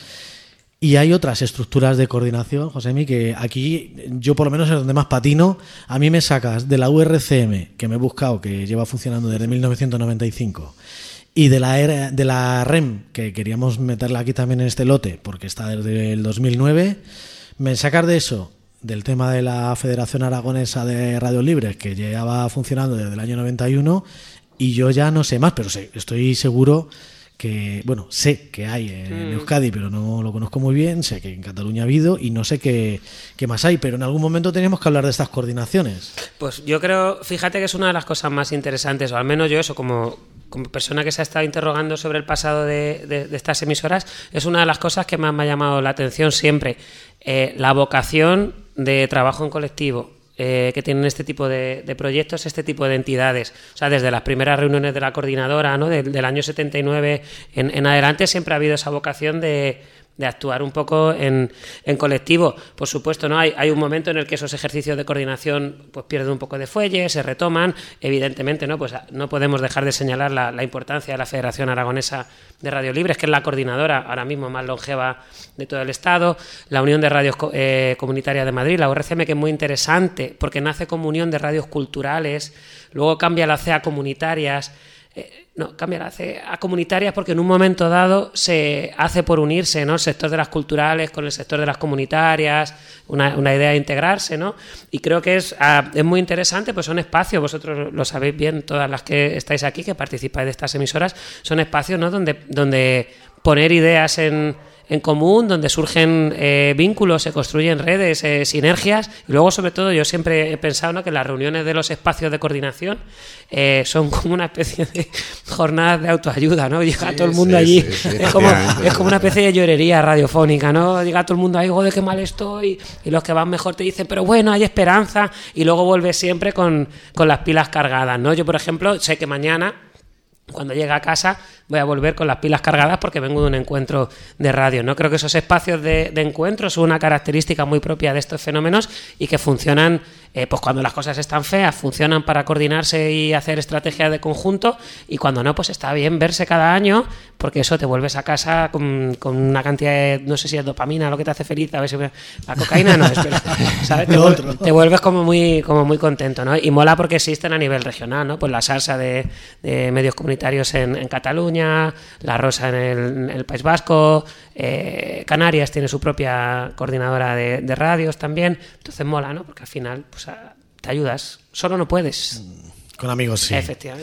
Y hay otras estructuras de coordinación, Josemi, que aquí yo por lo menos es donde más patino. A mí me sacas de la U R C M, que me he buscado, que lleva funcionando desde mil novecientos noventa y cinco, y de la, de la R E M, que queríamos meterla aquí también en este lote, porque está desde el dos mil nueve. Me sacas de eso, del tema de la Federación Aragonesa de Radios Libres, que llevaba funcionando desde el año noventa y uno, y yo ya no sé más, pero sé, estoy seguro que, bueno, sé que hay en mm. Euskadi, pero no lo conozco muy bien, sé que en Cataluña ha habido y no sé qué, qué más hay, pero en algún momento tenemos que hablar de estas coordinaciones. Pues yo creo, fíjate que es una de las cosas más interesantes, o al menos yo eso como... como persona que se ha estado interrogando sobre el pasado de, de, de estas emisoras, es una de las cosas que más me ha llamado la atención siempre. Eh, la vocación de trabajo en colectivo eh, que tienen este tipo de, de proyectos, este tipo de entidades. O sea, desde las primeras reuniones de la coordinadora, ¿no?, del, del año setenta y nueve en, en adelante, siempre ha habido esa vocación de... de actuar un poco en, en colectivo. Por supuesto, no hay, hay un momento en el que esos ejercicios de coordinación pues pierden un poco de fuelle, se retoman. Evidentemente, no pues no podemos dejar de señalar la, la importancia de la Federación Aragonesa de Radio Libres, que es la coordinadora ahora mismo más longeva de todo el Estado, la Unión de Radios eh, Comunitarias de Madrid, la U R C M, que es muy interesante porque nace como unión de radios culturales, luego cambia la C E A comunitarias. Eh, no, cambia la C E A comunitarias porque en un momento dado se hace por unirse, ¿no?, el sector de las culturales con el sector de las comunitarias, una, una idea de integrarse, ¿no? Y creo que es, ah, es muy interesante, pues son espacios, vosotros lo sabéis bien, todas las que estáis aquí, que participáis de estas emisoras, son espacios, ¿no?, donde, donde poner ideas en... en común, donde surgen eh, vínculos, se construyen redes, eh, sinergias, y luego sobre todo yo siempre he pensado, ¿no?, que las reuniones de los espacios de coordinación eh, son como una especie de jornadas de autoayuda, ¿no? Llega sí, todo el mundo sí, allí, sí, sí, es, como, es como una especie de llorería radiofónica, ¿no? Llega todo el mundo ahí, joder, qué mal estoy, y los que van mejor te dicen, pero bueno, hay esperanza, y luego vuelves siempre con, con las pilas cargadas, ¿no? Yo, por ejemplo, sé que mañana, cuando llegue a casa, voy a volver con las pilas cargadas porque vengo de un encuentro de radio, ¿no? Creo que esos espacios de, de encuentro son una característica muy propia de estos fenómenos y que funcionan, eh, pues cuando las cosas están feas, funcionan para coordinarse y hacer estrategias de conjunto, y cuando no, pues está bien verse cada año, porque eso te vuelves a casa con, con una cantidad de, no sé si es dopamina lo que te hace feliz, a ver si me, la cocaína no es, pero, ¿sabes? Te, vuelves, te vuelves como muy, como muy contento, ¿no? Y mola porque existen a nivel regional, ¿no? Pues la salsa de, de medios comunitarios en, en Cataluña, la Rosa en el, en el País Vasco, eh, Canarias tiene su propia coordinadora de, de radios también, entonces mola, ¿no? Porque al final pues, a, te ayudas, solo no puedes. Con amigos, sí. Efectivamente.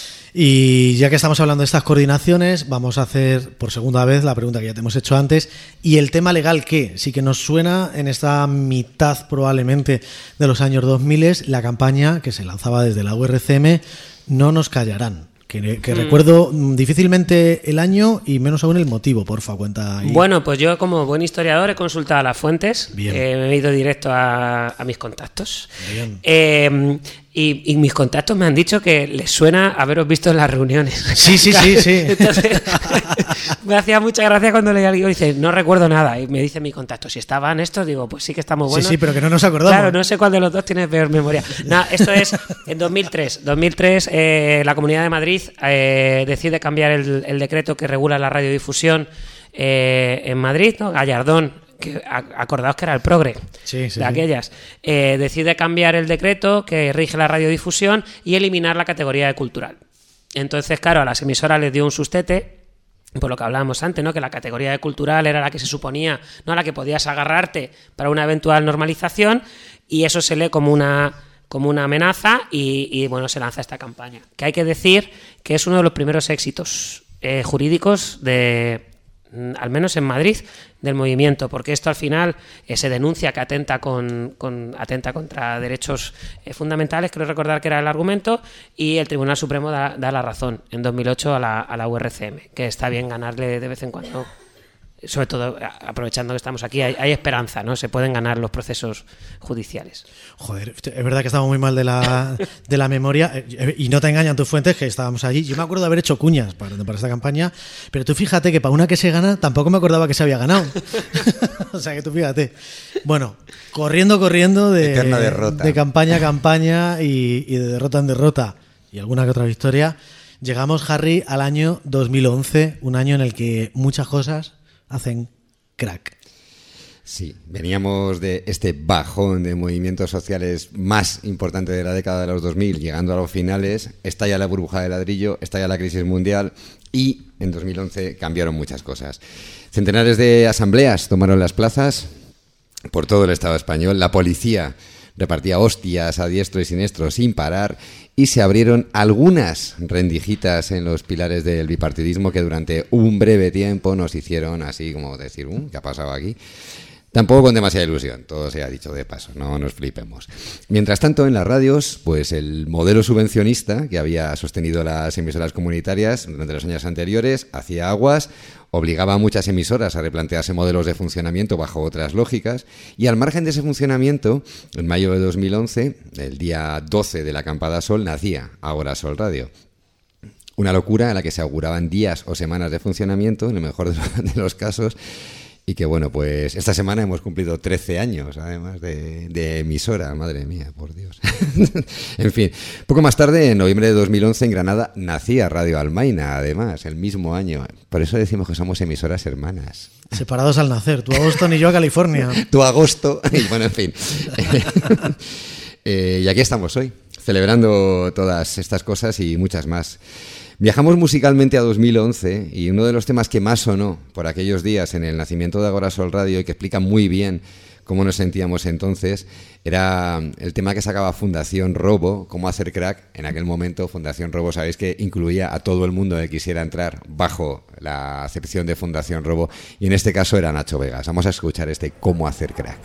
Y ya que estamos hablando de estas coordinaciones, vamos a hacer por segunda vez la pregunta que ya te hemos hecho antes. ¿Y el tema legal qué? Sí que nos suena en esta mitad probablemente de los años dos mil la campaña que se lanzaba desde la U R C M, No nos callarán. Que, que mm. recuerdo difícilmente el año y menos aún el motivo, porfa, cuenta ahí. Bueno, pues yo como buen historiador he consultado las fuentes, eh, me he ido directo a, a mis contactos. Bien. Eh, Y, y mis contactos me han dicho que les suena haberos visto en las reuniones. Sí, sí, sí, sí. Entonces, me hacía mucha gracia cuando leía algo y dice, no recuerdo nada. Y me dice mi contacto, si estaban estos, digo, pues sí que estamos buenos. Sí, sí, pero que no nos acordamos. Claro, no sé cuál de los dos tiene peor memoria. Nada, esto es en dos mil tres. dos mil tres, eh, la Comunidad de Madrid eh, decide cambiar el, el decreto que regula la radiodifusión eh, en Madrid, ¿no? Gallardón que acordaos que era el progre sí, sí, de aquellas, eh, decide cambiar el decreto que rige la radiodifusión y eliminar la categoría de cultural. Entonces, claro, a las emisoras les dio un sustete, por lo que hablábamos antes, ¿no? Que la categoría de cultural era la que se suponía, no a la que podías agarrarte para una eventual normalización, y eso se lee como una, como una amenaza y, y, bueno, se lanza esta campaña. Que hay que decir que es uno de los primeros éxitos eh, jurídicos de, al menos en Madrid, del movimiento, porque esto al final eh, se denuncia que atenta con, con atenta contra derechos eh, fundamentales, creo recordar que era el argumento, y el Tribunal Supremo da, da la razón en dos mil ocho a la, a la U R C M, que está bien ganarle de vez en cuando, sobre todo aprovechando que estamos aquí, hay, hay esperanza, ¿no? Se pueden ganar los procesos judiciales. Joder, es verdad que estamos muy mal de la, de la memoria, y no te engañan tus fuentes que estábamos allí. Yo me acuerdo de haber hecho cuñas para, para esta campaña, pero tú fíjate que para una que se gana tampoco me acordaba que se había ganado. O sea que tú fíjate. Bueno, corriendo, corriendo de, Eterna derrota. de campaña a campaña y, y de derrota en derrota y alguna que otra victoria, llegamos, Harry, al año dos mil once, un año en el que muchas cosas hacen crack. Sí, veníamos de este bajón de movimientos sociales más importante de la década de los dos mil, llegando a los finales, estalla la burbuja de ladrillo, estalla la crisis mundial y en dos mil once cambiaron muchas cosas. Centenares de asambleas tomaron las plazas por todo el Estado español, la policía repartía hostias a diestro y siniestro sin parar y se abrieron algunas rendijitas en los pilares del bipartidismo que durante un breve tiempo nos hicieron así como decir, uh, ¿qué ha pasado aquí? Tampoco con demasiada ilusión, todo se ha dicho de paso, no nos flipemos. Mientras tanto, en las radios, pues el modelo subvencionista que había sostenido las emisoras comunitarias durante los años anteriores hacía aguas, obligaba a muchas emisoras a replantearse modelos de funcionamiento bajo otras lógicas, y al margen de ese funcionamiento, en mayo de dos mil once, el día doce de la acampada Sol, nacía Agora Sol Radio. Una locura en la que se auguraban días o semanas de funcionamiento, en el mejor de los casos. Y que bueno, pues esta semana hemos cumplido trece años, además de, de emisora, madre mía, por Dios. En fin, poco más tarde, en noviembre de dos mil once, en Granada, nacía Radio Almaina, además, el mismo año. Por eso decimos que somos emisoras hermanas. Separados al nacer, tú a Boston y yo a California. Tú a agosto, y bueno, en fin. eh, y aquí estamos hoy, celebrando todas estas cosas y muchas más. Viajamos musicalmente a dos mil once y uno de los temas que más sonó por aquellos días en el nacimiento de Agora Sol Radio y que explica muy bien cómo nos sentíamos entonces era el tema que sacaba Fundación Robo, Cómo hacer crack. En aquel momento Fundación Robo, sabéis que incluía a todo el mundo que quisiera entrar bajo la acepción de Fundación Robo, y en este caso era Nacho Vegas. Vamos a escuchar este Cómo hacer crack.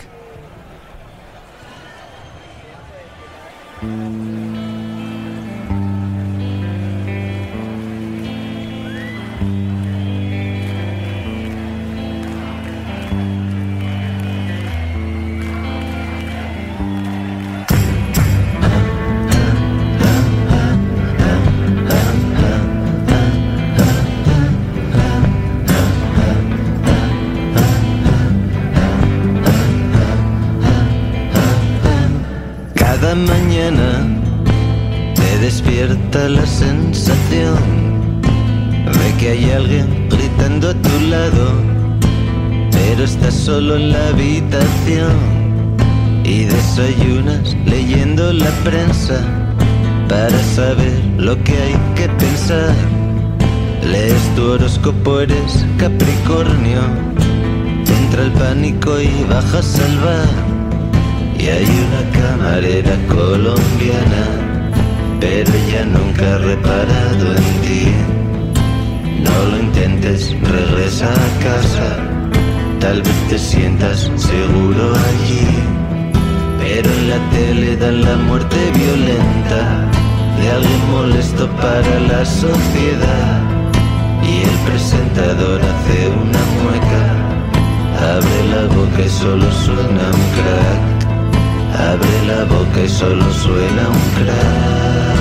Cada mañana te despierta la sensación de que hay alguien gritando a tu lado, pero estás solo en la habitación y desayunas leyendo la prensa para saber lo que hay que pensar. Lees tu horóscopo, eres Capricornio, te entra el pánico y bajas al bar. Y hay una camarera colombiana, pero ella nunca ha reparado en ti. No lo intentes, regresa a casa, tal vez te sientas seguro allí. Pero en la tele dan la muerte violenta de alguien molesto para la sociedad. Y el presentador hace una mueca, abre la boca y solo suena un crack. Abre la boca y solo suena un crack.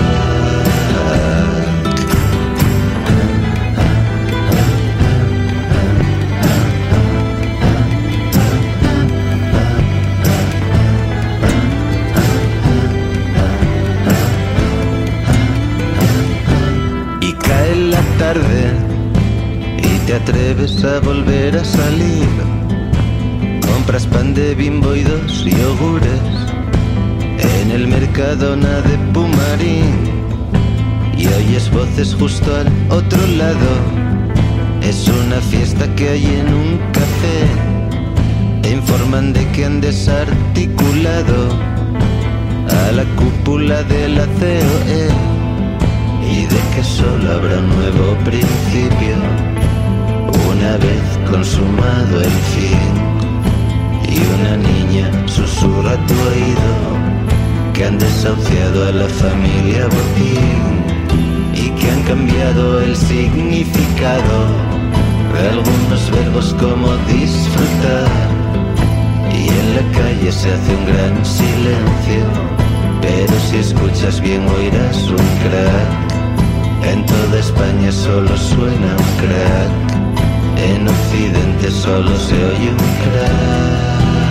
Y cae la tarde y te atreves a volver a salir compras pan de Bimbo y dos yogures. En el Mercadona de Pumarín y oyes voces justo al otro lado. Es una fiesta que hay en un café. Te informan de que han desarticulado a la cúpula de la C O E y de que solo habrá un nuevo principio una vez consumado el fin. Y una niña susurra a tu oído que han desahuciado a la familia Botín y que han cambiado el significado de algunos verbos como disfrutar. Y en la calle se hace un gran silencio, pero si escuchas bien oirás un crack. En toda España solo suena un crack, en Occidente solo se oye un crack.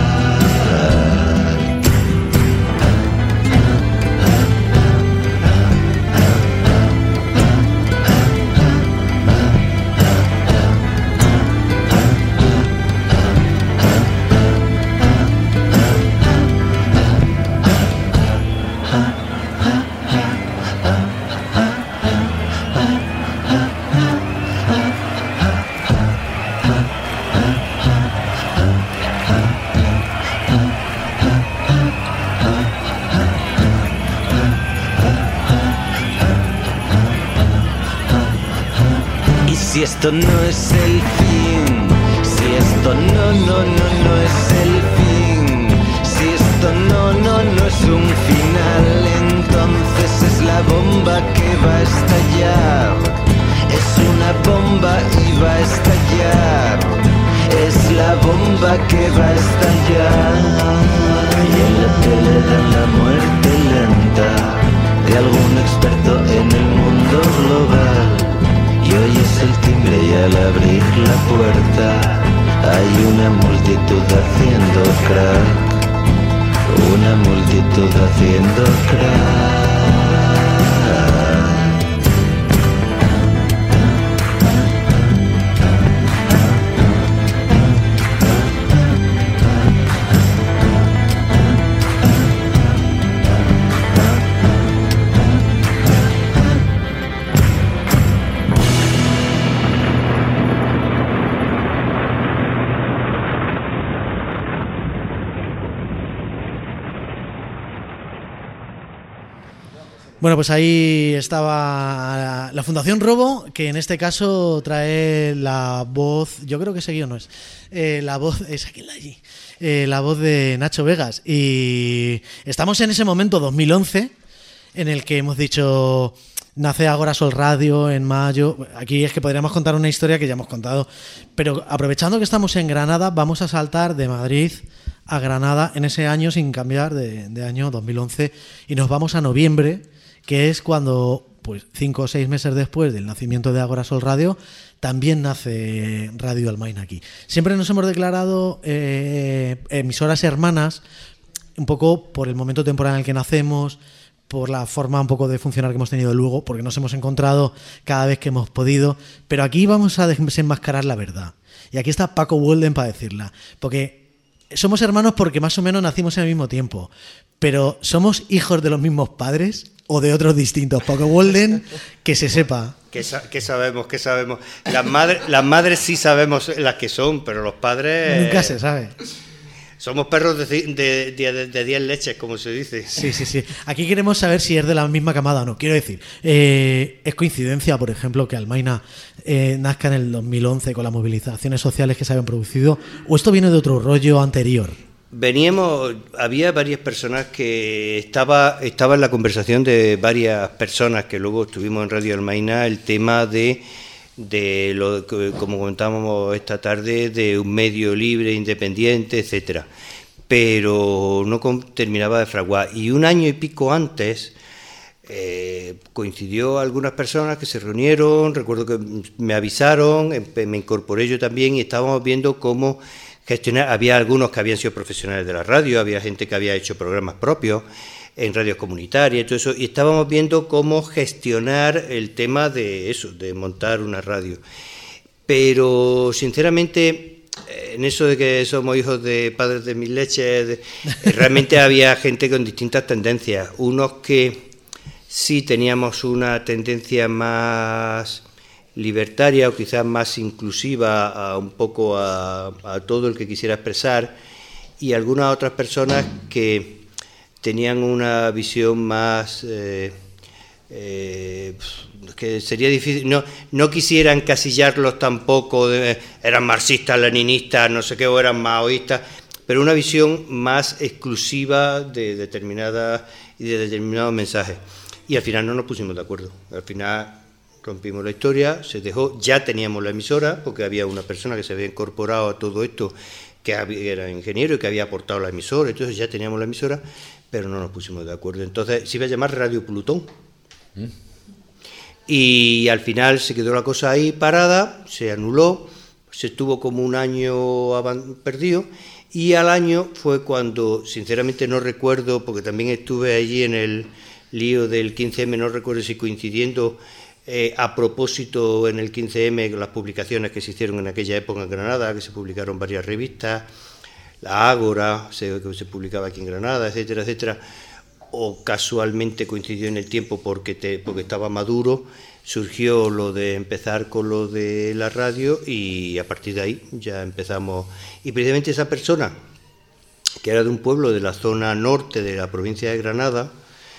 Si esto no es el fin, si esto no, no, no, no es el fin, si esto no, no, no es un final, entonces es la bomba que va a estallar. Es una bomba y va a estallar. Es la bomba que va a estallar. Y en la tele dan la muerte lenta de algún experto en el mundo global. Y oyes el timbre y al abrir la puerta hay una multitud haciendo crack, una multitud haciendo crack. Bueno, pues ahí estaba la Fundación Robo, que en este caso trae la voz, yo creo que ese guión no es, eh, la voz, es aquel allí, eh, la voz de Nacho Vegas. Y estamos en ese momento, dos mil once, en el que hemos dicho, nace Agora Sol Radio en mayo. Aquí es que podríamos contar una historia que ya hemos contado, pero aprovechando que estamos en Granada, vamos a saltar de Madrid a Granada en ese año sin cambiar de, de año dos mil once y nos vamos a noviembre, que es cuando, pues cinco o seis meses después del nacimiento de Agora Sol Radio, también nace Radio Almaina aquí. Siempre nos hemos declarado eh, emisoras hermanas, un poco por el momento temporal en el que nacemos, por la forma un poco de funcionar que hemos tenido luego, porque nos hemos encontrado cada vez que hemos podido, pero aquí vamos a desenmascarar la verdad. Y aquí está Paco Walden para decirla, porque somos hermanos porque más o menos nacimos en el mismo tiempo, pero ¿somos hijos de los mismos padres o de otros distintos? Paco Walden, que se sepa. ¿Qué, sa- qué sabemos? ¿Qué sabemos? Las madres, las madres sí sabemos las que son, pero los padres... Nunca se sabe. Somos perros de diez de, de, de diez leches, como se dice. Sí, sí, sí. Aquí queremos saber si es de la misma camada o no. Quiero decir, eh, es coincidencia, por ejemplo, que Almaina eh, nazca en el dos mil once con las movilizaciones sociales que se habían producido, o esto viene de otro rollo anterior. Veníamos, había varias personas que estaba, estaba en la conversación de varias personas que luego estuvimos en Radio Almaina, el tema de, de lo que, como comentábamos esta tarde, de un medio libre, independiente, etcétera. Pero no con, terminaba de fraguar. Y un año y pico antes eh, coincidió algunas personas que se reunieron, recuerdo que me avisaron, me incorporé yo también y estábamos viendo cómo gestionar. Había algunos que habían sido profesionales de la radio, había gente que había hecho programas propios en radios comunitarias y todo eso, y estábamos viendo cómo gestionar el tema de eso, de montar una radio. Pero sinceramente en eso de que somos hijos de padres de mil leches, de, realmente había gente con distintas tendencias. Unos que sí teníamos una tendencia más libertaria o quizás más inclusiva a un poco a, a todo el que quisiera expresar, y algunas otras personas que tenían una visión más eh, eh, que sería difícil, no, no quisiera encasillarlos tampoco, de, eran marxistas, leninistas, no sé qué, o eran maoístas, pero una visión más exclusiva de determinadas y de determinados mensajes. Y al final no nos pusimos de acuerdo. Al final rompimos la historia, se dejó, ya teníamos la emisora, porque había una persona que se había incorporado a todo esto, que era ingeniero y que había aportado la emisora, entonces ya teníamos la emisora, pero no nos pusimos de acuerdo. Entonces se iba a llamar Radio Plutón. ¿Mm? Y al final se quedó la cosa ahí parada, se anuló, se estuvo como un año perdido, y al año fue cuando, sinceramente no recuerdo, porque también estuve allí en el lío del quince eme, no recuerdo si coincidiendo eh, a propósito en el quince eme con las publicaciones que se hicieron en aquella época en Granada, que se publicaron varias revistas, la Ágora, se, que se publicaba aquí en Granada, etcétera, etcétera, o casualmente coincidió en el tiempo porque, te, porque estaba maduro, surgió lo de empezar con lo de la radio y a partir de ahí ya empezamos. Y precisamente esa persona, que era de un pueblo de la zona norte de la provincia de Granada,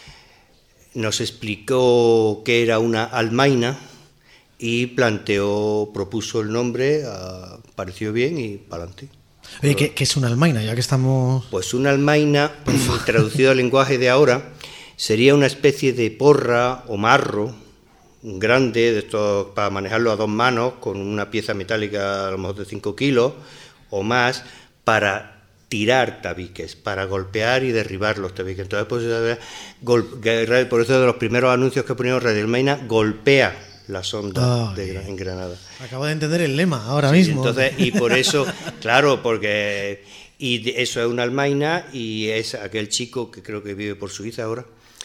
nos explicó que era una almaina y planteó, propuso el nombre, a, pareció bien y para adelante. Oye, ¿qué, ¿qué es una almaina? Ya que estamos... Pues una almaina, traducido al lenguaje de ahora, sería una especie de porra o marro grande, de estos para manejarlo a dos manos, con una pieza metálica a lo mejor de cinco kilos o más, para tirar tabiques, para golpear y derribar los tabiques. Entonces, pues, por eso de los primeros anuncios que poníamos Radio Almaina, golpea las ondas oh, de, en Granada. Acabo de entender el lema ahora sí, mismo. Entonces, y por eso, claro, porque y eso es una almaina, y es aquel chico que creo que vive por Suiza ahora,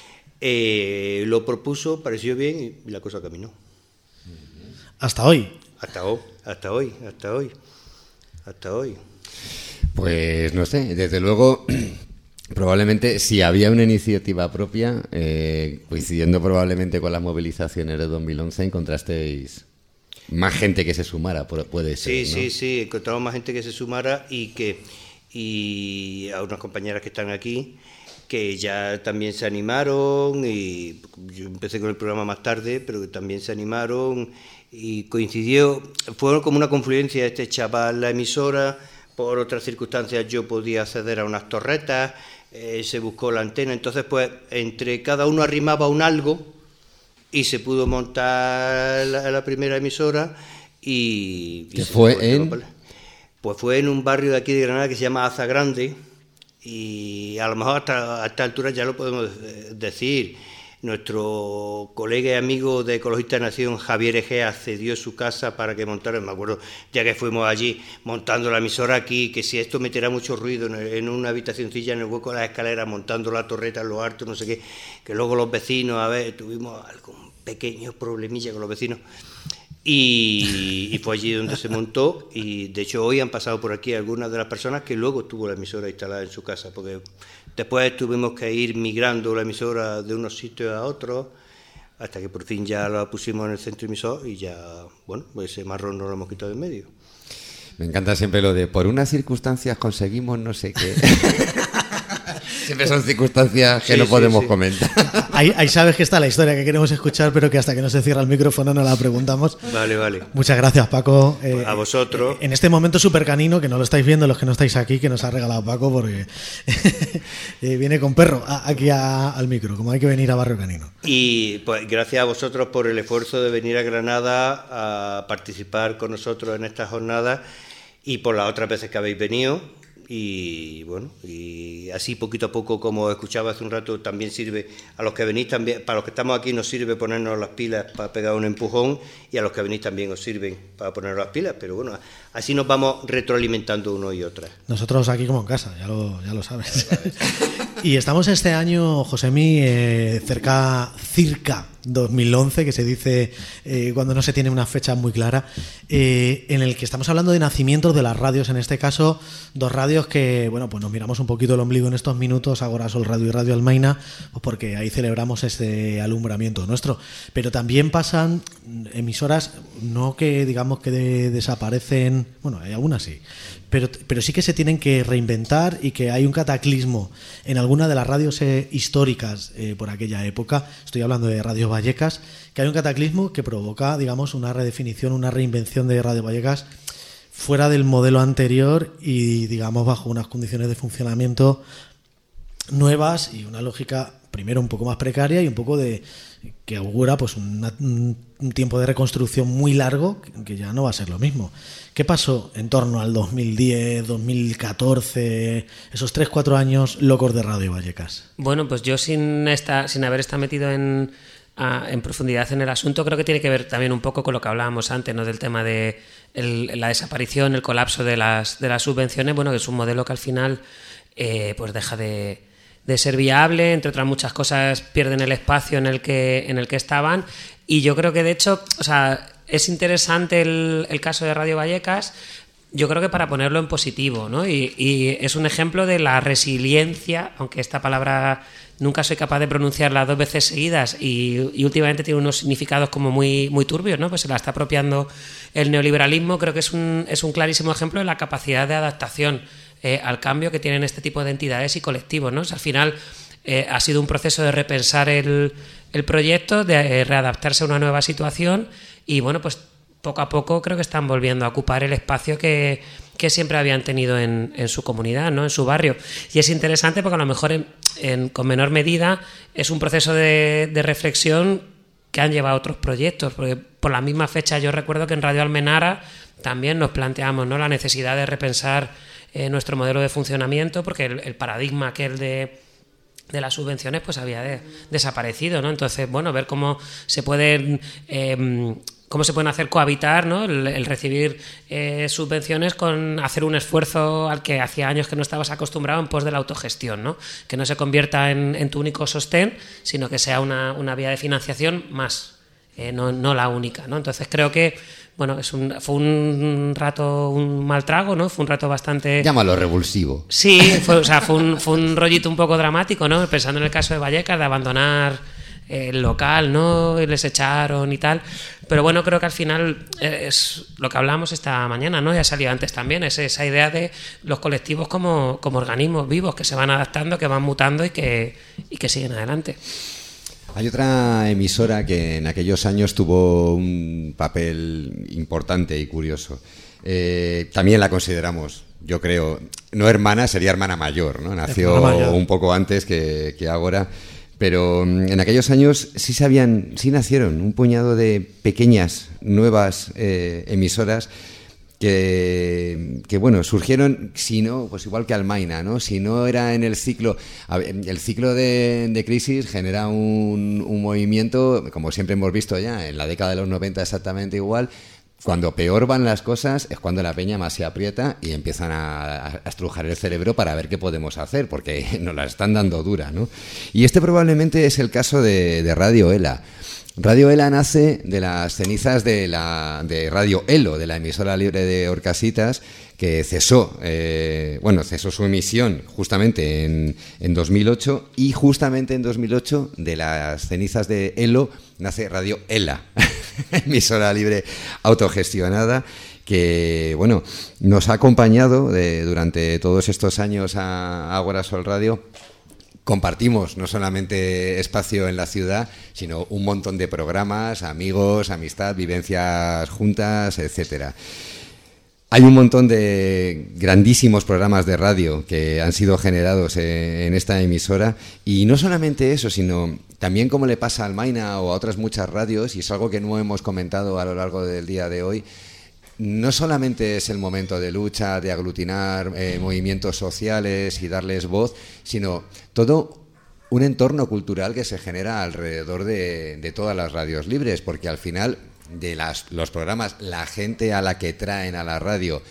eh, lo propuso, pareció bien y la cosa caminó. Hasta hoy. Hasta hoy, hasta hoy, hasta hoy, hasta hoy. Pues no sé, desde luego... Probablemente, si había una iniciativa propia, eh, coincidiendo probablemente con las movilizaciones de dos mil once, encontrasteis más gente que se sumara, puede ser, Sí, ¿no? sí, sí, encontramos más gente que se sumara y que y a unas compañeras que están aquí, que ya también se animaron, y yo empecé con el programa más tarde, pero que también se animaron y coincidió, fue como una confluencia, este chaval, la emisora, por otras circunstancias yo podía acceder a unas torretas, eh, se buscó la antena, entonces pues entre cada uno arrimaba un algo y se pudo montar la, la primera emisora y... y ¿Qué fue en...? Pues fue en un barrio de aquí de Granada que se llama Aza Grande, y a lo mejor hasta a esta altura ya lo podemos decir. Nuestro colega y amigo de Ecologista de Nación, Javier Egea, cedió su casa para que montaran, me acuerdo, ya que fuimos allí montando la emisora aquí, que si esto meterá mucho ruido en, en una habitacioncilla en el hueco de las escaleras, montando la torreta en lo alto, no sé qué, que luego los vecinos, a ver, tuvimos algún pequeño problemilla con los vecinos, y, y fue allí donde se montó, y de hecho hoy han pasado por aquí algunas de las personas que luego tuvo la emisora instalada en su casa, porque después tuvimos que ir migrando la emisora de unos sitios a otros, hasta que por fin ya la pusimos en el centro emisor y ya, bueno, pues ese marrón no lo hemos quitado de en medio. Me encanta siempre lo de por unas circunstancias conseguimos no sé qué. Siempre son circunstancias que sí, no podemos sí, sí. comentar. Ahí, ahí sabes que está la historia que queremos escuchar, pero que hasta que no se cierra el micrófono no la preguntamos. Vale, vale. Muchas gracias, Paco. Eh, a vosotros. En este momento súper canino, que no lo estáis viendo los que no estáis aquí, que nos ha regalado Paco, porque viene con perro aquí a, al micro, como hay que venir a Barrio Canino. Y pues gracias a vosotros por el esfuerzo de venir a Granada a participar con nosotros en esta jornada y por las otras veces que habéis venido. Y bueno, y así poquito a poco, como escuchaba hace un rato, también sirve a los que venís, también para los que estamos aquí nos sirve ponernos las pilas para pegar un empujón, y a los que venís también os sirven para ponernos las pilas, pero bueno, así nos vamos retroalimentando uno y otra. Nosotros aquí como en casa, ya lo, ya lo sabes. Y estamos este año, Josemi, eh, cerca, circa dos mil once, que se dice eh, cuando no se tiene una fecha muy clara, eh, en el que estamos hablando de nacimientos de las radios, en este caso dos radios que, bueno, pues nos miramos un poquito el ombligo en estos minutos, Agora Sol Radio y Radio Almaina, pues porque ahí celebramos este alumbramiento nuestro, pero también pasan emisoras, no que digamos que de, desaparecen, bueno, hay algunas sí, pero, pero sí que se tienen que reinventar y que hay un cataclismo en alguna de las radios eh, históricas eh, por aquella época. Estoy hablando de Radio Vallecas, que hay un cataclismo que provoca, digamos, una redefinición, una reinvención de Radio Vallecas fuera del modelo anterior y, digamos, bajo unas condiciones de funcionamiento nuevas y una lógica primero un poco más precaria y un poco de que augura pues una, un tiempo de reconstrucción muy largo que ya no va a ser lo mismo. ¿Qué pasó en torno al dos mil diez, dos mil catorce, esos tres cuatro años locos de Radio Vallecas? Bueno, pues yo sin esta, sin haber estado metido en, a, en profundidad en el asunto, creo que tiene que ver también un poco con lo que hablábamos antes, ¿no? Del tema de el, la desaparición, el colapso de las, de las subvenciones. Bueno, que es un modelo que al final eh, pues deja de de ser viable, entre otras muchas cosas pierden el espacio en el que en el que estaban, y yo creo que de hecho, o sea, es interesante el, el caso de Radio Vallecas, yo creo que para ponerlo en positivo, ¿no? Y, y es un ejemplo de la resiliencia, aunque esta palabra nunca soy capaz de pronunciarla dos veces seguidas y, y últimamente tiene unos significados como muy, muy turbios, ¿no? Pues se la está apropiando el neoliberalismo. Creo que es un, es un clarísimo ejemplo de la capacidad de adaptación Eh, al cambio que tienen este tipo de entidades y colectivos, ¿no? O sea, al final eh, ha sido un proceso de repensar el, el proyecto, de eh, readaptarse a una nueva situación y, bueno, pues poco a poco creo que están volviendo a ocupar el espacio que, que siempre habían tenido en, en su comunidad, ¿no? En su barrio. Y es interesante porque a lo mejor en, en, con menor medida es un proceso de, de reflexión que han llevado otros proyectos, porque por la misma fecha yo recuerdo que en Radio Almenara también nos planteamos, ¿no?, la necesidad de repensar eh, nuestro modelo de funcionamiento, porque el, el paradigma aquel de, de las subvenciones pues había de, desaparecido, ¿no? Entonces, bueno, ver cómo se pueden eh, cómo se pueden hacer cohabitar, ¿no?, el, el recibir eh, subvenciones con hacer un esfuerzo al que hacía años que no estabas acostumbrado en pos de la autogestión, ¿no? Que no se convierta en, en tu único sostén, sino que sea una, una vía de financiación más, eh, no, no la única, ¿no? Entonces creo que bueno, es un, fue un rato, un mal trago, ¿no? Fue un rato bastante... Llámalo revulsivo. Sí, fue, o sea, fue un, fue un rollito un poco dramático, ¿no? Pensando en el caso de Vallecas, de abandonar el local, ¿no? Y les echaron y tal. Pero bueno, creo que al final es lo que hablamos esta mañana, ¿no? Ya salió antes también, es esa idea de los colectivos como, como organismos vivos que se van adaptando, que van mutando y que, y que siguen adelante. Hay otra emisora que en aquellos años tuvo un papel importante y curioso. Eh, también la consideramos, yo creo, no hermana, sería hermana mayor, ¿no? Nació mayor. un poco antes que, que ahora, pero en aquellos años sí sabían, sí nacieron un puñado de pequeñas nuevas eh, emisoras que, que bueno, surgieron, si no, pues igual que Almaina, ¿no? Si no era en el ciclo, el ciclo de, de crisis genera un, un movimiento, como siempre hemos visto ya, en la década de los noventa exactamente igual. Cuando peor van las cosas es cuando la peña más se aprieta y empiezan a, a estrujar el cerebro para ver qué podemos hacer, porque nos la están dando dura, ¿no? Y este probablemente es el caso de, de Radio Ela. Radio Ela nace de las cenizas de, la, de Radio Elo, de la emisora libre de Orcasitas, que cesó, eh, bueno, cesó su emisión justamente en, en dos mil ocho, y justamente en dos mil ocho de las cenizas de Elo nace Radio Ela, emisora libre autogestionada, que bueno, nos ha acompañado de, durante todos estos años a Agora Sol Radio. Compartimos no solamente espacio en la ciudad, sino un montón de programas, amigos, amistad, vivencias juntas, etcétera. Hay un montón de grandísimos programas de radio que han sido generados en esta emisora, y no solamente eso, sino también, como le pasa a Almaina o a otras muchas radios, y es algo que no hemos comentado a lo largo del día de hoy, no solamente es el momento de lucha, de aglutinar eh, movimientos sociales y darles voz, sino todo un entorno cultural que se genera alrededor de, de todas las radios libres, porque al final de las, los programas, la gente a la que traen a la radio,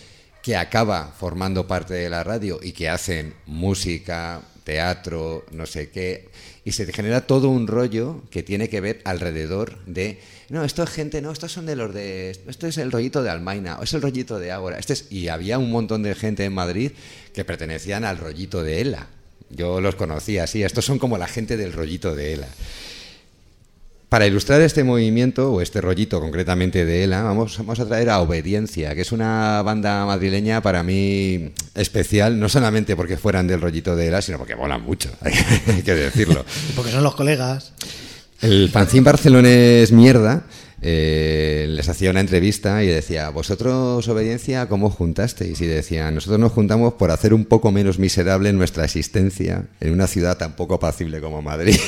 que acaba formando parte de la radio y que hacen música, teatro, no sé qué, y se genera todo un rollo que tiene que ver alrededor de, no, esto es gente, no, estos son de los de, esto es el rollito de Almaina, o es el rollito de Ágora, este es, y había un montón de gente en Madrid que pertenecían al rollito de Ela. Yo los conocía, sí, estos son como la gente del rollito de Ela. Para ilustrar este movimiento, o este rollito concretamente de Ela, vamos, vamos a traer a Obediencia, que es una banda madrileña para mí especial, no solamente porque fueran del rollito de Ela, sino porque molan mucho, hay que decirlo. Porque son los colegas. El fanzín barcelonés Mierda eh, les hacía una entrevista y decía, ¿vosotros, Obediencia, cómo juntasteis? Y decían, nosotros nos juntamos por hacer un poco menos miserable nuestra existencia en una ciudad tan poco apacible como Madrid.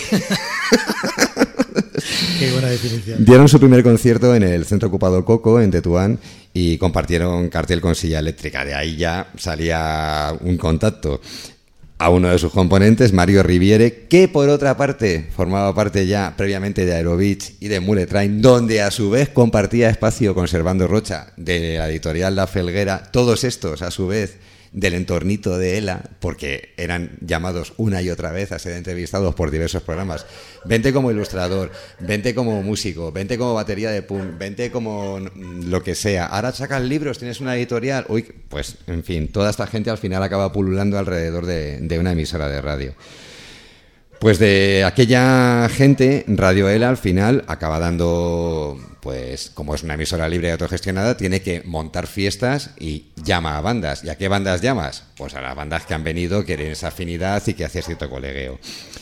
Qué buena definición. Dieron su primer concierto en el Centro Ocupado Coco, en Tetuán, y compartieron cartel con Silla Eléctrica. De ahí ya salía un contacto a uno de sus componentes, Mario Riviere, que por otra parte formaba parte ya previamente de Aerobeach y de Mule Train, donde a su vez compartía espacio con Servando Rocha de la editorial La Felguera, todos estos a su vez del entornito de Ela, porque eran llamados una y otra vez a ser entrevistados por diversos programas. Vente como ilustrador, vente como músico, vente como batería de punk, vente como lo que sea. Ahora sacas libros, tienes una editorial. Uy, pues en fin, toda esta gente al final acaba pululando alrededor de, de una emisora de radio. Pues de aquella gente, Radio Ela al final acaba dando, pues como es una emisora libre y autogestionada, tiene que montar fiestas y llama a bandas. ¿Y a qué bandas llamas? Pues a las bandas que han venido, que tienen esa afinidad y que hacía cierto colegueo.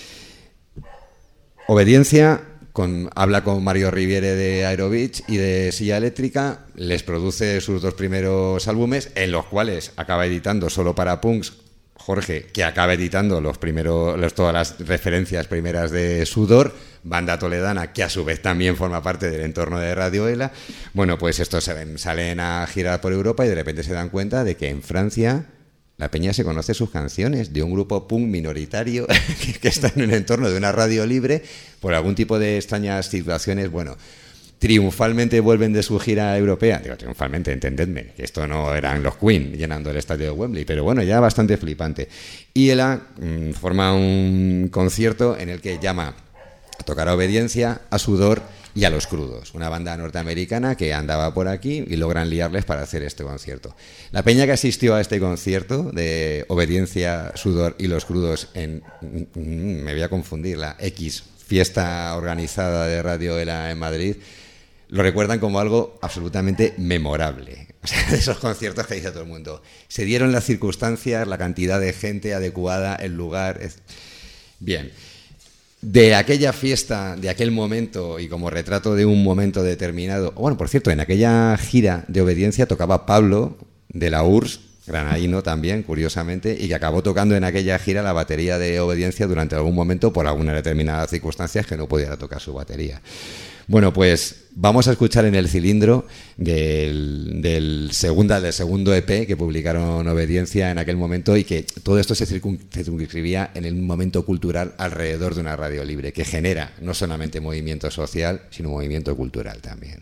Obediencia con, habla con Mario Riviere de Aerobeach y de Silla Eléctrica, les produce sus dos primeros álbumes, en los cuales acaba editando solo para punks Jorge, que acaba editando los primeros, los, todas las referencias primeras de Sudor, banda toledana que a su vez también forma parte del entorno de Radio Ela. Bueno, pues estos se ven, salen a girar por Europa y de repente se dan cuenta de que en Francia la peña se conoce sus canciones de un grupo punk minoritario que, que está en un entorno de una radio libre por algún tipo de extrañas situaciones. Bueno, triunfalmente vuelven de su gira europea. Digo, triunfalmente, entendedme, que esto no eran los Queen llenando el estadio de Wembley, pero bueno, ya bastante flipante. Y Ela mmm, forma un concierto en el que llama a tocar a Obediencia, a Sudor y a Los Crudos, una banda norteamericana que andaba por aquí y logran liarles para hacer este concierto. La peña que asistió a este concierto de Obediencia, Sudor y Los Crudos en, mmm, me voy a confundir, la X fiesta organizada de Radio Ela en Madrid, lo recuerdan como algo absolutamente memorable. O sea, de esos conciertos que dice todo el mundo. Se dieron las circunstancias, la cantidad de gente adecuada, el lugar. Es... Bien. De aquella fiesta, de aquel momento, y como retrato de un momento determinado. Bueno, por cierto, en aquella gira de Obediencia tocaba Pablo de la U R S S, granadino también, curiosamente, y que acabó tocando en aquella gira la batería de Obediencia durante algún momento por algunas determinadas circunstancias que no pudiera tocar su batería. Bueno, pues vamos a escuchar en el cilindro del, del, segunda, del segundo E P que publicaron Obediencia en aquel momento y que todo esto se circunscribía en el momento cultural alrededor de una radio libre que genera no solamente movimiento social, sino movimiento cultural también.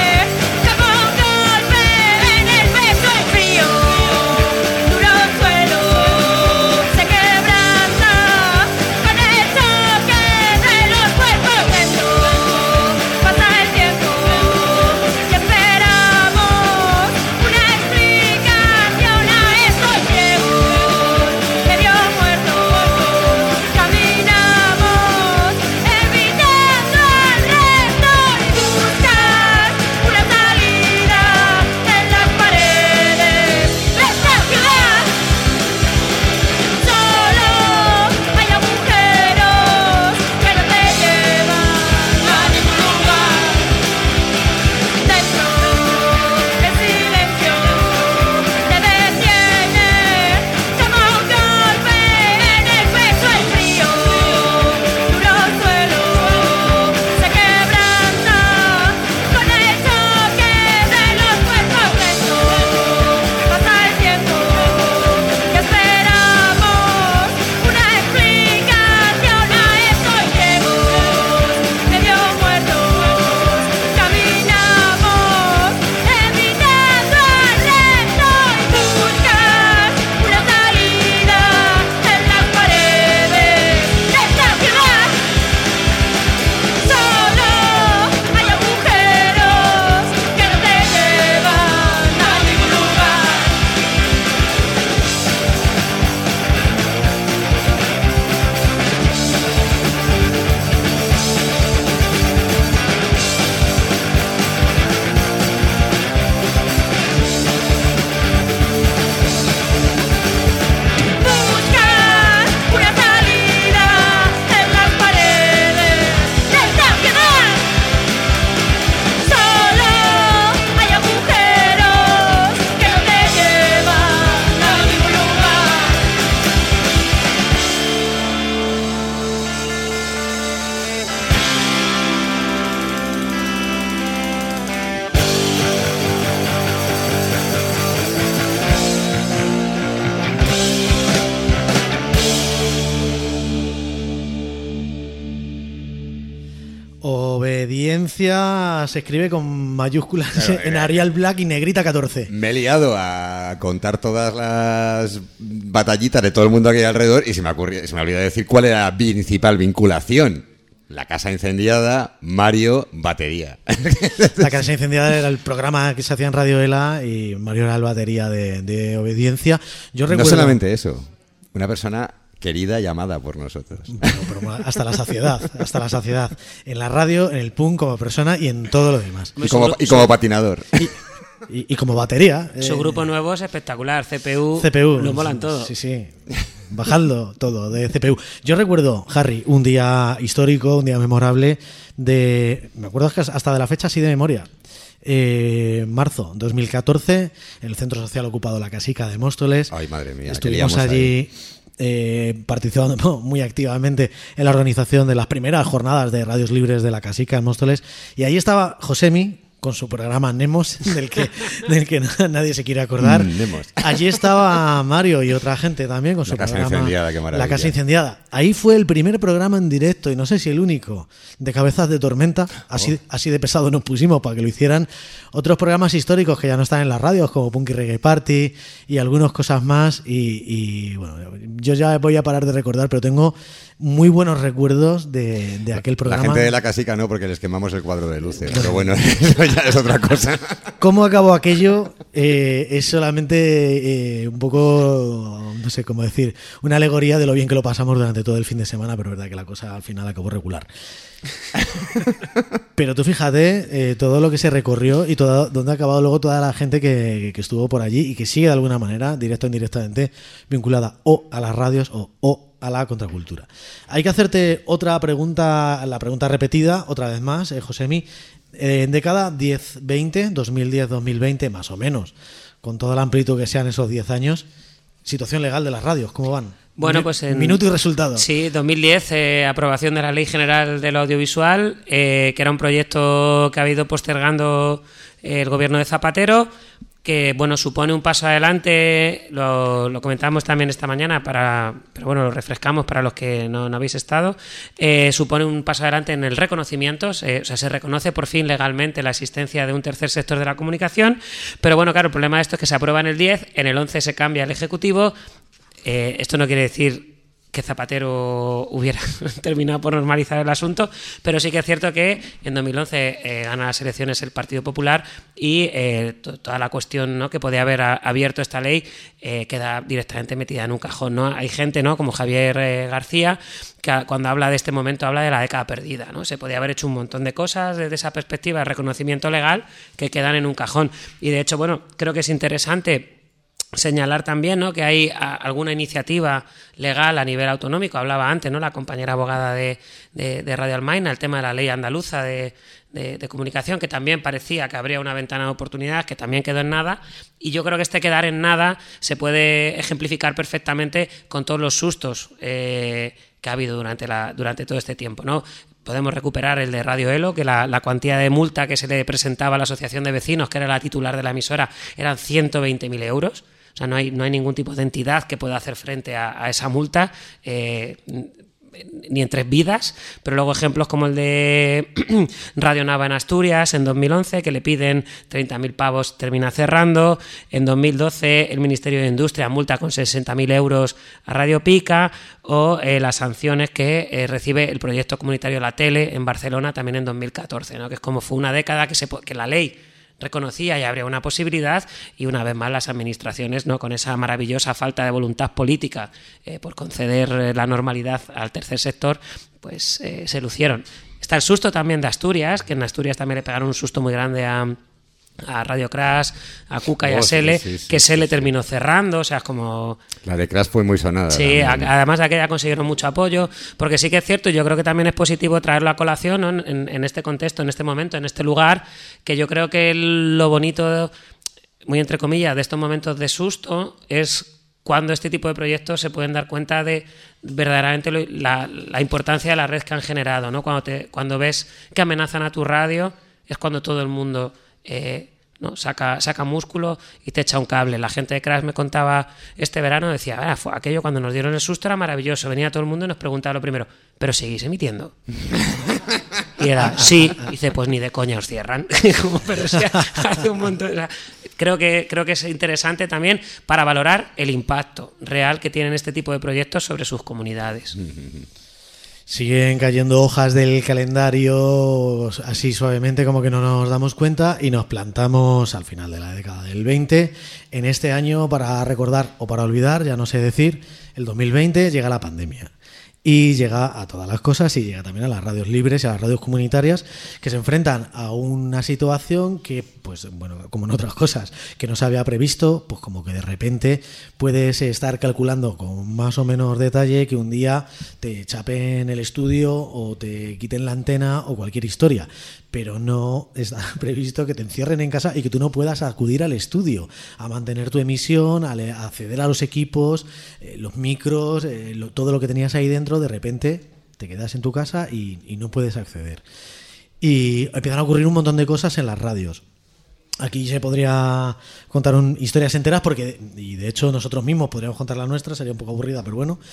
Suelo obediencia se escribe con mayúsculas Claro, en eh, Arial Black y negrita catorce. Me he liado a contar todas las batallitas de todo el mundo aquí alrededor y se me, ocurrió, se me olvidó decir cuál era la principal vinculación. La casa incendiada, Mario, batería. La casa incendiada era el programa que se hacía en Radio Ela y Mario era el batería de, de obediencia. Yo recuerdo... No solamente eso, una persona querida y amada por nosotros. Bueno, pero hasta la saciedad, hasta la saciedad. En la radio, en el punk como persona y en todo lo demás. Y como, y como patinador. Y, y, y como batería. Su eh, grupo nuevo es espectacular, C P U. C P U. Lo molan todo. Sí, sí. Bajando todo de C P U. Yo recuerdo, Harry, un día histórico, un día memorable de... Me acuerdo que hasta de la fecha así de memoria. Eh, marzo dos mil catorce, en el Centro Social Ocupado La Casica de Móstoles. Ay, madre mía. Estuvimos allí eh, participando muy activamente en la organización de las primeras jornadas de Radios Libres de La Casica en Móstoles. Y ahí estaba Josemi con su programa Nemos, del que, del que nadie se quiere acordar. Mm, Nemos. Allí estaba Mario y otra gente también con su La Casa programa Incendiada, qué maravilla. La Casa Incendiada. Ahí fue el primer programa en directo, y no sé si el único, de Cabezas de Tormenta. Así, Oh. así de pesado nos pusimos para que lo hicieran. Otros programas históricos que ya no están en las radios, como Punky Reggae Party y algunas cosas más. Y, y bueno, yo ya voy a parar de recordar, pero tengo muy buenos recuerdos de, de aquel programa. La gente de La Casica no, porque les quemamos el cuadro de luces. Pero bueno, eso ya es otra cosa. ¿Cómo acabó aquello? Eh, es solamente eh, un poco, no sé cómo decir, una alegoría de lo bien que lo pasamos durante todo el fin de semana, pero es verdad que la cosa al final acabó regular. Pero tú fíjate eh, todo lo que se recorrió y todo, dónde ha acabado luego toda la gente que, que estuvo por allí y que sigue de alguna manera, directa o indirectamente, vinculada o a las radios o, o a la contracultura. Hay que hacerte otra pregunta, la pregunta repetida, otra vez más, eh, Josemi. Eh, en década diez veinte, dos mil diez dos mil veinte, más o menos, con todo el amplitud que sean esos diez años, situación legal de las radios, ¿cómo van? Bueno, pues en minuto y resultado. Sí, dos mil diez, eh, aprobación de la Ley General del Audiovisual, eh, que era un proyecto que ha ido postergando eh, el gobierno de Zapatero, que bueno, supone un paso adelante, lo, lo comentamos también esta mañana, para, pero bueno, lo refrescamos para los que no, no habéis estado, eh, supone un paso adelante en el reconocimiento, eh, o sea, se reconoce por fin legalmente la existencia de un tercer sector de la comunicación, pero bueno, claro, el problema de esto es que se aprueba en el diez, en el once se cambia el Ejecutivo. Eh, esto no quiere decir que Zapatero hubiera terminado por normalizar el asunto, pero sí que es cierto que en dos mil once eh, gana las elecciones el Partido Popular y eh, to- toda la cuestión, ¿no?, que podía haber a- abierto esta ley eh, queda directamente metida en un cajón, ¿no? Hay gente, ¿no?, como Javier eh, García, que a- cuando habla de este momento habla de la década perdida, ¿no? Se podía haber hecho un montón de cosas desde esa perspectiva de reconocimiento legal que quedan en un cajón. Y de hecho, bueno, creo que es interesante señalar también, ¿no?, que hay a, alguna iniciativa legal a nivel autonómico. Hablaba antes, ¿no?, la compañera abogada de, de, de Radio Almaina, el tema de la ley andaluza de, de, de comunicación, que también parecía que habría una ventana de oportunidad, que también quedó en nada. Y yo creo que este quedar en nada se puede ejemplificar perfectamente con todos los sustos eh, que ha habido durante, la, durante todo este tiempo, ¿no? Podemos recuperar el de Radio Elo, que la, la cuantía de multa que se le presentaba a la Asociación de Vecinos, que era la titular de la emisora, eran ciento veinte mil euros. O sea, no hay, no hay ningún tipo de entidad que pueda hacer frente a, a esa multa, eh, ni en tres vidas. Pero luego ejemplos como el de Radio Nava en Asturias en dos mil once, que le piden treinta mil pavos, termina cerrando. En dos mil doce el Ministerio de Industria multa con sesenta mil euros a Radio Pica, o eh, las sanciones que eh, recibe el proyecto comunitario La Tele en Barcelona también en dos mil catorce, ¿no?, que es como fue una década que, se, que la ley reconocía y habría una posibilidad, y una vez más las administraciones, ¿no?, con esa maravillosa falta de voluntad política eh, por conceder eh, la normalidad al tercer sector, pues eh, se lucieron. Está el susto también de Asturias, que en Asturias también le pegaron un susto muy grande a, a Radio Crash, a Cuca y Oh, a sí, Sele, sí, sí, que sí, Sele sí. terminó cerrando, o sea, es como... La de Crash fue muy sonada. Sí, a- también. además de aquella consiguieron mucho apoyo, porque sí que es cierto, y yo creo que también es positivo traerlo a colación, ¿no?, en, en este contexto, en este momento, en este lugar, que yo creo que el- lo bonito, muy entre comillas, de estos momentos de susto es cuando este tipo de proyectos se pueden dar cuenta de verdaderamente lo- la, la importancia de la red que han generado, ¿no? Cuando, te, cuando ves que amenazan a tu radio, es cuando todo el mundo... Eh, ¿no? Saca, saca músculo y te echa un cable. La gente de Crash me contaba este verano, decía, ah, fue aquello cuando nos dieron el susto era maravilloso, venía todo el mundo y nos preguntaba lo primero, ¿pero seguís emitiendo? y, Y era, sí, y dice, pues ni de coña os cierran. Como, pero o sea, hace un montón. O sea, creo que, creo que es interesante también para valorar el impacto real que tienen este tipo de proyectos sobre sus comunidades. Siguen cayendo hojas del calendario así suavemente, como que no nos damos cuenta, y nos plantamos al final de la década del veinte. En este año, para recordar o para olvidar, ya no sé decir, el dos mil veinte llega la pandemia. Y llega a todas las cosas y llega también a las radios libres y a las radios comunitarias, que se enfrentan a una situación que, pues bueno, como en otras cosas que no se había previsto, pues como que de repente puedes estar calculando con más o menos detalle que un día te chapen el estudio o te quiten la antena o cualquier historia. Pero no está previsto que te encierren en casa y que tú no puedas acudir al estudio a mantener tu emisión, a acceder a los equipos, eh, los micros, eh, lo, todo lo que tenías ahí dentro. De repente te quedas en tu casa y, y no puedes acceder. Y empiezan a ocurrir un montón de cosas en las radios. Aquí se podría contar un, historias enteras, porque y de hecho nosotros mismos podríamos contar la nuestra, sería un poco aburrida, pero bueno.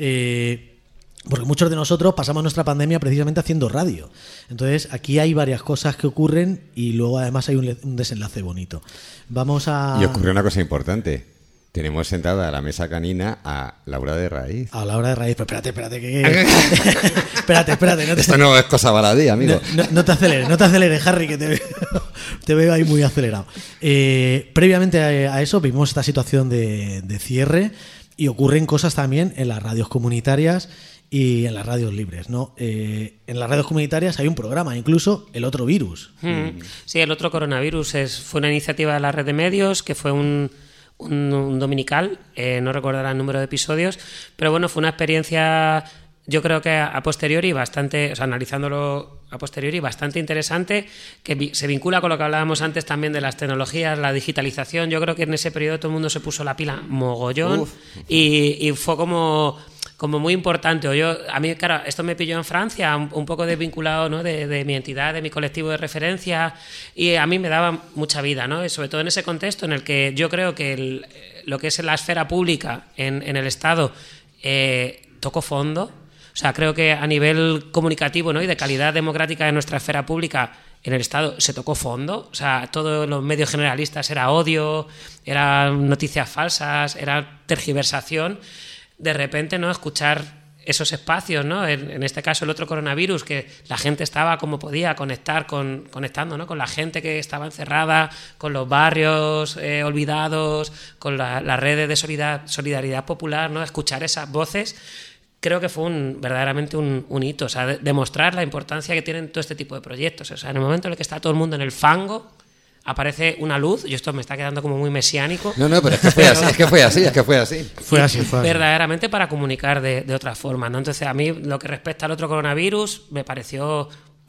Eh, Porque muchos de nosotros pasamos nuestra pandemia precisamente haciendo radio. Entonces, aquí hay varias cosas que ocurren y luego además hay un, un desenlace bonito. Vamos a... Y ocurre una cosa importante. Tenemos sentada a la mesa canina a Laura de Raíz. A Laura de Raíz. Pero espérate, espérate. Que... espérate, espérate. No te... Esto no es cosa baladí, amigo. No, no, no te aceleres, no te aceleres, Harry, que te veo, te veo ahí muy acelerado. Eh, previamente a, a eso vimos esta situación de, de cierre y ocurren cosas también en las radios comunitarias y en las radios libres, ¿no? Eh, en las radios comunitarias hay un programa, incluso El Otro Virus. Mm. Sí, El Otro Coronavirus es, fue una iniciativa de la red de medios, que fue un, un, un dominical, eh, no recuerdo el número de episodios, pero bueno, fue una experiencia, yo creo que a, a posteriori bastante, o sea, analizándolo a posteriori, bastante interesante, que vi, se vincula con lo que hablábamos antes también de las tecnologías, la digitalización. Yo creo que en ese periodo todo el mundo se puso la pila mogollón y, y fue como... como muy importante. O yo, a mí, claro, esto me pilló en Francia, un, un poco desvinculado, ¿no?, de, de mi entidad, de mi colectivo de referencia, y a mí me daba mucha vida, ¿no? Y sobre todo en ese contexto en el que yo creo que el, lo que es la esfera pública en, en el Estado eh, tocó fondo. O sea, creo que a nivel comunicativo, ¿no?, y de calidad democrática de nuestra esfera pública en el Estado se tocó fondo. O sea, todos los medios generalistas era odio, eran noticias falsas, era tergiversación. De repente, ¿no?, escuchar esos espacios, ¿no?, en, en este caso El Otro Coronavirus, que la gente estaba como podía conectar con, conectando, ¿no?, con la gente que estaba encerrada, con los barrios eh, olvidados, con las la redes de solidar, solidaridad popular, ¿no?, escuchar esas voces, creo que fue un, verdaderamente un, un hito. O sea, de, demostrar la importancia que tienen todo este tipo de proyectos. O sea, en el momento en el que está todo el mundo en el fango, aparece una luz, y esto me está quedando como muy mesiánico. No, no, pero es que fue así, es que fue así, es que fue así. Fue así, fue así. Verdaderamente para comunicar de, de otra forma, ¿no? Entonces, a mí, lo que respecta al Otro Coronavirus, me pareció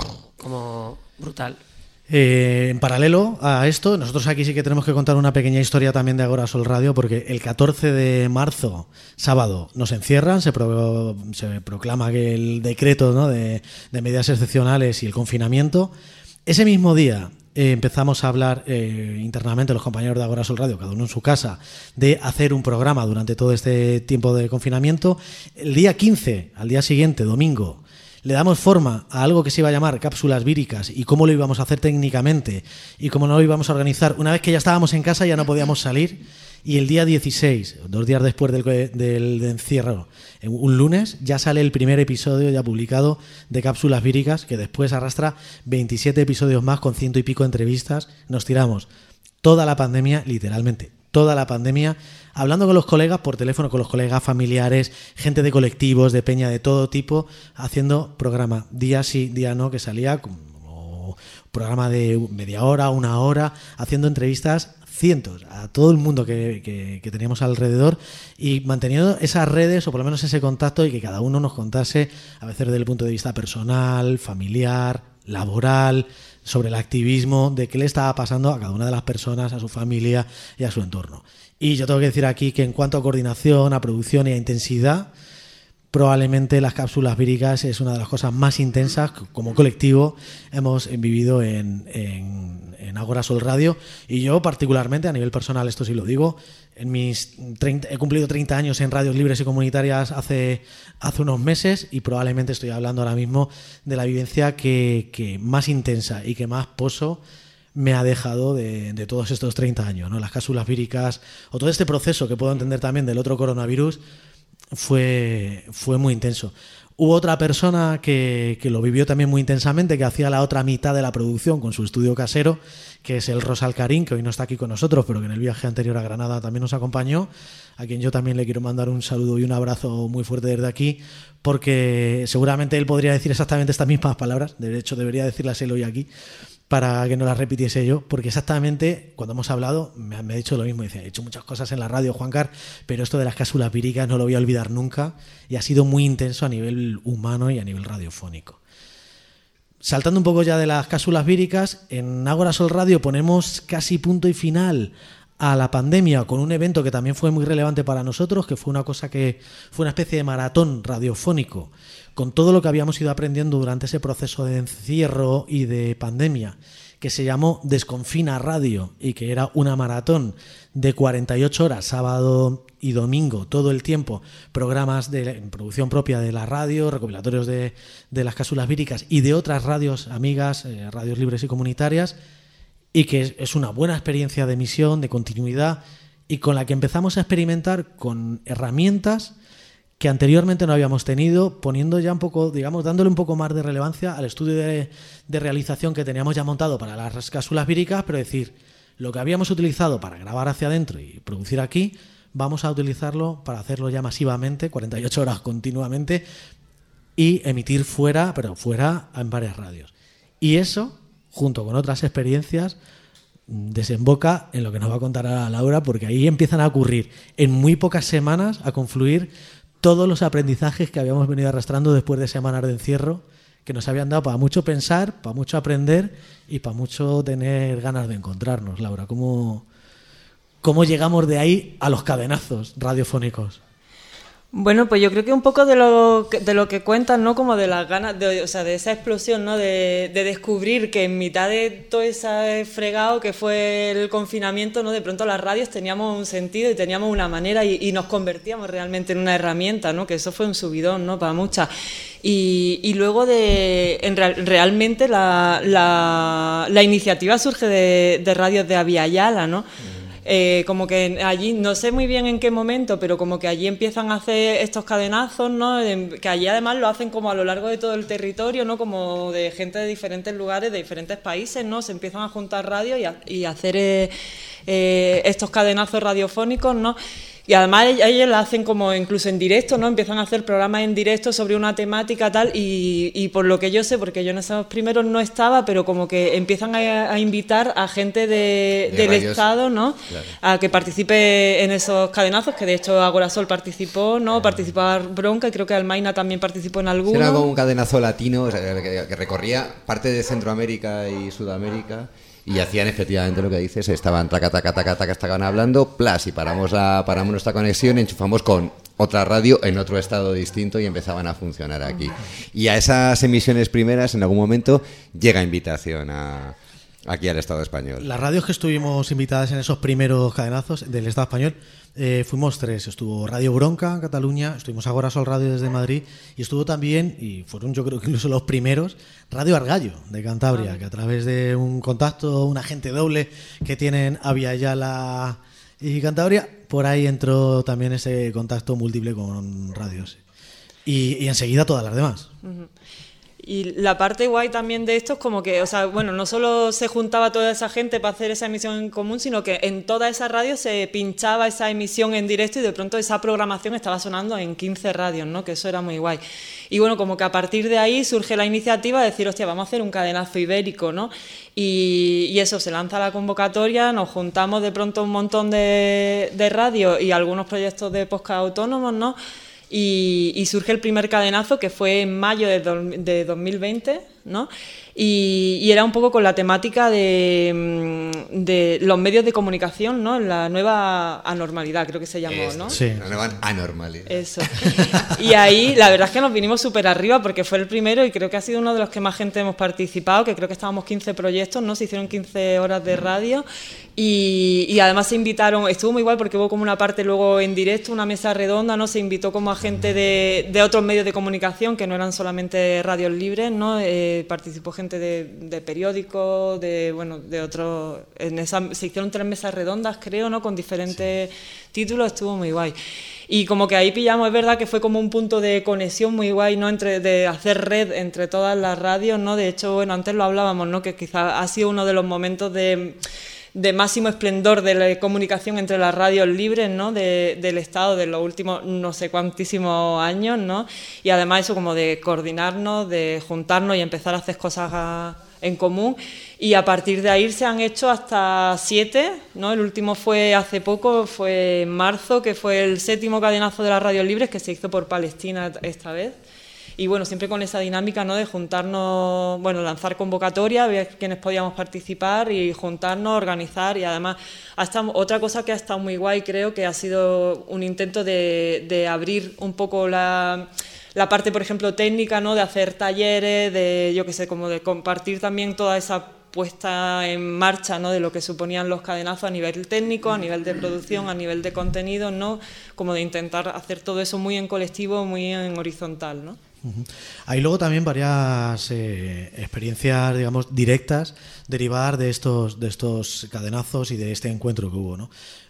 como brutal. Eh, en paralelo a esto, nosotros aquí sí que tenemos que contar una pequeña historia también de Agora Sol Radio, porque el catorce de marzo, sábado, nos encierran, se, pro, se proclama que el decreto, ¿no?, de, de medidas excepcionales y el confinamiento. Ese mismo día eh, empezamos a hablar eh, internamente los compañeros de Agora Sol Radio, cada uno en su casa, de hacer un programa durante todo este tiempo de confinamiento. El día quince, al día siguiente, domingo, le damos forma a algo que se iba a llamar cápsulas víricas y cómo lo íbamos a hacer técnicamente y cómo no lo íbamos a organizar. Una vez que ya estábamos en casa, ya no podíamos salir. Y el día dieciséis, dos días después del, del, del encierro, un lunes, ya sale el primer episodio ya publicado de Cápsulas Víricas, que después arrastra veintisiete episodios más con ciento y pico entrevistas. Nos tiramos toda la pandemia, literalmente, toda la pandemia, hablando con los colegas por teléfono, con los colegas familiares, gente de colectivos, de peña, de todo tipo, haciendo programa día sí, día no, que salía como programa de media hora, una hora, haciendo entrevistas cientos a todo el mundo que, que, que teníamos alrededor y manteniendo esas redes o por lo menos ese contacto y que cada uno nos contase a veces desde el punto de vista personal, familiar, laboral, sobre el activismo, de qué le estaba pasando a cada una de las personas, a su familia y a su entorno. Y yo tengo que decir aquí que en cuanto a coordinación, a producción y a intensidad, probablemente las cápsulas víricas es una de las cosas más intensas que como colectivo hemos vivido en, en, en en Ágora Sol Radio, y yo particularmente, a nivel personal, esto sí lo digo, en mis treinta, he cumplido treinta años en radios libres y comunitarias hace, hace unos meses, y probablemente estoy hablando ahora mismo de la vivencia que, que más intensa y que más pozo me ha dejado de, de todos estos treinta años, ¿no? Las cápsulas víricas, o todo este proceso que puedo entender también del otro coronavirus, fue, fue muy intenso. Hubo otra persona que, que lo vivió también muy intensamente, que hacía la otra mitad de la producción con su estudio casero, que es el Rosal Karim, que hoy no está aquí con nosotros, pero que en el viaje anterior a Granada también nos acompañó, a quien yo también le quiero mandar un saludo y un abrazo muy fuerte desde aquí, porque seguramente él podría decir exactamente estas mismas palabras, de hecho debería decirlas él hoy aquí, para que no las repitiese yo, porque exactamente cuando hemos hablado me ha, me ha dicho lo mismo. Dice, he hecho muchas cosas en la radio, Juancar, pero esto de las cápsulas víricas no lo voy a olvidar nunca, y ha sido muy intenso a nivel humano y a nivel radiofónico. Saltando un poco ya de las cápsulas víricas, en Ágora Sol Radio ponemos casi punto y final a la pandemia con un evento que también fue muy relevante para nosotros, que fue una cosa que fue una especie de maratón radiofónico con todo lo que habíamos ido aprendiendo durante ese proceso de encierro y de pandemia, que se llamó Desconfina Radio, y que era una maratón de cuarenta y ocho horas, sábado y domingo, todo el tiempo, programas de en producción propia de la radio, recopilatorios de, de las cápsulas víricas y de otras radios amigas, eh, radios libres y comunitarias, y que es, es una buena experiencia de emisión, de continuidad, y con la que empezamos a experimentar con herramientas que anteriormente no habíamos tenido, poniendo ya un poco, digamos, dándole un poco más de relevancia al estudio de, de realización que teníamos ya montado para las cápsulas víricas, pero decir, lo que habíamos utilizado para grabar hacia adentro y producir aquí, vamos a utilizarlo para hacerlo ya masivamente, cuarenta y ocho horas continuamente, y emitir fuera, pero fuera en varias radios. Y eso, junto con otras experiencias, desemboca en lo que nos va a contar ahora Laura, porque ahí empiezan a ocurrir en muy pocas semanas, a confluir todos los aprendizajes que habíamos venido arrastrando después de semanas de encierro, que nos habían dado para mucho pensar, para mucho aprender y para mucho tener ganas de encontrarnos. Laura, ¿cómo, cómo llegamos de ahí a los cadenazos radiofónicos? Bueno, pues yo creo que un poco de lo que, de lo que cuentan, ¿no? Como de las ganas, de, o sea, de esa explosión, ¿no? De, de descubrir que en mitad de todo ese fregado que fue el confinamiento, ¿no? De pronto las radios teníamos un sentido y teníamos una manera y, y nos convertíamos realmente en una herramienta, ¿no? Que eso fue un subidón, ¿no? Para muchas. Y, y luego de en real, realmente la, la, la iniciativa surge de, de radios de Aviala, ¿no? Eh, como que allí, no sé muy bien en qué momento, pero como que allí empiezan a hacer estos cadenazos, ¿no? Que allí además lo hacen como a lo largo de todo el territorio, ¿no? Como de gente de diferentes lugares, de diferentes países, ¿no? Se empiezan a juntar radios y a, y a hacer eh, eh, estos cadenazos radiofónicos, ¿no? Y además ellos la hacen como incluso en directo, ¿no? Empiezan a hacer programas en directo sobre una temática tal y, y por lo que yo sé, porque yo en esos primeros no estaba, pero como que empiezan a, a invitar a gente de, de del radios, Estado, ¿no? Claro. A que participe en esos cadenazos, que de hecho Ágora Sol participó, ¿no? Claro. Participó Bronca y creo que Almaina también participó en alguno. Era como un cadenazo latino, o sea, que, que recorría parte de Centroamérica y Sudamérica. Y hacían efectivamente lo que dices, estaban taca, taca, taca, taca, estaban hablando, plas, y paramos, la, paramos nuestra conexión, enchufamos con otra radio en otro estado distinto y empezaban a funcionar aquí. Y a esas emisiones primeras, en algún momento, llega invitación a, aquí al Estado español. Las radios que estuvimos invitadas en esos primeros cadenazos del Estado español, eh, fuimos tres. Estuvo Radio Bronca en Cataluña, estuvimos Ágora Sol Radio desde Madrid y estuvo también, y fueron yo creo que incluso los primeros, Radio Argallo de Cantabria, que a través de un contacto, un agente doble que tienen Aviala y Cantabria, por ahí entró también ese contacto múltiple con radios. Y, y enseguida todas las demás. Uh-huh. Y la parte guay también de esto es como que, o sea, bueno, no solo se juntaba toda esa gente para hacer esa emisión en común, sino que en toda esa radio se pinchaba esa emisión en directo y de pronto esa programación estaba sonando en quince radios, ¿no? Que eso era muy guay. Y bueno, como que a partir de ahí surge la iniciativa de decir, hostia, vamos a hacer un cadenazo ibérico, ¿no? Y, y eso, se lanza la convocatoria, nos juntamos de pronto un montón de, de radios y algunos proyectos de podcast autónomos, ¿no? Y, y surge el primer cadenazo, que fue en mayo de, do, de dos mil veinte, ¿no? Y, y era un poco con la temática de, de los medios de comunicación, ¿no? La nueva anormalidad, creo que se llamó, Es, ¿no? Sí. La nueva anormalidad. Eso. Y ahí la verdad es que nos vinimos súper arriba porque fue el primero y creo que ha sido uno de los que más gente hemos participado, que creo que estábamos quince proyectos, ¿no? Se hicieron quince horas de radio y, y además se invitaron, estuvo muy igual porque hubo como una parte luego en directo, una mesa redonda, ¿no? Se invitó como a gente de, de otros medios de comunicación que no eran solamente radios libres, ¿no? Eh, participó gente de, de periódicos, de bueno, de otros, en esa, se hicieron tres mesas redondas, creo, ¿no? Con diferentes sí. títulos, estuvo muy guay. Y como que ahí pillamos, es verdad que fue como un punto de conexión muy guay, ¿no? Entre, de hacer red entre todas las radios, ¿no? De hecho, bueno, antes lo hablábamos, ¿no? Que quizás ha sido uno de los momentos de, de máximo esplendor de la comunicación entre las radios libres, ¿no? De, del Estado de los últimos no sé cuantísimos años, ¿no? Y además eso como de coordinarnos, de juntarnos y empezar a hacer cosas a, en común. Y a partir de ahí se han hecho hasta siete, ¿no? El último fue hace poco, fue en marzo, que fue el séptimo cadenazo de las radios libres, que se hizo por Palestina esta vez. Y bueno, siempre con esa dinámica, ¿no? De juntarnos, bueno, lanzar convocatoria, ver quiénes podíamos participar y juntarnos, organizar. Y además, hasta otra cosa que ha estado muy guay, creo que ha sido un intento de, de abrir un poco la... la parte, por ejemplo, técnica, ¿no? De hacer talleres, de, yo qué sé, como de compartir también toda esa puesta en marcha, ¿no? De lo que suponían los cadenazos a nivel técnico, a nivel de producción, a nivel de contenido, ¿no? Como de intentar hacer todo eso muy en colectivo, muy en horizontal, ¿no? Uh-huh. Hay luego también varias eh, experiencias, digamos, directas derivadas de estos, de estos cadenazos y de este encuentro que hubo, ¿no?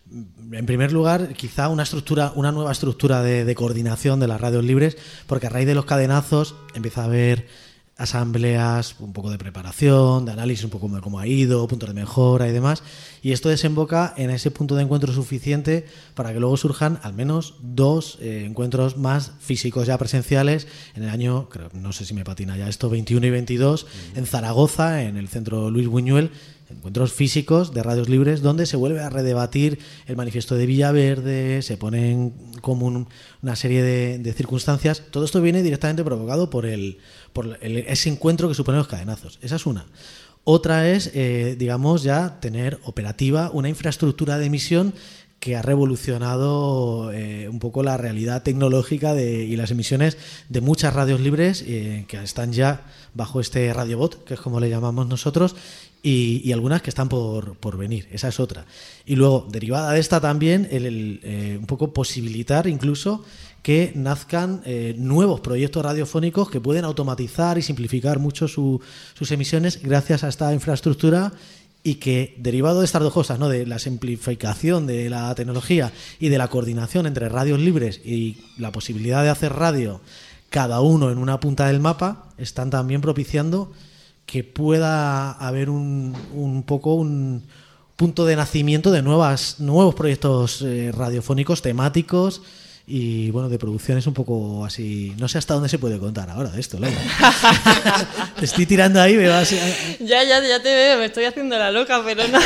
En primer lugar, quizá una estructura, una nueva estructura de, de coordinación de las radios libres, porque a raíz de los cadenazos empieza a haber asambleas, un poco de preparación, de análisis un poco de cómo ha ido, puntos de mejora y demás, y esto desemboca en ese punto de encuentro suficiente para que luego surjan al menos dos eh, encuentros más físicos ya presenciales en el año, creo, no sé si me patina ya esto, veintiuno y veintidós, uh-huh. en Zaragoza, en el centro Luis Buñuel, encuentros físicos de radios libres donde se vuelve a redebatir el manifiesto de Villaverde, se ponen común una serie de, de circunstancias. Todo esto viene directamente provocado por el por el, ese encuentro que suponen los cadenazos. Esa es una. Otra es, eh, digamos, ya tener operativa una infraestructura de emisión que ha revolucionado eh, un poco la realidad tecnológica de, y las emisiones de muchas radios libres eh, que están ya bajo este radiobot, que es como le llamamos nosotros, y, y algunas que están por, por venir. Esa es otra. Y luego, derivada de esta también, el, el, eh, un poco posibilitar incluso que nazcan eh, nuevos proyectos radiofónicos que pueden automatizar y simplificar mucho su, sus emisiones gracias a esta infraestructura, y que derivado de estas dos cosas, ¿no? De la simplificación de la tecnología y de la coordinación entre radios libres y la posibilidad de hacer radio cada uno en una punta del mapa, están también propiciando que pueda haber un, un poco un punto de nacimiento de nuevas nuevos proyectos eh, radiofónicos temáticos y bueno, de producciones un poco así. No sé hasta dónde se puede contar ahora de esto, Laura. Te estoy tirando ahí, me vas. Ya, ya, ya te veo, me estoy haciendo la loca, pero no.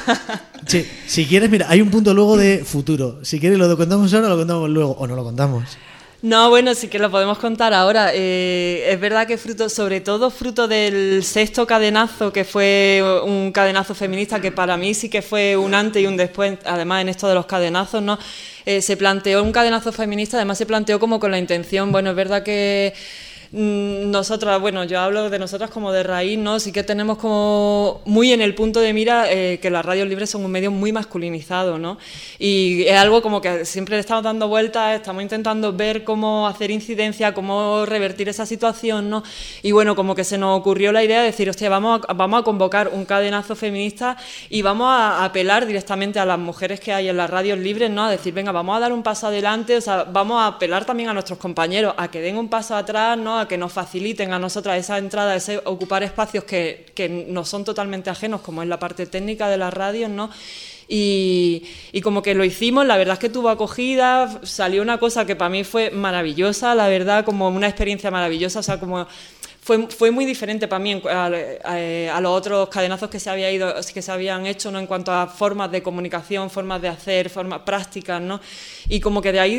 Sí, si quieres, mira, hay un punto luego de futuro. Si quieres lo contamos ahora o lo contamos luego, o no lo contamos. No, bueno, sí que lo podemos contar ahora. Eh, es verdad que fruto, sobre todo fruto del sexto cadenazo, que fue un cadenazo feminista, que para mí sí que fue un antes y un después, además en esto de los cadenazos, ¿no? Eh, se planteó un cadenazo feminista, además se planteó como con la intención, bueno, es verdad que nosotras, bueno, yo hablo de nosotras como de raíz, ¿no? Sí que tenemos como muy en el punto de mira eh, que las radios libres son un medio muy masculinizado, ¿no? Y es algo como que siempre le estamos dando vueltas, estamos intentando ver cómo hacer incidencia, cómo revertir esa situación, ¿no? Y bueno, como que se nos ocurrió la idea de decir, hostia, vamos a, vamos a convocar un cadenazo feminista y vamos a apelar directamente a las mujeres que hay en las radios libres, ¿no? A decir, venga, vamos a dar un paso adelante, o sea, vamos a apelar también a nuestros compañeros a que den un paso atrás, ¿no? Que nos faciliten a nosotras esa entrada, ese ocupar espacios que, que nos son totalmente ajenos, como es la parte técnica de las radios, ¿no? Y, y como que lo hicimos, la verdad es que tuvo acogida, salió una cosa que para mí fue maravillosa, la verdad, como una experiencia maravillosa, o sea, como fue, fue muy diferente para mí a, a, a los otros cadenazos que se había ido, que se habían hecho, ¿no? En cuanto a formas de comunicación, formas de hacer, formas prácticas, ¿no? Y como que de ahí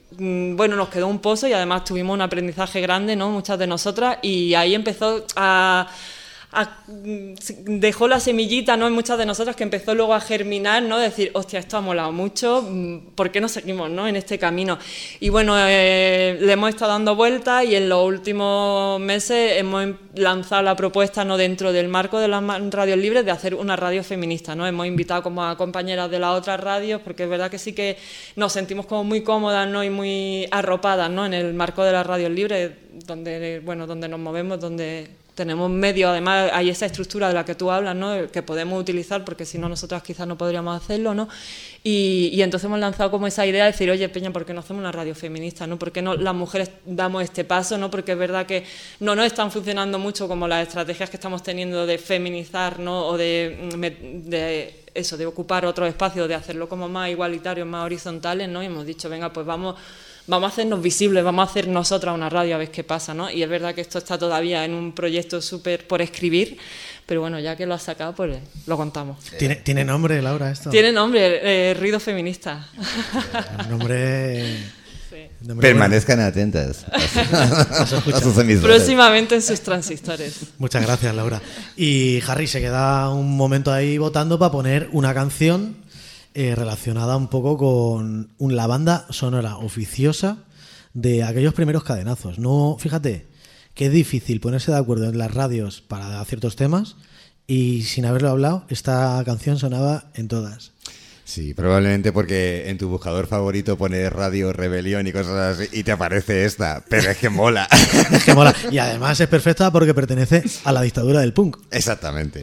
bueno, nos quedó un pozo y además tuvimos un aprendizaje grande, ¿no? Muchas de nosotras, y ahí empezó a... A, dejó la semillita, ¿no? En muchas de nosotras, que empezó luego a germinar, ¿no? Decir, hostia, esto ha molado mucho, ¿por qué no seguimos, ¿no? En este camino. Y bueno, eh, le hemos estado dando vueltas y en los últimos meses hemos lanzado la propuesta, ¿no? Dentro del marco de las radios libres, de hacer una radio feminista, ¿no? Hemos invitado como a compañeras de las otras radios, porque es verdad que sí que nos sentimos como muy cómodas, ¿no? Y muy arropadas, ¿no? En el marco de las radios libres, donde, bueno, donde nos movemos, donde tenemos medios, además hay esa estructura de la que tú hablas, ¿no? Que podemos utilizar, porque si no nosotras quizás no podríamos hacerlo, ¿no? Y, y entonces hemos lanzado como esa idea de decir, oye, Peña, ¿por qué no hacemos una radio feminista, ¿no? ¿Por qué no las mujeres damos este paso, ¿no? Porque es verdad que no nos están funcionando mucho como las estrategias que estamos teniendo de feminizar, ¿no? O de, de eso, de ocupar otros espacios, de hacerlo como más igualitarios, más horizontales, ¿no? Y hemos dicho, venga, pues vamos... Vamos a hacernos visibles, vamos a hacer nosotras una radio a ver qué pasa, ¿no? Y es verdad que esto está todavía en un proyecto súper por escribir, pero bueno, ya que lo has sacado, pues lo contamos. ¿Tiene, ¿tiene nombre, Laura, esto? Tiene nombre, eh, Ruido Feminista. Un nombre... Sí. nombre Permanezcan bueno. atentas a sus emisoras. Próximamente en sus transistores. Muchas gracias, Laura. Y Harry, se queda un momento ahí votando para poner una canción Eh, relacionada un poco con un, la banda sonora oficiosa de aquellos primeros cadenazos. No, fíjate, que es difícil ponerse de acuerdo en las radios para ciertos temas y sin haberlo hablado, esta canción sonaba en todas. Sí, probablemente porque en tu buscador favorito pones Radio Rebelión y cosas así y te aparece esta, pero es que mola. Es que mola. Y además es perfecta porque pertenece a la dictadura del punk. Exactamente.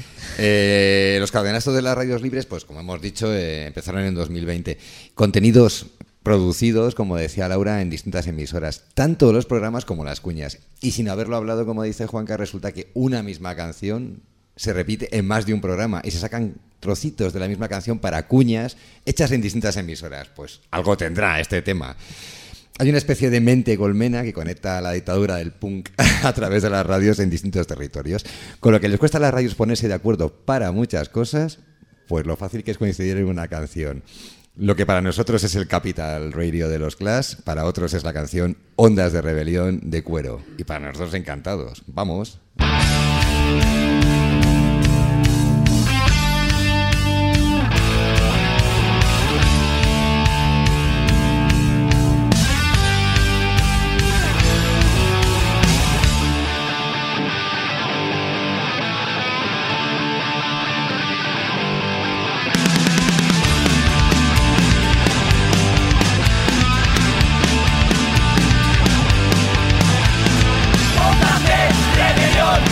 Eh, los cadenazos de las radios libres, pues como hemos dicho, eh, empezaron en dos mil veinte. Contenidos producidos, como decía Laura, en distintas emisoras, tanto los programas como las cuñas. Y sin haberlo hablado, como dice Juanca, resulta que una misma canción se repite en más de un programa y se sacan trocitos de la misma canción para cuñas hechas en distintas emisoras. Pues algo tendrá este tema. Hay una especie de mente colmena que conecta a la dictadura del punk a través de las radios en distintos territorios. Con lo que les cuesta a las radios ponerse de acuerdo para muchas cosas, pues lo fácil que es coincidir en una canción. Lo que para nosotros es el Capital Radio de los Clash, para otros es la canción Ondas de Rebelión de Cuero. Y para nosotros encantados. ¡Vamos! Ondas de rebelión.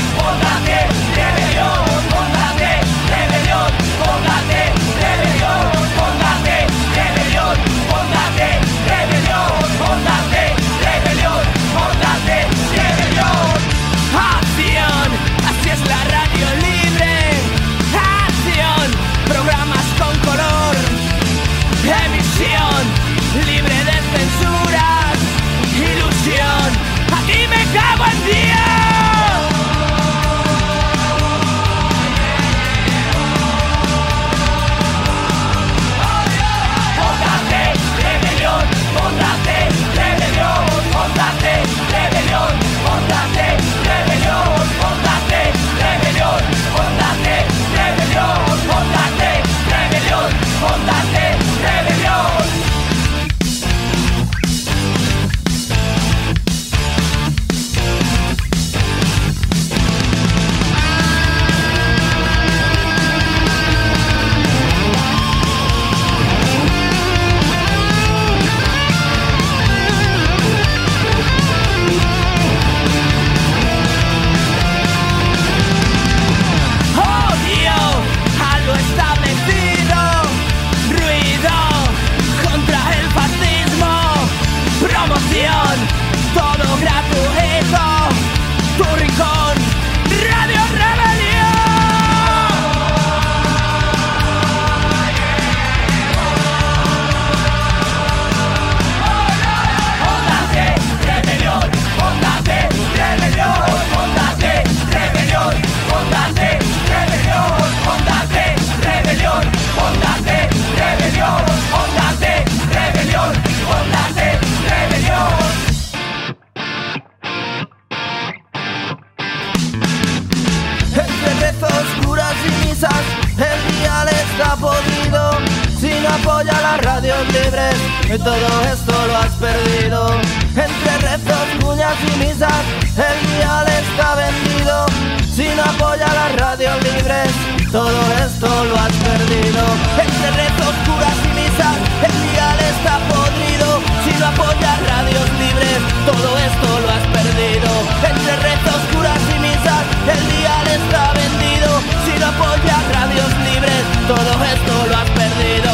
está podrido. Si no apoya las radios libres, todo esto lo has perdido. Entre rezos, cuñas y misas, el dial está vendido. Si no apoya las radios libres, todo esto lo has perdido. Entre rezos, curas y misas, el dial está podrido. Si no apoyas radios libres, todo esto lo has perdido. Entre rezos, curas y misas, el dial está vendido. Si no apoyas radios libres, todo esto lo has perdido.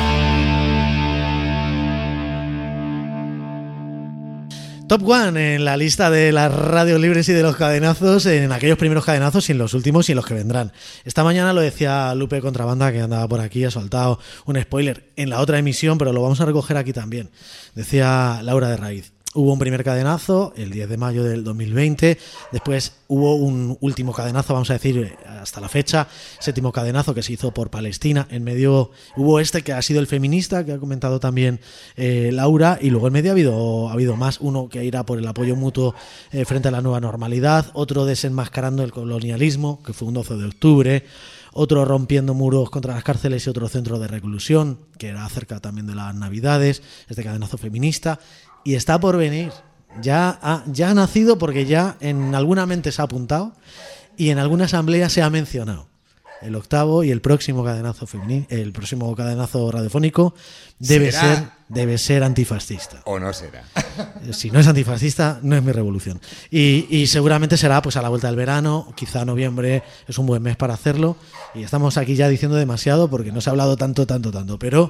Top One en la lista de las radios libres y de los cadenazos, en aquellos primeros cadenazos y en los últimos y en los que vendrán. Esta mañana lo decía Lupe Contrabanda, que andaba por aquí, ha soltado un spoiler en la otra emisión, pero lo vamos a recoger aquí también. Decía Laura de Raíz: hubo un primer cadenazo el diez de mayo del dos mil veinte, después hubo un último cadenazo, vamos a decir, hasta la fecha, séptimo cadenazo que se hizo por Palestina. En medio hubo este que ha sido el feminista, que ha comentado también eh, Laura, y luego en medio ha habido, ha habido más, uno que irá por el apoyo mutuo eh, frente a la nueva normalidad, otro desenmascarando el colonialismo, que fue un doce de octubre, otro rompiendo muros contra las cárceles y otro centro de reclusión, que era cerca también de las Navidades, este cadenazo feminista. Y está por venir, ya ha, ya ha nacido, porque ya en alguna mente se ha apuntado y en alguna asamblea se ha mencionado. El octavo y el próximo cadenazo femení, el próximo cadenazo radiofónico debe ¿Será? ser debe ser antifascista. ¿O no será? Si no es antifascista, no es mi revolución. Y, y seguramente será pues a la vuelta del verano, quizá noviembre es un buen mes para hacerlo. Y estamos aquí ya diciendo demasiado porque no se ha hablado tanto, tanto, tanto. Pero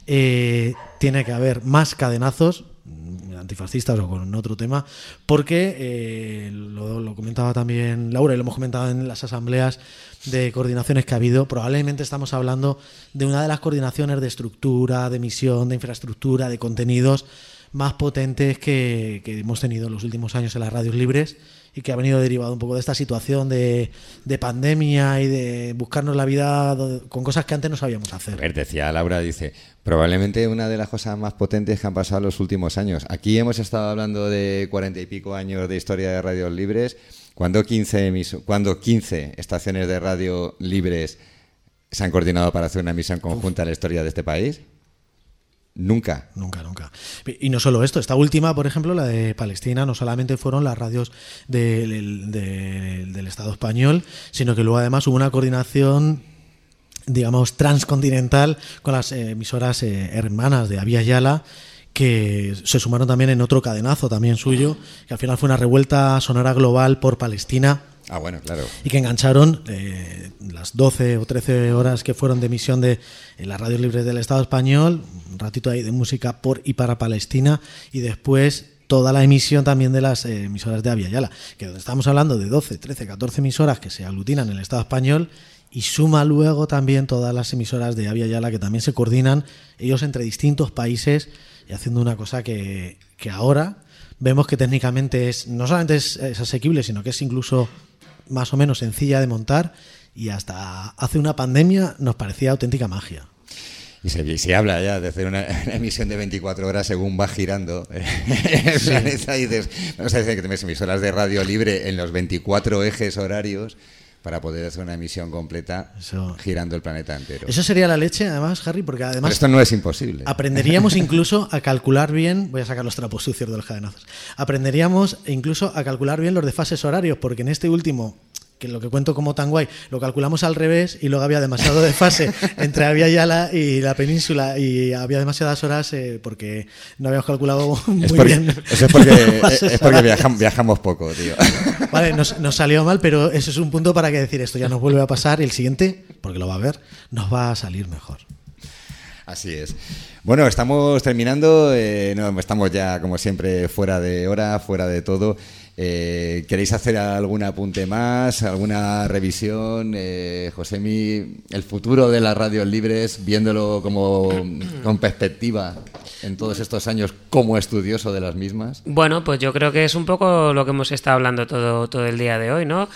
eh, tiene que haber más cadenazos antifascistas o con otro tema, porque eh, lo, lo comentaba también Laura y lo hemos comentado en las asambleas de coordinaciones que ha habido. Probablemente estamos hablando de una de las coordinaciones de estructura, de misión, de infraestructura, de contenidos más potentes que, que hemos tenido en los últimos años en las radios libres, y que ha venido derivado un poco de esta situación de, de pandemia y de buscarnos la vida con cosas que antes no sabíamos hacer. A ver, decía Laura, dice, probablemente una de las cosas más potentes que han pasado en los últimos años. Aquí hemos estado hablando de cuarenta y pico años de historia de radios libres. Cuando quince, emiso- cuando quince estaciones de radio libres se han coordinado para hacer una emisión conjunta en la historia de este país. Nunca. Nunca, nunca. Y no solo esto, esta última, por ejemplo, la de Palestina, no solamente fueron las radios del, del, del Estado español, sino que luego además hubo una coordinación, digamos, transcontinental con las eh, emisoras eh, hermanas de Avia Yala, que se sumaron también en otro cadenazo también suyo, que al final fue una revuelta sonora global por Palestina. Ah, bueno, claro. Y que engancharon eh, las doce o trece horas que fueron de emisión de en las radios libres del Estado español, un ratito ahí de música por y para Palestina, y después toda la emisión también de las eh, emisoras de Avia Yala, que donde estamos hablando de doce, trece, catorce emisoras que se aglutinan en el Estado español, y suma luego también todas las emisoras de Avia Yala que también se coordinan ellos entre distintos países y haciendo una cosa que, que ahora vemos que técnicamente es no solamente es, es asequible, sino que es incluso más o menos sencilla de montar, y hasta hace una pandemia nos parecía auténtica magia. Y se, y se habla ya de hacer una, una emisión de veinticuatro horas según va girando el Sí. planeta, y dices, vamos a decir que tenemos emisoras de radio libre en los veinticuatro ejes horarios para poder hacer una emisión completa Eso. girando el planeta entero. Eso sería la leche, además, Harry, porque además Pero esto no es imposible. aprenderíamos incluso a calcular bien, voy a sacar los trapos sucios de los cadenazos, aprenderíamos incluso a calcular bien los desfases horarios, porque en este último, que lo que cuento como tan guay, lo calculamos al revés y luego había demasiado desfase entre Avia Yala y la península, y había demasiadas horas eh, porque no habíamos calculado muy Es porque, bien. eso es porque, los desfases es porque horarios. viajamos, viajamos poco, tío. Vale, nos, nos salió mal, pero eso es un punto para que decir esto ya nos vuelve a pasar, y el siguiente, porque lo va a ver, nos va a salir mejor. Así es. Bueno, estamos terminando, eh, no, estamos ya como siempre fuera de hora, fuera de todo. Eh, ¿Queréis hacer algún apunte más, alguna revisión? Eh, Josemi, el futuro de las radios libres, viéndolo como con perspectiva en todos estos años como estudioso de las mismas. Bueno, pues yo creo que es un poco lo que hemos estado hablando todo, todo el día de hoy, ¿no?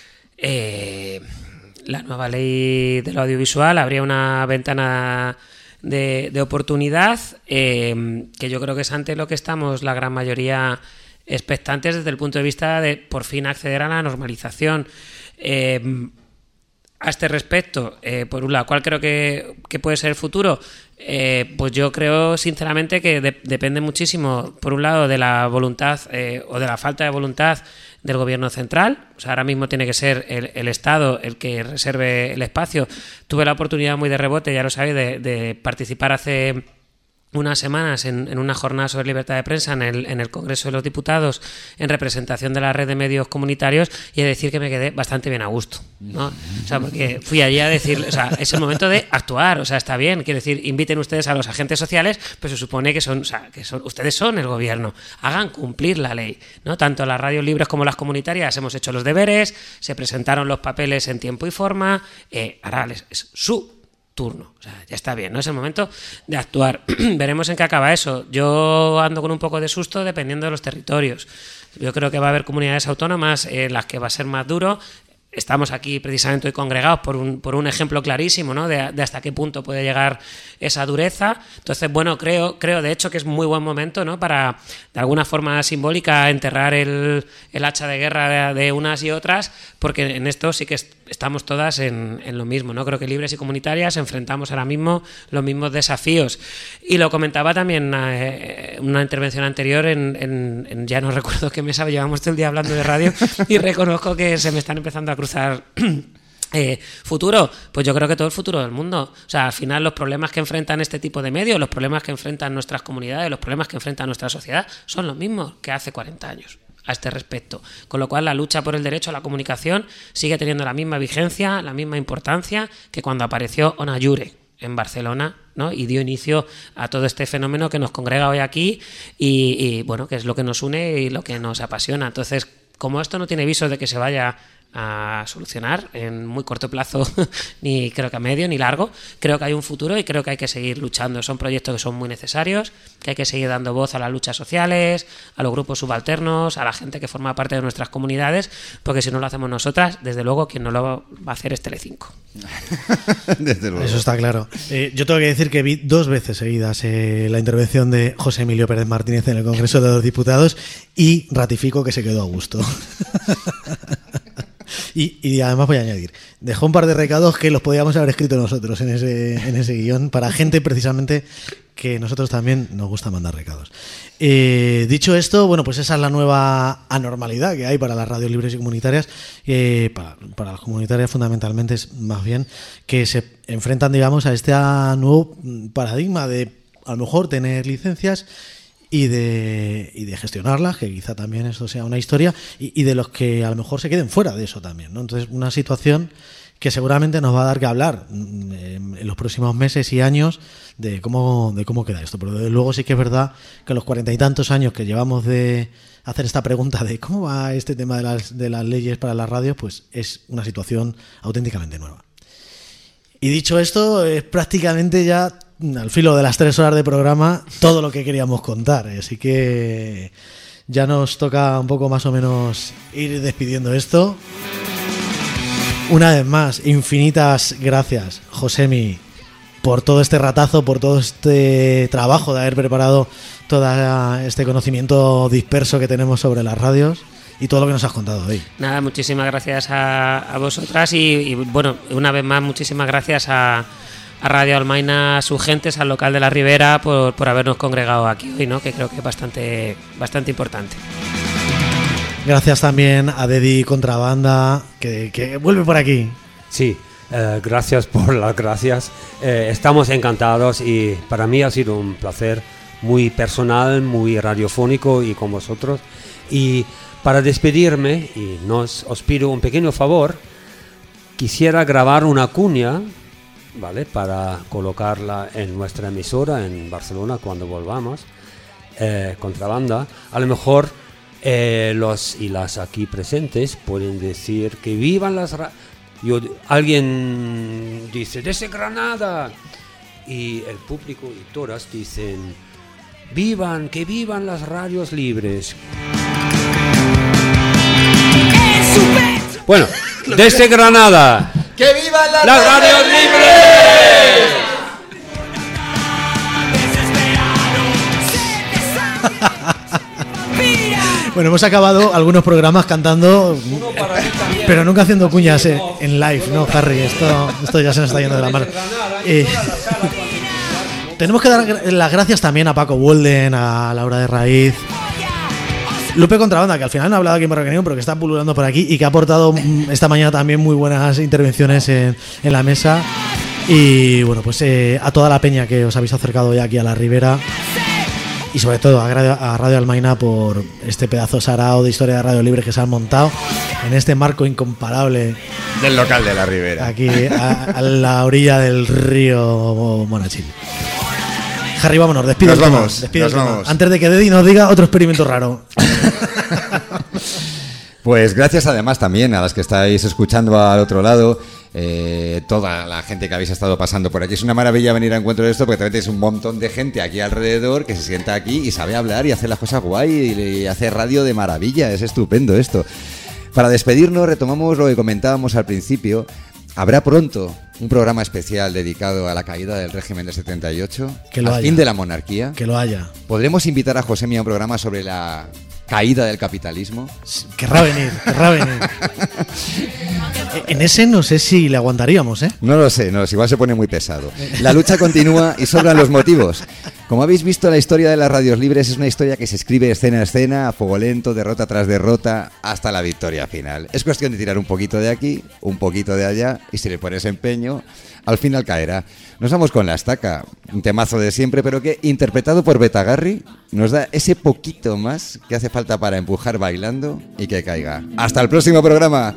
Eh, la nueva ley del audiovisual habría una ventana de, de oportunidad eh, que yo creo que es ante lo que estamos la gran mayoría expectantes desde el punto de vista de por fin acceder a la normalización. Eh, a este respecto, eh, por un lado, ¿cuál creo que, que puede ser el futuro? Eh, pues yo creo sinceramente que de, depende muchísimo, por un lado, de la voluntad eh, o de la falta de voluntad del gobierno central. O sea, ahora mismo tiene que ser el, el Estado el que reserve el espacio. Tuve la oportunidad muy de rebote, ya lo sabéis, de, de participar hace unas semanas en, en una jornada sobre libertad de prensa en el, en el Congreso de los Diputados en representación de la red de medios comunitarios, y he de decir que me quedé bastante bien a gusto, ¿no? O sea, porque fui allí a decir, o sea, es el momento de actuar, o sea, está bien, quiero decir, inviten ustedes a los agentes sociales, pero se supone que son, o sea, que son, ustedes son el gobierno, hagan cumplir la ley, ¿no? Tanto las radios libres como las comunitarias hemos hecho los deberes, se presentaron los papeles en tiempo y forma, eh, ahora es, es su turno, o sea, ya está bien, ¿no? Es el momento de actuar. Veremos en qué acaba eso. Yo ando con un poco de susto dependiendo de los territorios. Yo creo que va a haber comunidades autónomas en las que va a ser más duro. Estamos aquí precisamente hoy congregados por un, por un ejemplo clarísimo, ¿no? de, de hasta qué punto puede llegar esa dureza. Entonces, bueno, creo, creo de hecho que es muy buen momento, ¿no? Para, de alguna forma simbólica, enterrar el, el hacha de guerra de, de unas y otras, porque en esto sí que est- estamos todas en, en lo mismo, ¿no? Creo que libres y comunitarias enfrentamos ahora mismo los mismos desafíos. Y lo comentaba también eh, una intervención anterior en, en, en, ya no recuerdo qué mesa, llevamos todo el día hablando de radio y reconozco que se me están empezando a cruzar eh, futuro, pues yo creo que todo el futuro del mundo. O sea, al final los problemas que enfrentan este tipo de medios, los problemas que enfrentan nuestras comunidades, los problemas que enfrenta nuestra sociedad son los mismos que hace cuarenta años a este respecto. Con lo cual la lucha por el derecho a la comunicación sigue teniendo la misma vigencia, la misma importancia que cuando apareció Ona Jure en Barcelona, ¿no? Y dio inicio a todo este fenómeno que nos congrega hoy aquí y, y bueno, que es lo que nos une y lo que nos apasiona. Entonces, como esto no tiene visos de que se vaya a solucionar en muy corto plazo, ni creo que a medio ni largo, creo que hay un futuro y creo que hay que seguir luchando. Son proyectos que son muy necesarios, que hay que seguir dando voz a las luchas sociales, a los grupos subalternos, a la gente que forma parte de nuestras comunidades, porque si no lo hacemos nosotras, desde luego quien no lo va a hacer es Telecinco. Desde luego. Eso está claro. Eh, yo tengo que decir que vi dos veces seguidas eh, la intervención de José Emilio Pérez Martínez en el Congreso de los Diputados y ratifico que se quedó a gusto. Y, y además voy a añadir, dejó un par de recados que los podíamos haber escrito nosotros en ese, en ese guión, para gente precisamente que nosotros también nos gusta mandar recados. Eh, dicho esto, bueno, pues esa es la nueva anormalidad que hay para las radios libres y comunitarias, eh, para, para las comunitarias fundamentalmente es más bien que se enfrentan, digamos, a este nuevo paradigma de a lo mejor tener licencias y de, y de gestionarlas, que quizá también eso sea una historia, y, y de los que a lo mejor se queden fuera de eso también, ¿no? Entonces, una situación que seguramente nos va a dar que hablar en, en los próximos meses y años de cómo, de cómo queda esto. Pero desde luego sí que es verdad que en los cuarenta y tantos años que llevamos de hacer esta pregunta de cómo va este tema de las, de las leyes para las radios, pues es una situación auténticamente nueva. Y dicho esto, es prácticamente ya al filo de las tres horas de programa todo lo que queríamos contar, así que ya nos toca un poco más o menos ir despidiendo esto. Una vez más, infinitas gracias, Josemi, por todo este ratazo, por todo este trabajo de haber preparado todo este conocimiento disperso que tenemos sobre las radios y todo lo que nos has contado hoy. Nada, muchísimas gracias a, a vosotras y, y bueno, una vez más muchísimas gracias a a Radio Almaina, a sus gentes, al local de la Ribera, por, por habernos congregado aquí hoy, ¿no? Que creo que es bastante, bastante importante. Gracias también a Dedi Contrabanda, que, que vuelve por aquí. Sí, eh, gracias por las gracias. Eh, estamos encantados y para mí ha sido un placer muy personal, muy radiofónico y con vosotros. Y para despedirme, y nos, os pido un pequeño favor, quisiera grabar una cuña, ¿vale? Para colocarla en nuestra emisora en Barcelona cuando volvamos, eh, Contrabanda. A lo mejor eh, los y las aquí presentes pueden decir que vivan las ra- Yo, alguien dice desde Granada y el público y todas dicen vivan, que vivan las radios libres. Bueno, desde Granada, ¡que vivan las, las radios libres! Bueno, hemos acabado algunos programas cantando. Uno para ti también. pero nunca haciendo cuñas en, en live, ¿no, Harry? Esto, esto ya se nos está yendo de la mano. Eh, tenemos que dar las gracias también a Paco Walden, a Laura de Raíz, Lupe Contrabanda, que al final no ha hablado aquí en Rock and Roll, pero que está pululando por aquí y que ha aportado esta mañana también muy buenas intervenciones en, en la mesa. Y bueno, pues eh, a toda la peña que os habéis acercado ya aquí a la Ribera. Y sobre todo a Radio, a Radio Almaina por este pedazo sarao de historia de Radio Libre que se han montado en este marco incomparable del local de la Ribera, aquí a, a la orilla del río Monachil. Harry, vámonos, despide. Nos vamos, despide nos vamos. Antes de que Dedi nos diga otro experimento raro. Pues gracias además también a las que estáis escuchando al otro lado, eh, toda la gente que habéis estado pasando por aquí. Es una maravilla venir a encuentro de esto porque también tenéis un montón de gente aquí alrededor que se sienta aquí y sabe hablar y hacer las cosas guay y, y hacer radio de maravilla. Es estupendo esto. Para despedirnos retomamos lo que comentábamos al principio. Habrá pronto un programa especial dedicado a la caída del régimen del setenta y ocho, que lo al haya. fin de la monarquía. Que lo haya. ¿Podremos invitar a Josemi a un programa sobre la caída del capitalismo? Querrá venir, querrá venir. En ese no sé si le aguantaríamos, ¿eh? No lo sé, no, igual se pone muy pesado. La lucha continúa y sobran los motivos. Como habéis visto, la historia de las radios libres es una historia que se escribe escena a escena, a fuego lento, derrota tras derrota, hasta la victoria final. Es cuestión de tirar un poquito de aquí, un poquito de allá, y si le pones empeño, al final caerá. Nos vamos con La Estaca, un temazo de siempre, pero que, interpretado por Betagarri, nos da ese poquito más que hace falta para empujar bailando y que caiga. ¡Hasta el próximo programa!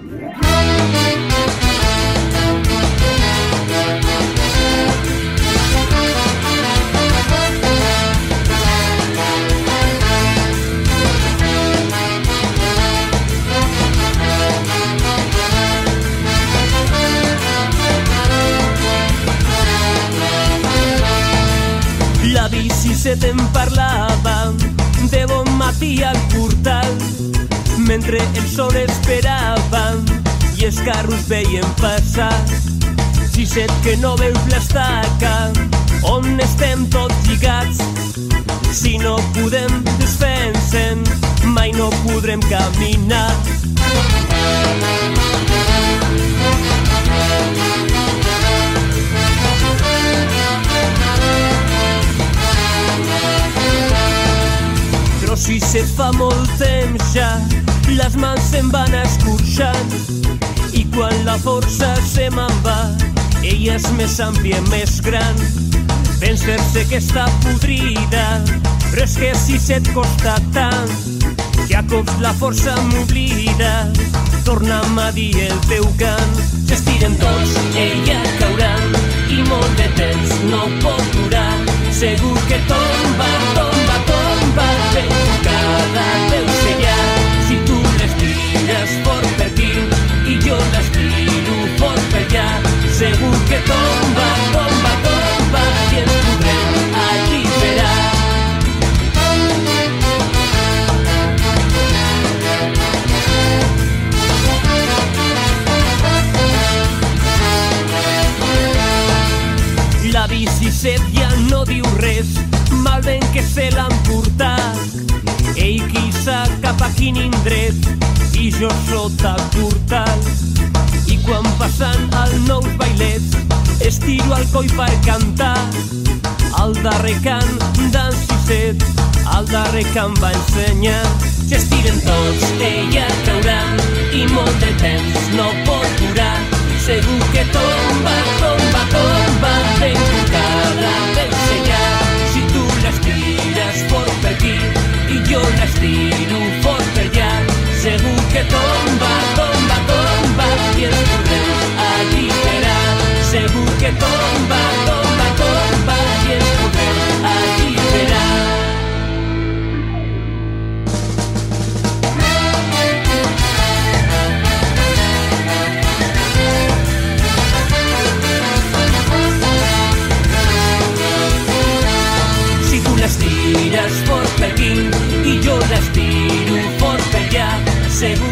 La bici se te'n parlava de bon matí al portal mentre el sol esperava i els carros veien passar. Si set que no veus l'estaca on estem tots lligats, si no podem desfer-se'n mai no podrem caminar. Però si set fa molt temps ja, les mans se'n van escorxant i quan la força se me'n va, ella és més àmplia, més gran. Vens fer-se que està podrida, però és que si set costa tant, que a cops la força m'oblida. Torna'm a dir el teu cant, s'estiren tots, ella cauran i molt de temps no pot durar. Segur que tomba, tomba, tomba, cada deu ser ja. Si tu l'estires fort per aquí i jo l'estiro fort per allà, segur que tomba, tomba, tomba i ens podrem alliberar. La bici set ja no diu res, mal ben que se l'han portat. Ell quissa cap a quin indret i jo sota portal. I quan passen als nous bailets estiro el coll per cantar. Al darrer cant d'en Sisset, al darrer cant va ensenyar. S'estiren tots, ella cauran i molt de temps no pot durar. Segur que tomba, tomba, tomba, ben tocada del sellar. Si tu l'estires fort per aquí i jo l'estiro fort per allà, segur que tomba, tomba, tomba i ens podrem alliberar. Segur que tomba, tomba, tomba i ens podrem alliberar. L'estires fort per aquí i jo l'estiro fort per allà, segur